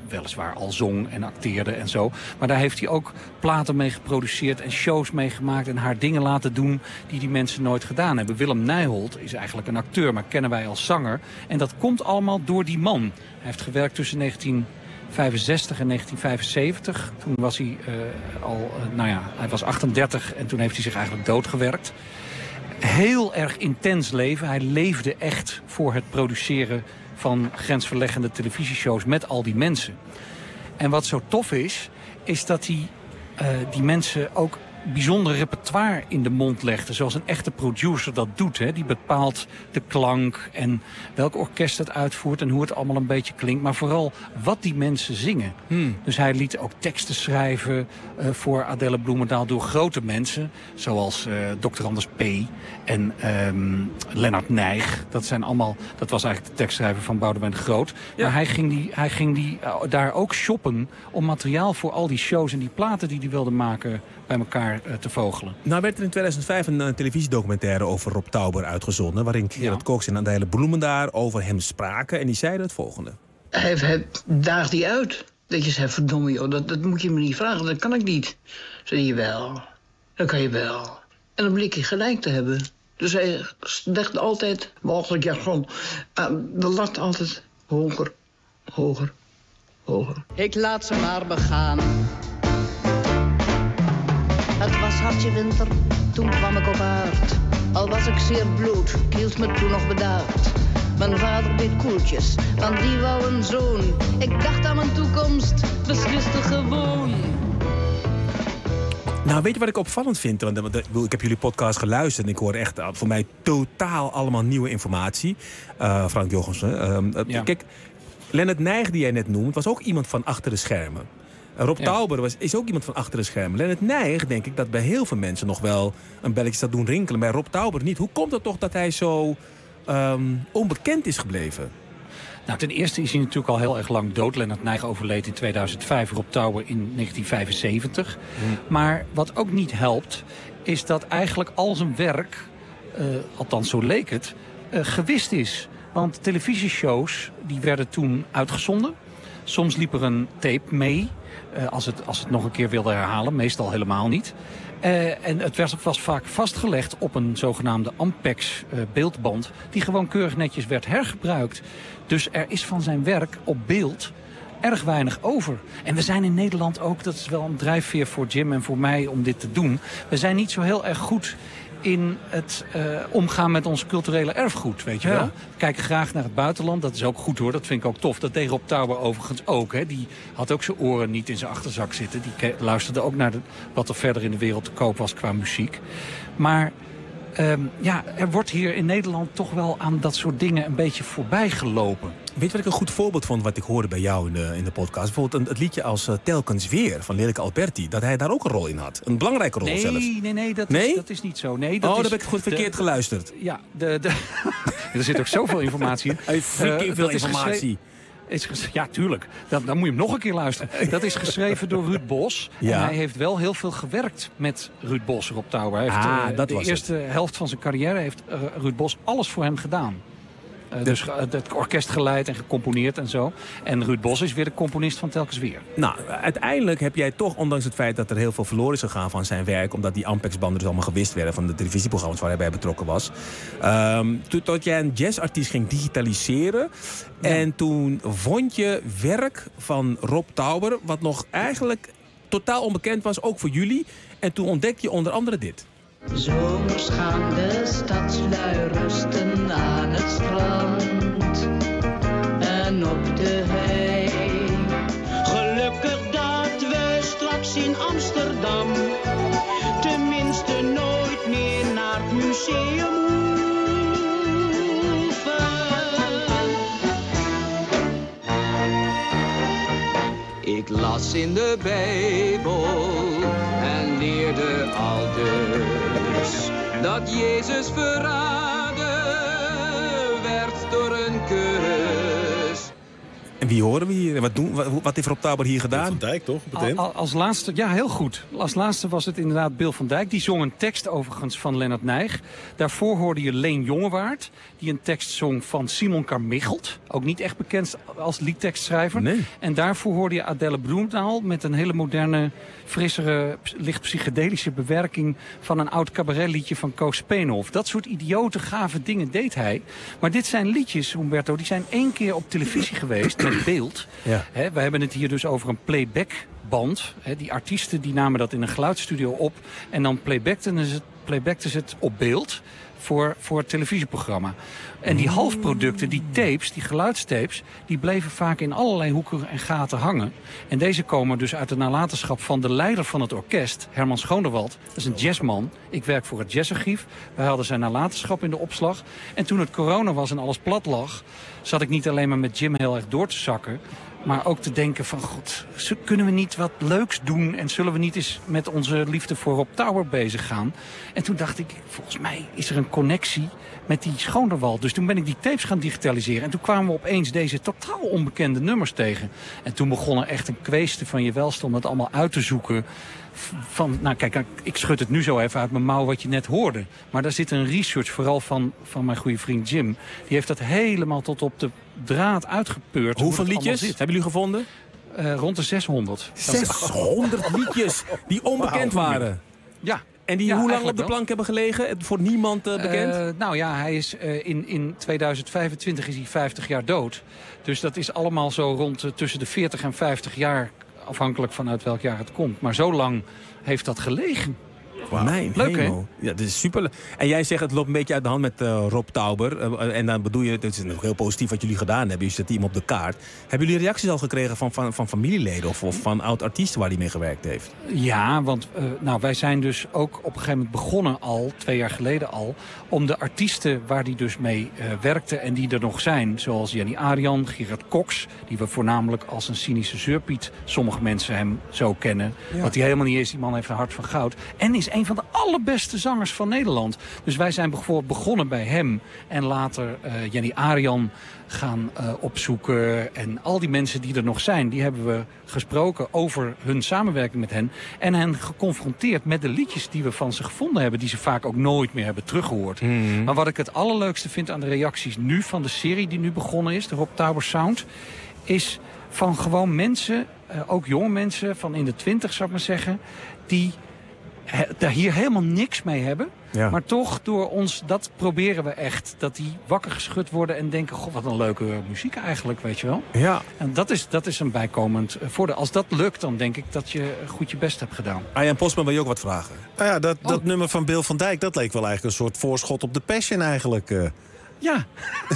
weliswaar al zong en acteerde en zo. Maar daar heeft hij ook platen mee geproduceerd en shows mee gemaakt en haar dingen laten doen die die mensen nooit gedaan hebben. Willem Nijholt is eigenlijk een acteur, maar kennen wij als zanger. En dat komt allemaal door die man. Hij heeft gewerkt tussen negentien vijfenzestig en negentien vijfenzeventig. Toen was hij uh, al, uh, nou ja, hij was achtendertig en toen heeft hij zich eigenlijk doodgewerkt. Heel erg intens leven. Hij leefde echt voor het produceren van grensverleggende televisieshows met al die mensen. En wat zo tof is, is dat hij uh, die mensen ook bijzonder repertoire in de mond legde. Zoals een echte producer dat doet. Hè. Die bepaalt de klank en welk orkest het uitvoert en hoe het allemaal een beetje klinkt. Maar vooral wat die mensen zingen. Hmm. Dus hij liet ook teksten schrijven uh, voor Adele Bloemendaal door grote mensen. Zoals uh, dokter Anders P. en um, Lennart Nijg. Dat zijn allemaal, dat was eigenlijk de tekstschrijver van Boudewijn de Groot. Ja. Maar hij ging, die, hij ging die, uh, daar ook shoppen om materiaal voor al die shows en die platen die hij wilde maken bij elkaar uh, te vogelen. Nou werd er in tweeduizend vijf een, een televisiedocumentaire over Rob Tauber uitgezonden, waarin Gerard ja. Cox en Adele Bloemendaal over hem spraken en die zeiden het volgende. Hij, hij daagt die uit. Dat je zegt, verdomme joh, dat, dat moet je me niet vragen, dat kan ik niet. Zei je wel, dat kan je wel. En dan bleek hij gelijk te hebben. Dus hij dacht altijd, mogelijk jargon, uh, de lat altijd hoger, hoger, hoger. Ik laat ze maar begaan. Het was hartje winter, toen kwam ik op aard. Al was ik zeer bloed, ik hield me toen nog bedaard. Mijn vader deed koeltjes, want die wou een zoon. Ik dacht aan mijn toekomst, besliste gewoon. Nou, weet je wat ik opvallend vind? Want ik heb jullie podcast geluisterd en ik hoor echt voor mij totaal allemaal nieuwe informatie. Uh, Frank Jochensen. Uh, ja. Kijk, Lennart Nijg, die jij net noemt, was ook iemand van achter de schermen. Rob ja. Tauber was, is ook iemand van achter de schermen. Lennart Nijg, denk ik dat bij heel veel mensen nog wel een belletje staat doen rinkelen. Bij Rob Tauber niet. Hoe komt het toch dat hij zo um, onbekend is gebleven? Nou, ten eerste is hij natuurlijk al heel erg lang dood. Lennart Nijg overleed in tweeduizend vijf, Rob Tauber in negentien vijfenzeventig. Hmm. Maar wat ook niet helpt, is dat eigenlijk al zijn werk, uh, althans zo leek het, uh, gewist is. Want televisieshows die werden toen uitgezonden. Soms liep er een tape mee, uh, als, het, als het nog een keer wilde herhalen. Meestal helemaal niet. Uh, en het werd, was vaak vastgelegd op een zogenaamde Ampex uh, beeldband, die gewoon keurig netjes werd hergebruikt. Dus er is van zijn werk op beeld erg weinig over. En we zijn in Nederland ook, dat is wel een drijfveer voor Jim en voor mij om dit te doen. We zijn niet zo heel erg goed in het uh, omgaan met ons culturele erfgoed, weet je ja. wel. We kijken graag naar het buitenland, dat is ook goed hoor, dat vind ik ook tof. Dat deed Rob Tauber overigens ook. Hè. Die had ook zijn oren niet in zijn achterzak zitten. Die luisterde ook naar de, wat er verder in de wereld te koop was qua muziek. Maar um, ja, er wordt hier in Nederland toch wel aan dat soort dingen een beetje voorbij gelopen. Weet je wat ik een goed voorbeeld vond wat ik hoorde bij jou in de, in de podcast? Bijvoorbeeld een, het liedje als uh, Telkens Weer van Lelijke Alberti. Dat hij daar ook een rol in had. Een belangrijke rol nee, zelfs. Nee, nee, dat, nee? Is, dat is niet zo. Nee, dat oh, is, dan heb ik goed verkeerd de, geluisterd. Ja, de, de, er zit ook zoveel informatie in. Hij heeft freaking uh, veel informatie. Is ges- ja, tuurlijk. Dan, dan moet je hem nog een keer luisteren. Dat is geschreven door Ruud Bos. Ja. En hij heeft wel heel veel gewerkt met Ruud Bos, Rob Tauber. Hij heeft, ah, uh, dat de was eerste het. helft van zijn carrière heeft uh, Ruud Bos alles voor hem gedaan. Uh, dus uh, het orkest geleid en gecomponeerd en zo. En Ruud Bos is weer de componist van Telkens Weer. Nou, uiteindelijk heb jij toch, ondanks het feit dat er heel veel verloren is gegaan van zijn werk, omdat die Ampex-banden dus allemaal gewist werden van de televisieprogramma's waar hij bij betrokken was. Um, tot jij een jazzartiest ging digitaliseren. Ja. En toen vond je werk van Rob Tauber, wat nog eigenlijk totaal onbekend was, ook voor jullie. En toen ontdekte je onder andere dit. Zomers gaan de stadslui rusten aan het strand en op de hei. Gelukkig dat we straks in Amsterdam tenminste nooit meer naar het museum hoeven. Ik las in de Bijbel en leerde aldus dat Jezus verraden werd door een kus. En Wie horen we hier? Wat, doen, wat, wat heeft Rob Tauber hier gedaan? Van Dijk, toch? Al, al, als laatste, ja, heel goed. Als laatste was het inderdaad Bill van Dijk. Die zong een tekst overigens van Lennart Nijg. Daarvoor hoorde je Leen Jongewaard, die een tekst zong van Simon Carmichelt. Ook niet echt bekend als liedtekstschrijver. Nee. En daarvoor hoorde je Adele Bloemendaal met een hele moderne, frissere, licht psychedelische bewerking van een oud cabaretliedje van Koos Speenhoff. Dat soort idiote, gave dingen deed hij. Maar dit zijn liedjes, Humberto, die zijn één keer op televisie geweest met beeld. Ja. He, we hebben het hier dus over een playbackband. He, die artiesten die namen dat in een geluidsstudio op en dan playbackten ze het, playbackten ze het op beeld voor, voor het televisieprogramma. En die halfproducten, die tapes, die geluidstapes, die bleven vaak in allerlei hoeken en gaten hangen. En deze komen dus uit de nalatenschap van de leider van het orkest, Herman Schoonderwald. Dat is een jazzman. Ik werk voor het Jazzarchief. Wij hadden zijn nalatenschap in de opslag. En toen het corona was en alles plat lag, zat ik niet alleen maar met Jim heel erg door te zakken, maar ook te denken van, god, kunnen we niet wat leuks doen en zullen we niet eens met onze liefde voor Rob Tauber bezig gaan? En toen dacht ik, volgens mij is er een connectie met die Schoonderwald. Dus toen ben ik die tapes gaan digitaliseren. En toen kwamen we opeens deze totaal onbekende nummers tegen. En toen begon er echt een kweeste van je welste om het allemaal uit te zoeken. Van, nou kijk, ik schud het nu zo even uit mijn mouw wat je net hoorde. Maar daar zit een research, vooral van, van mijn goede vriend Jim. Die heeft dat helemaal tot op de draad uitgepeurd. Hoeveel liedjes hebben jullie gevonden? Uh, rond de zeshonderd. zeshonderd liedjes die onbekend wow, waren? Ja. En die ja, hoe lang op de wel. plank hebben gelegen? Voor niemand uh, bekend? Uh, nou ja, hij is, uh, in, in tweeduizend vijfentwintig is hij vijftig jaar dood. Dus dat is allemaal zo rond uh, tussen de veertig en vijftig jaar. Afhankelijk van uit welk jaar het komt. Maar zo lang heeft dat gelegen. Wow. Mijn leuk, hè? Ja, dat is super. En jij zegt het loopt een beetje uit de hand met uh, Rob Tauber. Uh, en dan bedoel je, het is nog heel positief wat jullie gedaan hebben. Je zet hem op de kaart. Hebben jullie reacties al gekregen van, van, van familieleden of, of van oud-artiesten waar hij mee gewerkt heeft? Ja, want uh, nou, wij zijn dus ook op een gegeven moment begonnen al, twee jaar geleden al, om de artiesten waar hij dus mee uh, werkte en die er nog zijn, zoals Jenny Arian, Gerard Cox, die we voornamelijk als een cynische zeurpiet, sommige mensen hem zo kennen. Ja. Wat hij helemaal niet is, die man heeft een hart van goud. En is een van de allerbeste zangers van Nederland. Dus wij zijn bijvoorbeeld begonnen bij hem en later uh, Jenny Arian gaan uh, opzoeken. En al die mensen die er nog zijn, die hebben we gesproken over hun samenwerking met hen. En hen geconfronteerd met de liedjes die we van ze gevonden hebben, die ze vaak ook nooit meer hebben teruggehoord. Mm-hmm. Maar wat ik het allerleukste vind aan de reacties nu van de serie die nu begonnen is, de Rob Tauber Sound, is van gewoon mensen, uh, ook jonge mensen van in de twintig zou ik maar zeggen, die daar hier helemaal niks mee hebben. Ja. Maar toch, door ons, dat proberen we echt. Dat die wakker geschud worden en denken, goh, wat een leuke muziek eigenlijk, weet je wel. Ja. En dat is, dat is een bijkomend voordeel. Als dat lukt, dan denk ik dat je goed je best hebt gedaan. Arjan Postman, wil je ook wat vragen? Nou ja, dat, dat oh. nummer van Bill van Dijk, dat leek wel eigenlijk een soort voorschot op de Passion eigenlijk. Uh. Ja,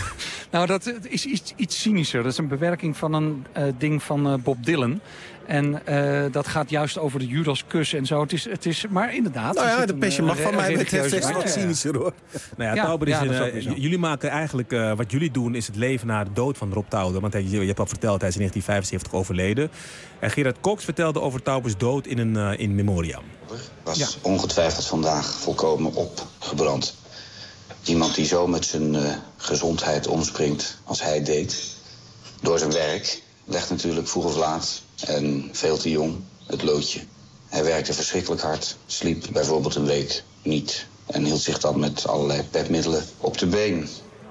nou dat is iets, iets cynischer. Dat is een bewerking van een uh, ding van uh, Bob Dylan. En uh, dat gaat juist over de Judaskus en zo. Het is, het is, maar inderdaad... Nou ja, de Passion mag van mij betreft is wat cynischer hoor. Nou ja, ja, Tauber is, ja, een, is uh, jullie maken eigenlijk... Uh, wat jullie doen is het leven na de dood van Rob Tauber. Want hij, je, je hebt al verteld, hij is in negentien vijfenzeventig overleden. En Gerard Cox vertelde over Taubers dood in een uh, in memoriam. Was ja. ongetwijfeld vandaag volkomen opgebrand. Iemand die zo met zijn uh, gezondheid omspringt als hij deed. Door zijn werk legt natuurlijk vroeg of laat en veel te jong het loodje. Hij werkte verschrikkelijk hard, sliep bijvoorbeeld een week niet en hield zich dan met allerlei petmiddelen op de been.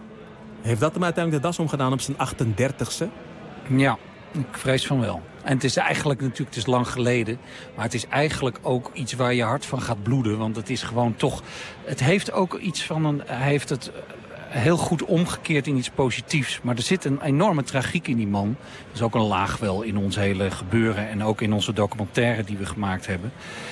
Heeft dat hem uiteindelijk de das omgedaan op zijn achtendertigste? Ja, ik vrees van wel. En het is eigenlijk natuurlijk, het is lang geleden, maar het is eigenlijk ook iets waar je hart van gaat bloeden. Want het is gewoon toch, het heeft ook iets van een, hij heeft het heel goed omgekeerd in iets positiefs. Maar er zit een enorme tragiek in die man. Dat is ook een laag wel in ons hele gebeuren en ook in onze documentaire die we gemaakt hebben.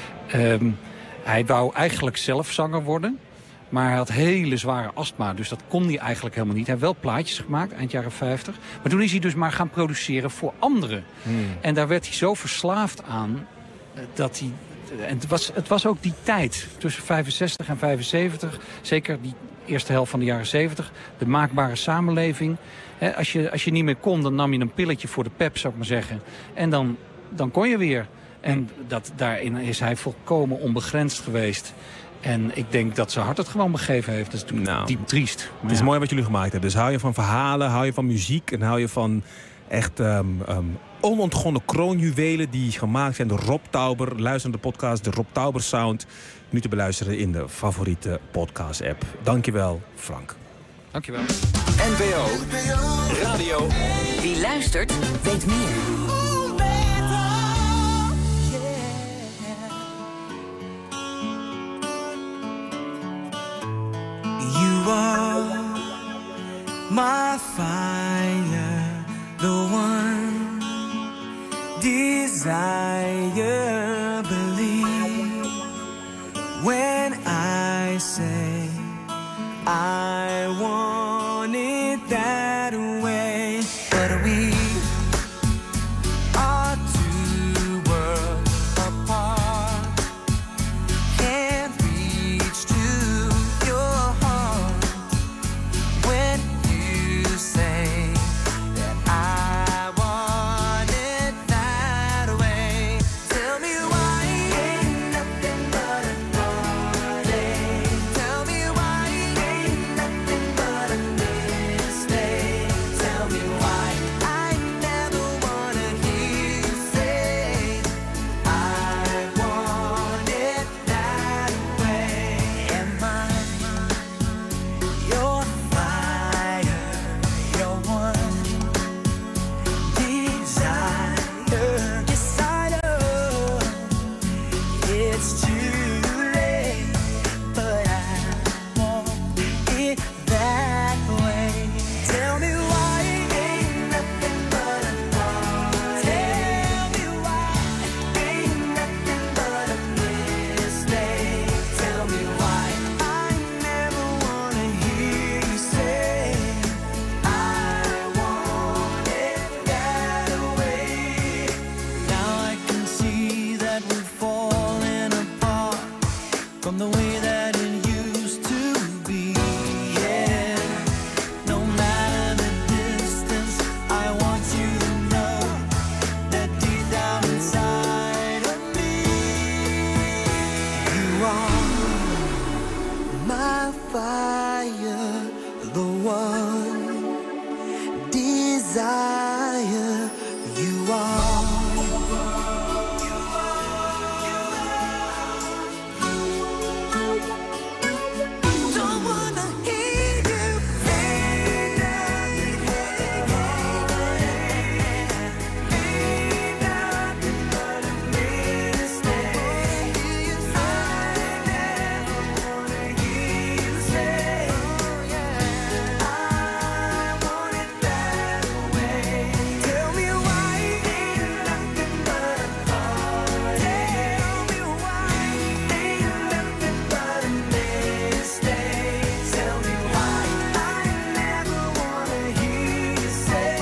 Um, hij wou eigenlijk zelf zanger worden. Maar hij had hele zware astma, dus dat kon hij eigenlijk helemaal niet. Hij heeft wel plaatjes gemaakt, eind jaren vijftig. Maar toen is hij dus maar gaan produceren voor anderen. Hmm. En daar werd hij zo verslaafd aan dat hij... En het was, het was ook die tijd, tussen vijfenzestig en vijfenzeventig. Zeker die eerste helft van de jaren zeventig. De maakbare samenleving. He, als, je, als je niet meer kon, dan nam je een pilletje voor de pep, zou ik maar zeggen. En dan, dan kon je weer. En dat, daarin is hij volkomen onbegrensd geweest. En ik denk dat zijn hart het gewoon begeven heeft. Dat is natuurlijk nou, diep triest. Maar het is ja. mooi wat jullie gemaakt hebben. Dus hou je van verhalen, hou je van muziek en hou je van Echt um, um, onontgonnen kroonjuwelen die gemaakt zijn door Rob Tauber. Luister naar de podcast, de Rob Tauber Sound. Nu te beluisteren in de favoriete podcast-app. Dankjewel, Frank. Dankjewel. N P O Radio. Wie luistert, weet meer. You are my fire, the one desire. Believe when I say I want it that way, but we are two worlds apart. Can't reach to your heart when you say that I want it that way. Tell me why ain't nothing but a heartache. Tell me why ain't nothing but a mistake. Tell me why I never wanna hear you say I want it that way. Am I your fire, your one desire? Yes, I know it's too late, but I want it that way. Tell me why ain't nothing but a heartache. Tell me why ain't nothing but a mistake. Tell me why I never wanna hear you say I want it that way. Now I can see that we're falling apart from the way that it used to be. Yeah, no matter the distance, I want you to know that deep down inside of me, you are my fire, the one desire. You are. Don't wanna hear you say nothing, ain't nothing but a mistake. I never wanna hear you say I want it that way. Tell me why ain't nothing but a heartache. Tell me why ain't nothing but a mistake. Tell me why I never wanna hear you say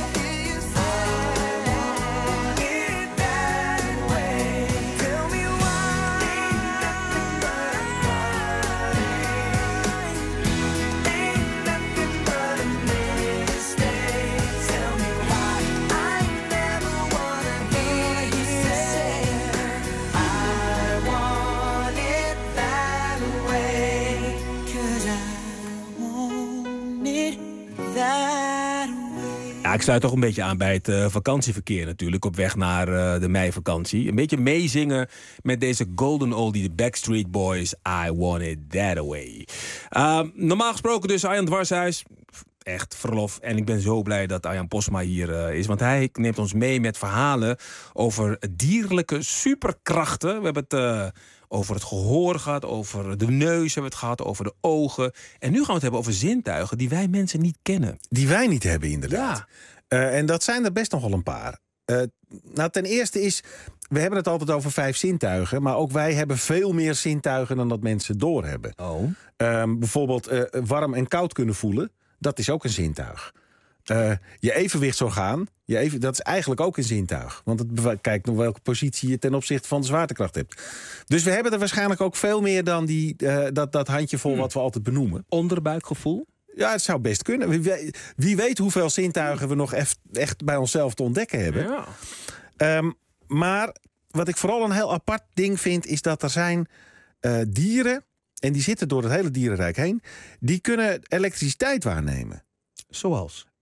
I want it that way. Tell me why ain't nothing but a heartache. Ain't nothing but a mistake. Tell me why I never wanna hear you say I want it that way. 'Cause I want it that way. Ja, ik sluit toch een beetje aan bij het uh, vakantieverkeer natuurlijk. Op weg naar uh, de meivakantie. Een beetje meezingen met deze golden oldie, de Backstreet Boys. I want it that way. Uh, normaal gesproken dus Arjan Dwarshuis. Echt verlof. En ik ben zo blij dat Arjan Posma hier uh, is. Want hij neemt ons mee met verhalen over dierlijke superkrachten. We hebben het uh, over het gehoor gehad, over de neus hebben we het gehad, over de ogen. En nu gaan we het hebben over zintuigen die wij mensen niet kennen. Die wij niet hebben, inderdaad. Ja. Uh, en dat zijn er best nog wel een paar. Uh, nou, ten eerste is, we hebben het altijd over vijf zintuigen, maar ook wij hebben veel meer zintuigen dan dat mensen doorhebben. Oh. Uh, bijvoorbeeld uh, warm en koud kunnen voelen, dat is ook een zintuig. Uh, je evenwichtsorgaan, je even, dat is eigenlijk ook een zintuig. Want het kijkt naar welke positie je ten opzichte van de zwaartekracht hebt. Dus we hebben er waarschijnlijk ook veel meer dan die, uh, dat, dat handjevol hmm. wat we altijd benoemen. Onderbuikgevoel? Ja, het zou best kunnen. Wie, wie weet hoeveel zintuigen we nog echt, echt bij onszelf te ontdekken hebben. Ja. Um, maar wat ik vooral een heel apart ding vind, is dat er zijn uh, dieren, en die zitten door het hele dierenrijk heen, die kunnen elektriciteit waarnemen. Zoals?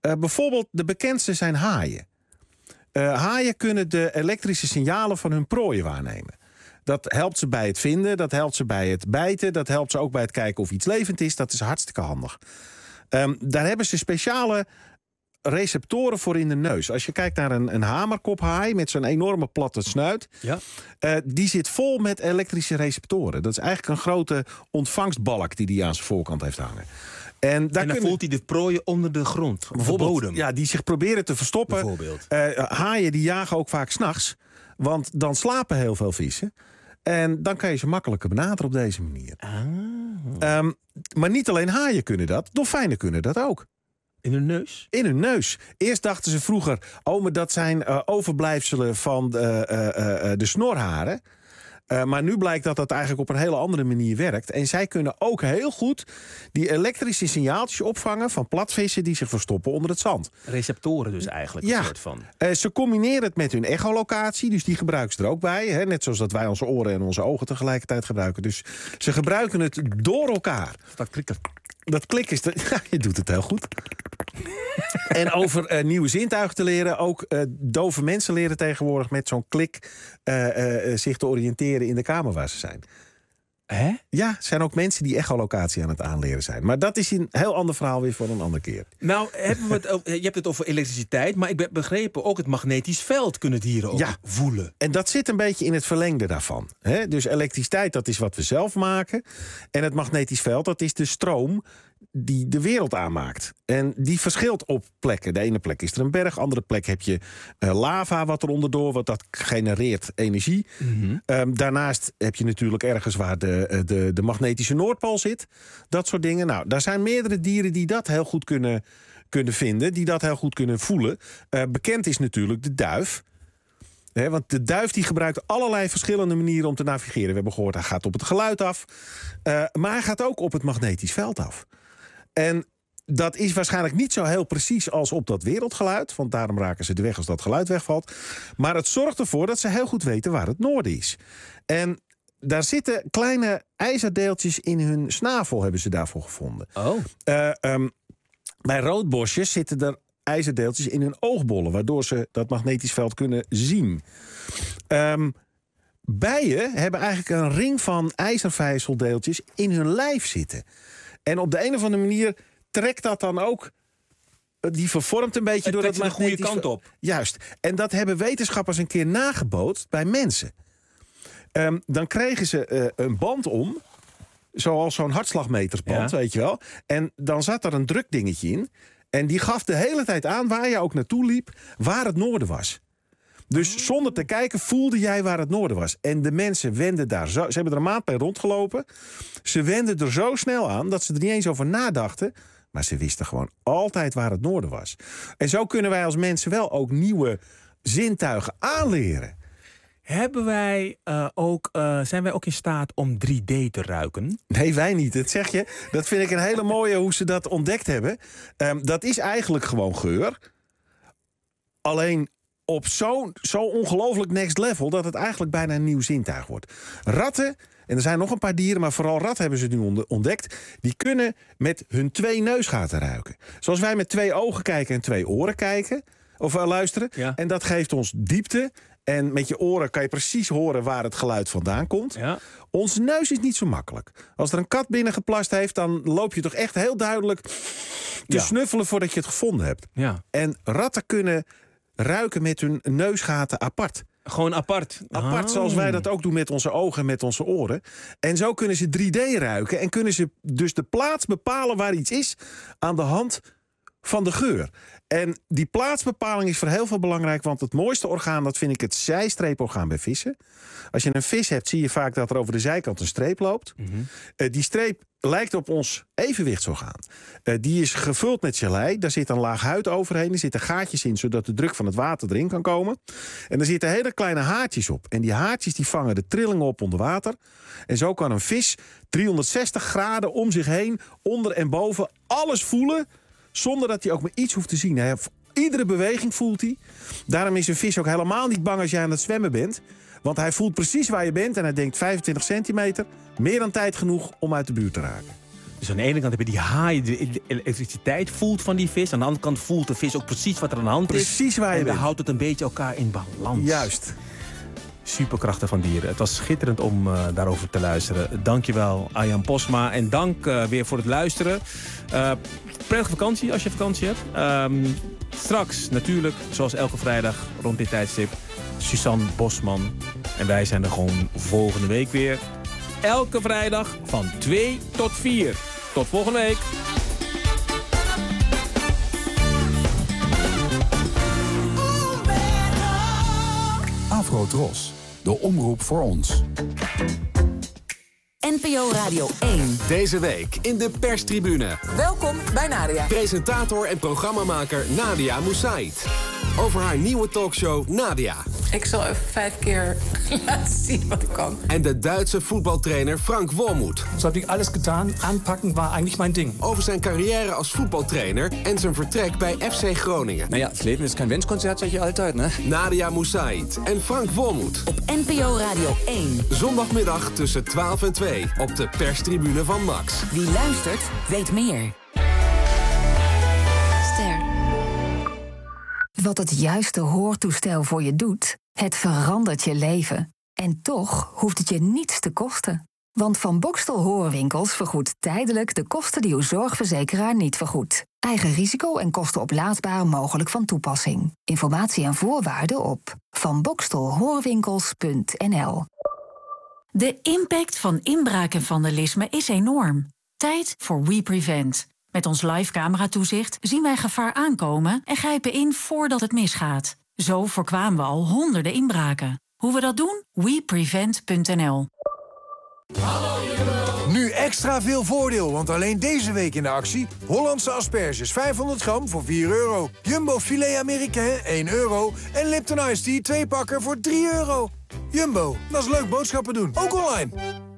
Uh, bijvoorbeeld, de bekendste zijn haaien. Uh, haaien kunnen de elektrische signalen van hun prooien waarnemen. Dat helpt ze bij het vinden, dat helpt ze bij het bijten... dat helpt ze ook bij het kijken of iets levend is. Dat is hartstikke handig. Um, daar hebben ze speciale receptoren voor in de neus. Als je kijkt naar een, een hamerkophaai met zo'n enorme platte snuit... Ja. Uh, die zit vol met elektrische receptoren. Dat is eigenlijk een grote ontvangstbalk die hij aan zijn voorkant heeft hangen. En, daar en dan kunnen... voelt hij de prooien onder de grond, op de bodem. Ja, die zich proberen te verstoppen. Bijvoorbeeld. Uh, haaien die jagen ook vaak 's nachts, want dan slapen heel veel vissen. En dan kan je ze makkelijker benaderen op deze manier. Ah. Um, maar niet alleen haaien kunnen dat, dolfijnen kunnen dat ook. In hun neus? In hun neus. Eerst dachten ze vroeger, oh, maar dat zijn uh, overblijfselen van de, uh, uh, de snorharen. Uh, maar nu blijkt dat dat eigenlijk op een hele andere manier werkt. En zij kunnen ook heel goed die elektrische signaaltjes opvangen van platvissen die zich verstoppen onder het zand. Receptoren dus eigenlijk, ja. een soort van. Uh, ze combineren het met hun echolocatie, dus die gebruiken ze er ook bij. Hè? Net zoals dat wij onze oren en onze ogen tegelijkertijd gebruiken. Dus ze gebruiken het door elkaar. Dat klikken. Dat klik is... De, ja, je doet het heel goed. En over uh, nieuwe zintuigen te leren. Ook uh, dove mensen leren tegenwoordig met zo'n klik uh, uh, zich te oriënteren in de kamer waar ze zijn. Hè? Ja, zijn ook mensen die echolocatie aan het aanleren zijn. Maar dat is een heel ander verhaal weer voor een andere keer. Nou, hebben we het over, je hebt het over elektriciteit, maar ik heb begrepen ook het magnetisch veld kunnen dieren ook ja, voelen. En dat zit een beetje in het verlengde daarvan. Hè? Dus elektriciteit, dat is wat we zelf maken. En het magnetisch veld, dat is de stroom die de wereld aanmaakt. En die verschilt op plekken. De ene plek is er een berg, andere plek heb je uh, lava wat er onderdoor, wat dat genereert energie. Mm-hmm. Um, daarnaast heb je natuurlijk ergens waar de, de, de magnetische Noordpool zit. Dat soort dingen. Nou, daar zijn meerdere dieren die dat heel goed kunnen, kunnen vinden, die dat heel goed kunnen voelen. Uh, bekend is natuurlijk de duif. He, want de duif die gebruikt allerlei verschillende manieren om te navigeren. We hebben gehoord, hij gaat op het geluid af. Uh, maar hij gaat ook op het magnetisch veld af. En dat is waarschijnlijk niet zo heel precies als op dat wereldgeluid. Want daarom raken ze de weg als dat geluid wegvalt. Maar het zorgt ervoor dat ze heel goed weten waar het noorden is. En daar zitten kleine ijzerdeeltjes in hun snavel, hebben ze daarvoor gevonden. Oh. Uh, um, bij roodborstjes zitten er ijzerdeeltjes in hun oogbollen, waardoor ze dat magnetisch veld kunnen zien. Um, bijen hebben eigenlijk een ring van ijzervijzeldeeltjes in hun lijf zitten. En op de een of andere manier trekt dat dan ook, die vervormt een beetje het door dat magnetisch de goede kant op. Juist. En dat hebben wetenschappers een keer nagebootst bij mensen. Um, dan kregen ze uh, een band om, zoals zo'n hartslagmetersband, ja. weet je wel. En dan zat er een drukdingetje in. En die gaf de hele tijd aan, waar je ook naartoe liep, waar het noorden was. Dus zonder te kijken voelde jij waar het noorden was. En de mensen wenden daar zo... Ze hebben er een maand bij rondgelopen. Ze wenden er zo snel aan dat ze er niet eens over nadachten. Maar ze wisten gewoon altijd waar het noorden was. En zo kunnen wij als mensen wel ook nieuwe zintuigen aanleren. Hebben wij uh, ook, uh, zijn wij ook in staat om drie D te ruiken? Nee, wij niet. Dat zeg je. Dat vind ik een hele mooie hoe ze dat ontdekt hebben. Um, dat is eigenlijk gewoon geur. Alleen op zo'n zo ongelooflijk next level dat het eigenlijk bijna een nieuw zintuig wordt. Ratten, en er zijn nog een paar dieren, maar vooral ratten hebben ze nu ontdekt, die kunnen met hun twee neusgaten ruiken. Zoals wij met twee ogen kijken en twee oren kijken, of uh, luisteren. Ja. En dat geeft ons diepte. En met je oren kan je precies horen waar het geluid vandaan komt. Ja. Onze neus is niet zo makkelijk. Als er een kat binnengeplast heeft, dan loop je toch echt heel duidelijk te ja. snuffelen voordat je het gevonden hebt. Ja. En ratten kunnen ruiken met hun neusgaten apart. Gewoon apart? Apart, oh. Zoals wij dat ook doen met onze ogen en met onze oren. En zo kunnen ze drie D ruiken en kunnen ze dus de plaats bepalen waar iets is aan de hand van de geur. En die plaatsbepaling is voor heel veel belangrijk, want het mooiste orgaan, dat vind ik het zijstreeporgaan bij vissen. Als je een vis hebt, zie je vaak dat er over de zijkant een streep loopt. Mm-hmm. Uh, die streep lijkt op ons evenwichtsorgaan. Uh, die is gevuld met gelei. Daar zit een laag huid overheen. Er zitten gaatjes in, zodat de druk van het water erin kan komen. En er zitten hele kleine haartjes op. En die haartjes die vangen de trillingen op onder water. En zo kan een vis driehonderdzestig graden om zich heen, onder en boven, alles voelen, zonder dat hij ook maar iets hoeft te zien. Hij, iedere beweging voelt hij. Daarom is een vis ook helemaal niet bang als jij aan het zwemmen bent. Want hij voelt precies waar je bent en hij denkt vijfentwintig centimeter, meer dan tijd genoeg om uit de buurt te raken. Dus aan de ene kant heb je die haai, de elektriciteit voelt van die vis. Aan de andere kant voelt de vis ook precies wat er aan de hand is. Precies waar je en bent. houdt het een beetje elkaar in balans. Juist. Superkrachten van dieren. Het was schitterend om uh, daarover te luisteren. Dankjewel, Arjan Posma. En dank uh, weer voor het luisteren. Uh, prettige vakantie als je vakantie hebt. Um, straks natuurlijk, zoals elke vrijdag rond dit tijdstip, Suzanne Bosman. En wij zijn er gewoon volgende week weer. Elke vrijdag van twee tot vier. Tot volgende week. Afro-Tros, de omroep voor ons. N P O Radio één. Deze week in de perstribune. Welkom bij Nadia. Presentator en programmamaker Nadia Moussaïd. Over haar nieuwe talkshow Nadia. Ik zal even vijf keer laten zien wat ik kan. En de Duitse voetbaltrainer Frank Wormuth. Zo heb ik alles gedaan. Aanpakken was eigenlijk mijn ding. Over zijn carrière als voetbaltrainer en zijn vertrek bij F C Groningen. Nou ja, het leven is geen wensconcert, zeg je altijd, hè? Nadia Moussaïd en Frank Wormuth. Op N P O Radio één. Zondagmiddag tussen twaalf en twee op de perstribune van Max. Wie luistert, weet meer. Ster. Wat het juiste hoortoestel voor je doet, het verandert je leven. En toch hoeft het je niets te kosten. Want Van Bokstel Hoorwinkels vergoedt tijdelijk de kosten die uw zorgverzekeraar niet vergoedt. Eigen risico en kosten oplaadbaar mogelijk van toepassing. Informatie en voorwaarden op van bokstel hoorwinkels punt n l. De impact van inbraak en vandalisme is enorm. Tijd voor WePrevent. Met ons live cameratoezicht zien wij gevaar aankomen en grijpen in voordat het misgaat. Zo voorkwamen we al honderden inbraken. Hoe we dat doen? we prevent punt n l. Nu extra veel voordeel, want alleen deze week in de actie Hollandse asperges vijfhonderd gram voor vier euro. Jumbo filet américain één euro. En Lipton Ice Tea twee pakken voor drie euro. Jumbo, dat is leuk boodschappen doen, ook online.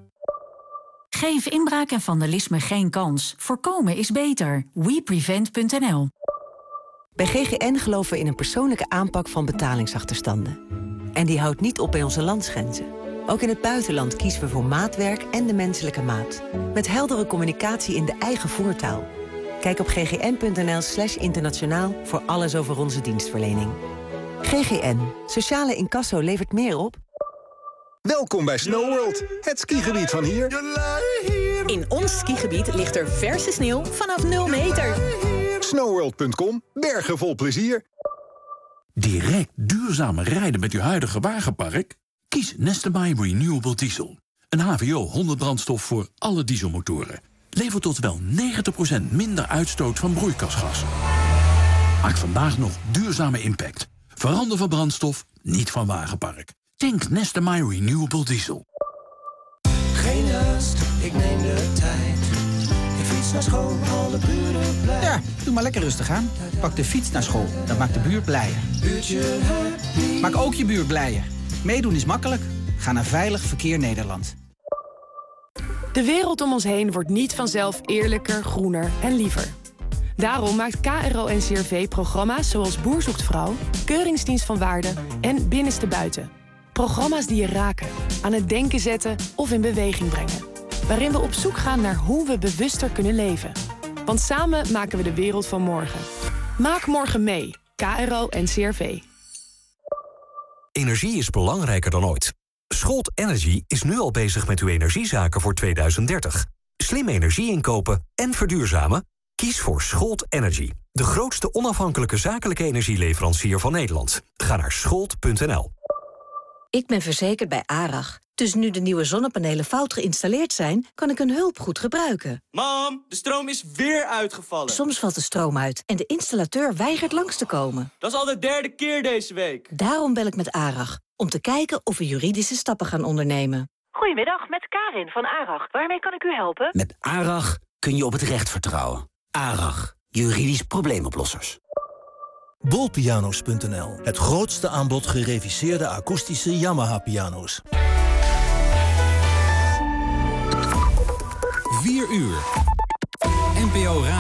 Geef inbraak en vandalisme geen kans. Voorkomen is beter. we prevent punt n l. Bij G G N geloven we in een persoonlijke aanpak van betalingsachterstanden. En die houdt niet op bij onze landsgrenzen. Ook in het buitenland kiezen we voor maatwerk en de menselijke maat. Met heldere communicatie in de eigen voertaal. Kijk op ggn.nl slash internationaal voor alles over onze dienstverlening. G G N. Sociale incasso levert meer op. Welkom bij SnowWorld, het skigebied van hier. In ons skigebied ligt er verse sneeuw vanaf nul meter. snowworld punt com, bergen vol plezier. Direct duurzamer rijden met uw huidige wagenpark? Kies Nestebai Renewable Diesel. Een H V O honderd brandstof voor alle dieselmotoren. Levert tot wel negentig procent minder uitstoot van broeikasgassen. Maak vandaag nog duurzame impact. Verander van brandstof, niet van wagenpark. Tank Nestebai Renewable Diesel. Geen haast, ik neem de tijd. Ik fiets naar school, alle buren blij. Ja, doe maar lekker rustig aan. Pak de fiets naar school, dat maakt de buurt blijer. Buurtje happy. Maak ook je buurt blijer. Meedoen is makkelijk. Ga naar Veilig Verkeer Nederland. De wereld om ons heen wordt niet vanzelf eerlijker, groener en liever. Daarom maakt K R O N C R V programma's zoals Boer zoekt vrouw, Keuringsdienst van Waarde en Binnenste Buiten. Programma's die je raken, aan het denken zetten of in beweging brengen. Waarin we op zoek gaan naar hoe we bewuster kunnen leven. Want samen maken we de wereld van morgen. Maak morgen mee. K R O N C R V. Energie is belangrijker dan ooit. Scholt Energy is nu al bezig met uw energiezaken voor tweeduizend dertig. Slim energie inkopen en verduurzamen? Kies voor Scholt Energy. De grootste onafhankelijke zakelijke energieleverancier van Nederland. Ga naar scholt punt n l. Ik ben verzekerd bij ARAG. Dus nu de nieuwe zonnepanelen fout geïnstalleerd zijn, kan ik hun hulp goed gebruiken. Mam, de stroom is weer uitgevallen. Soms valt de stroom uit en de installateur weigert langs te komen. Dat is al de derde keer deze week. Daarom bel ik met ARAG, om te kijken of we juridische stappen gaan ondernemen. Goedemiddag, met Karin van ARAG. Waarmee kan ik u helpen? Met ARAG kun je op het recht vertrouwen. ARAG, juridisch probleemoplossers. Bolpianos punt n l, het grootste aanbod gereviseerde akoestische Yamaha-piano's. vier uur. N P O